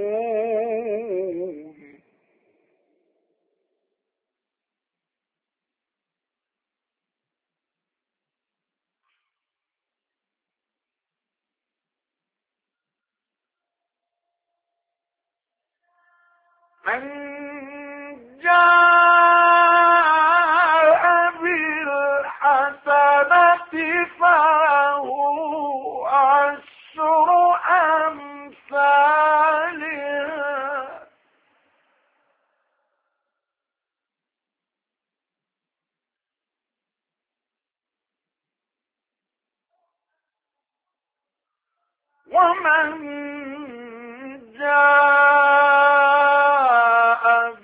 من جاء بالحسنة فله عشر أمثالها ومن جاء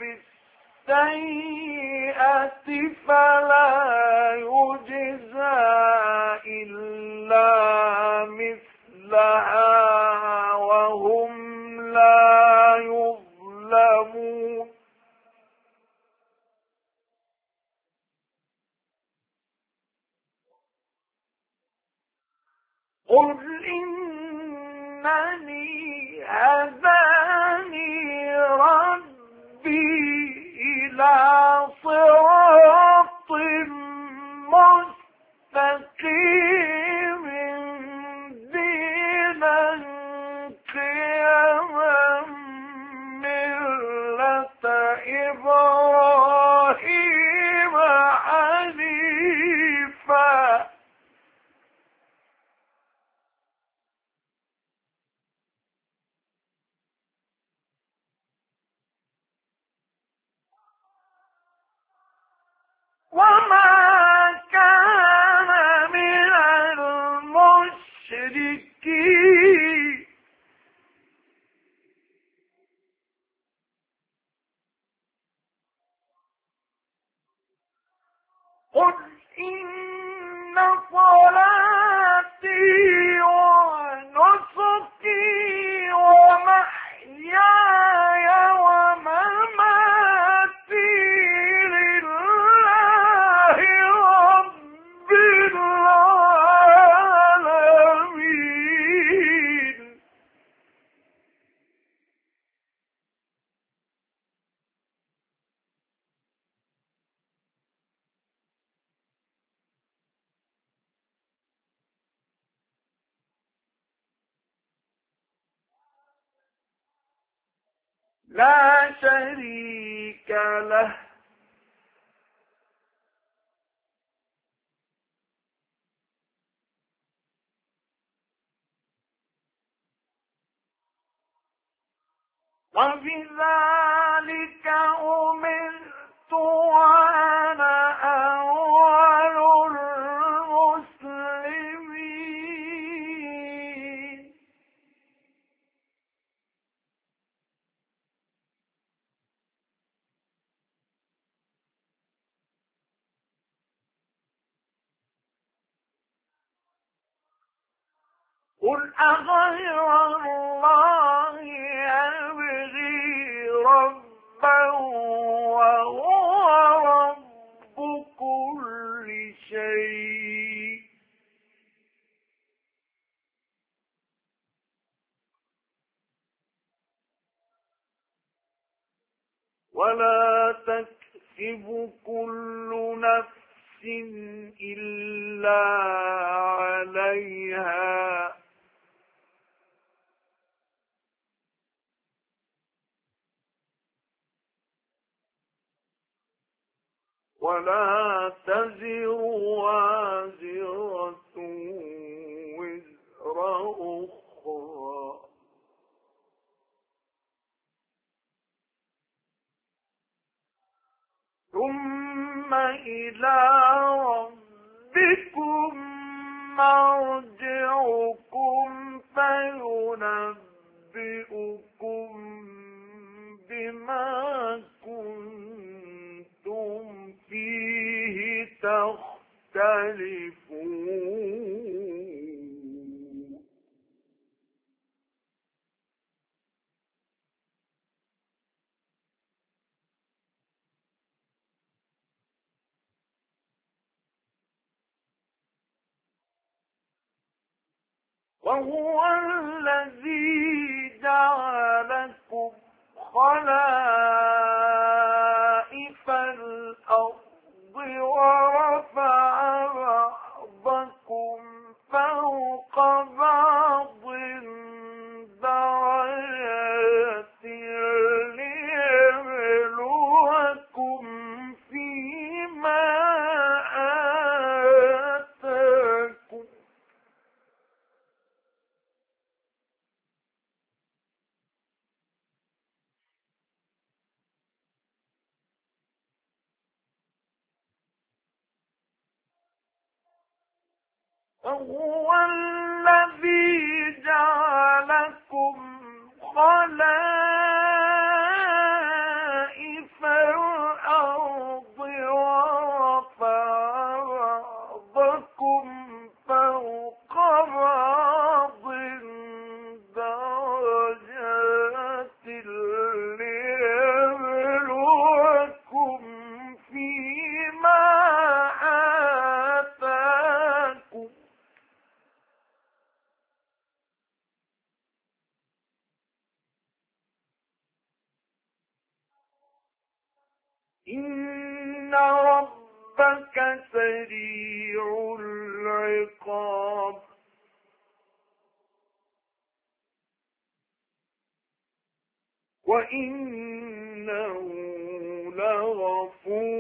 بالسيئة فلا يجزى إلا مثلها وهم لا يظلمون. قل إنني هداني ربي إلى صراط مستقيم دينا قيما ملة إبراهيم حنيفا وما كان من المشركين. قل إن صلاتي ونسكي ومحياي ومماتي لله رب العالمين. لا شريك له وبذلك أمرت وأنا أول المسلمين. قل أغير الله أبغي ربا وهو رب كل شيء ولا تكسب كل نفس إلا عليها ولا تزر وازرة وزر أخرى ثم إلى ربكم مرجعكم فينبئكم بما كنتم فيه تختلفون. وهو الذي جعلكم خلائف الأرض ورفع بعضكم فوق بعض درجات ليبلوكم فيما آتاكم وهو الذي جعلكم خلائف الأرض ورفع بعضكم فوق بعض درجات ليبلوكم فيما آتاكم إن ربك سريع العقاب وإنه لغفور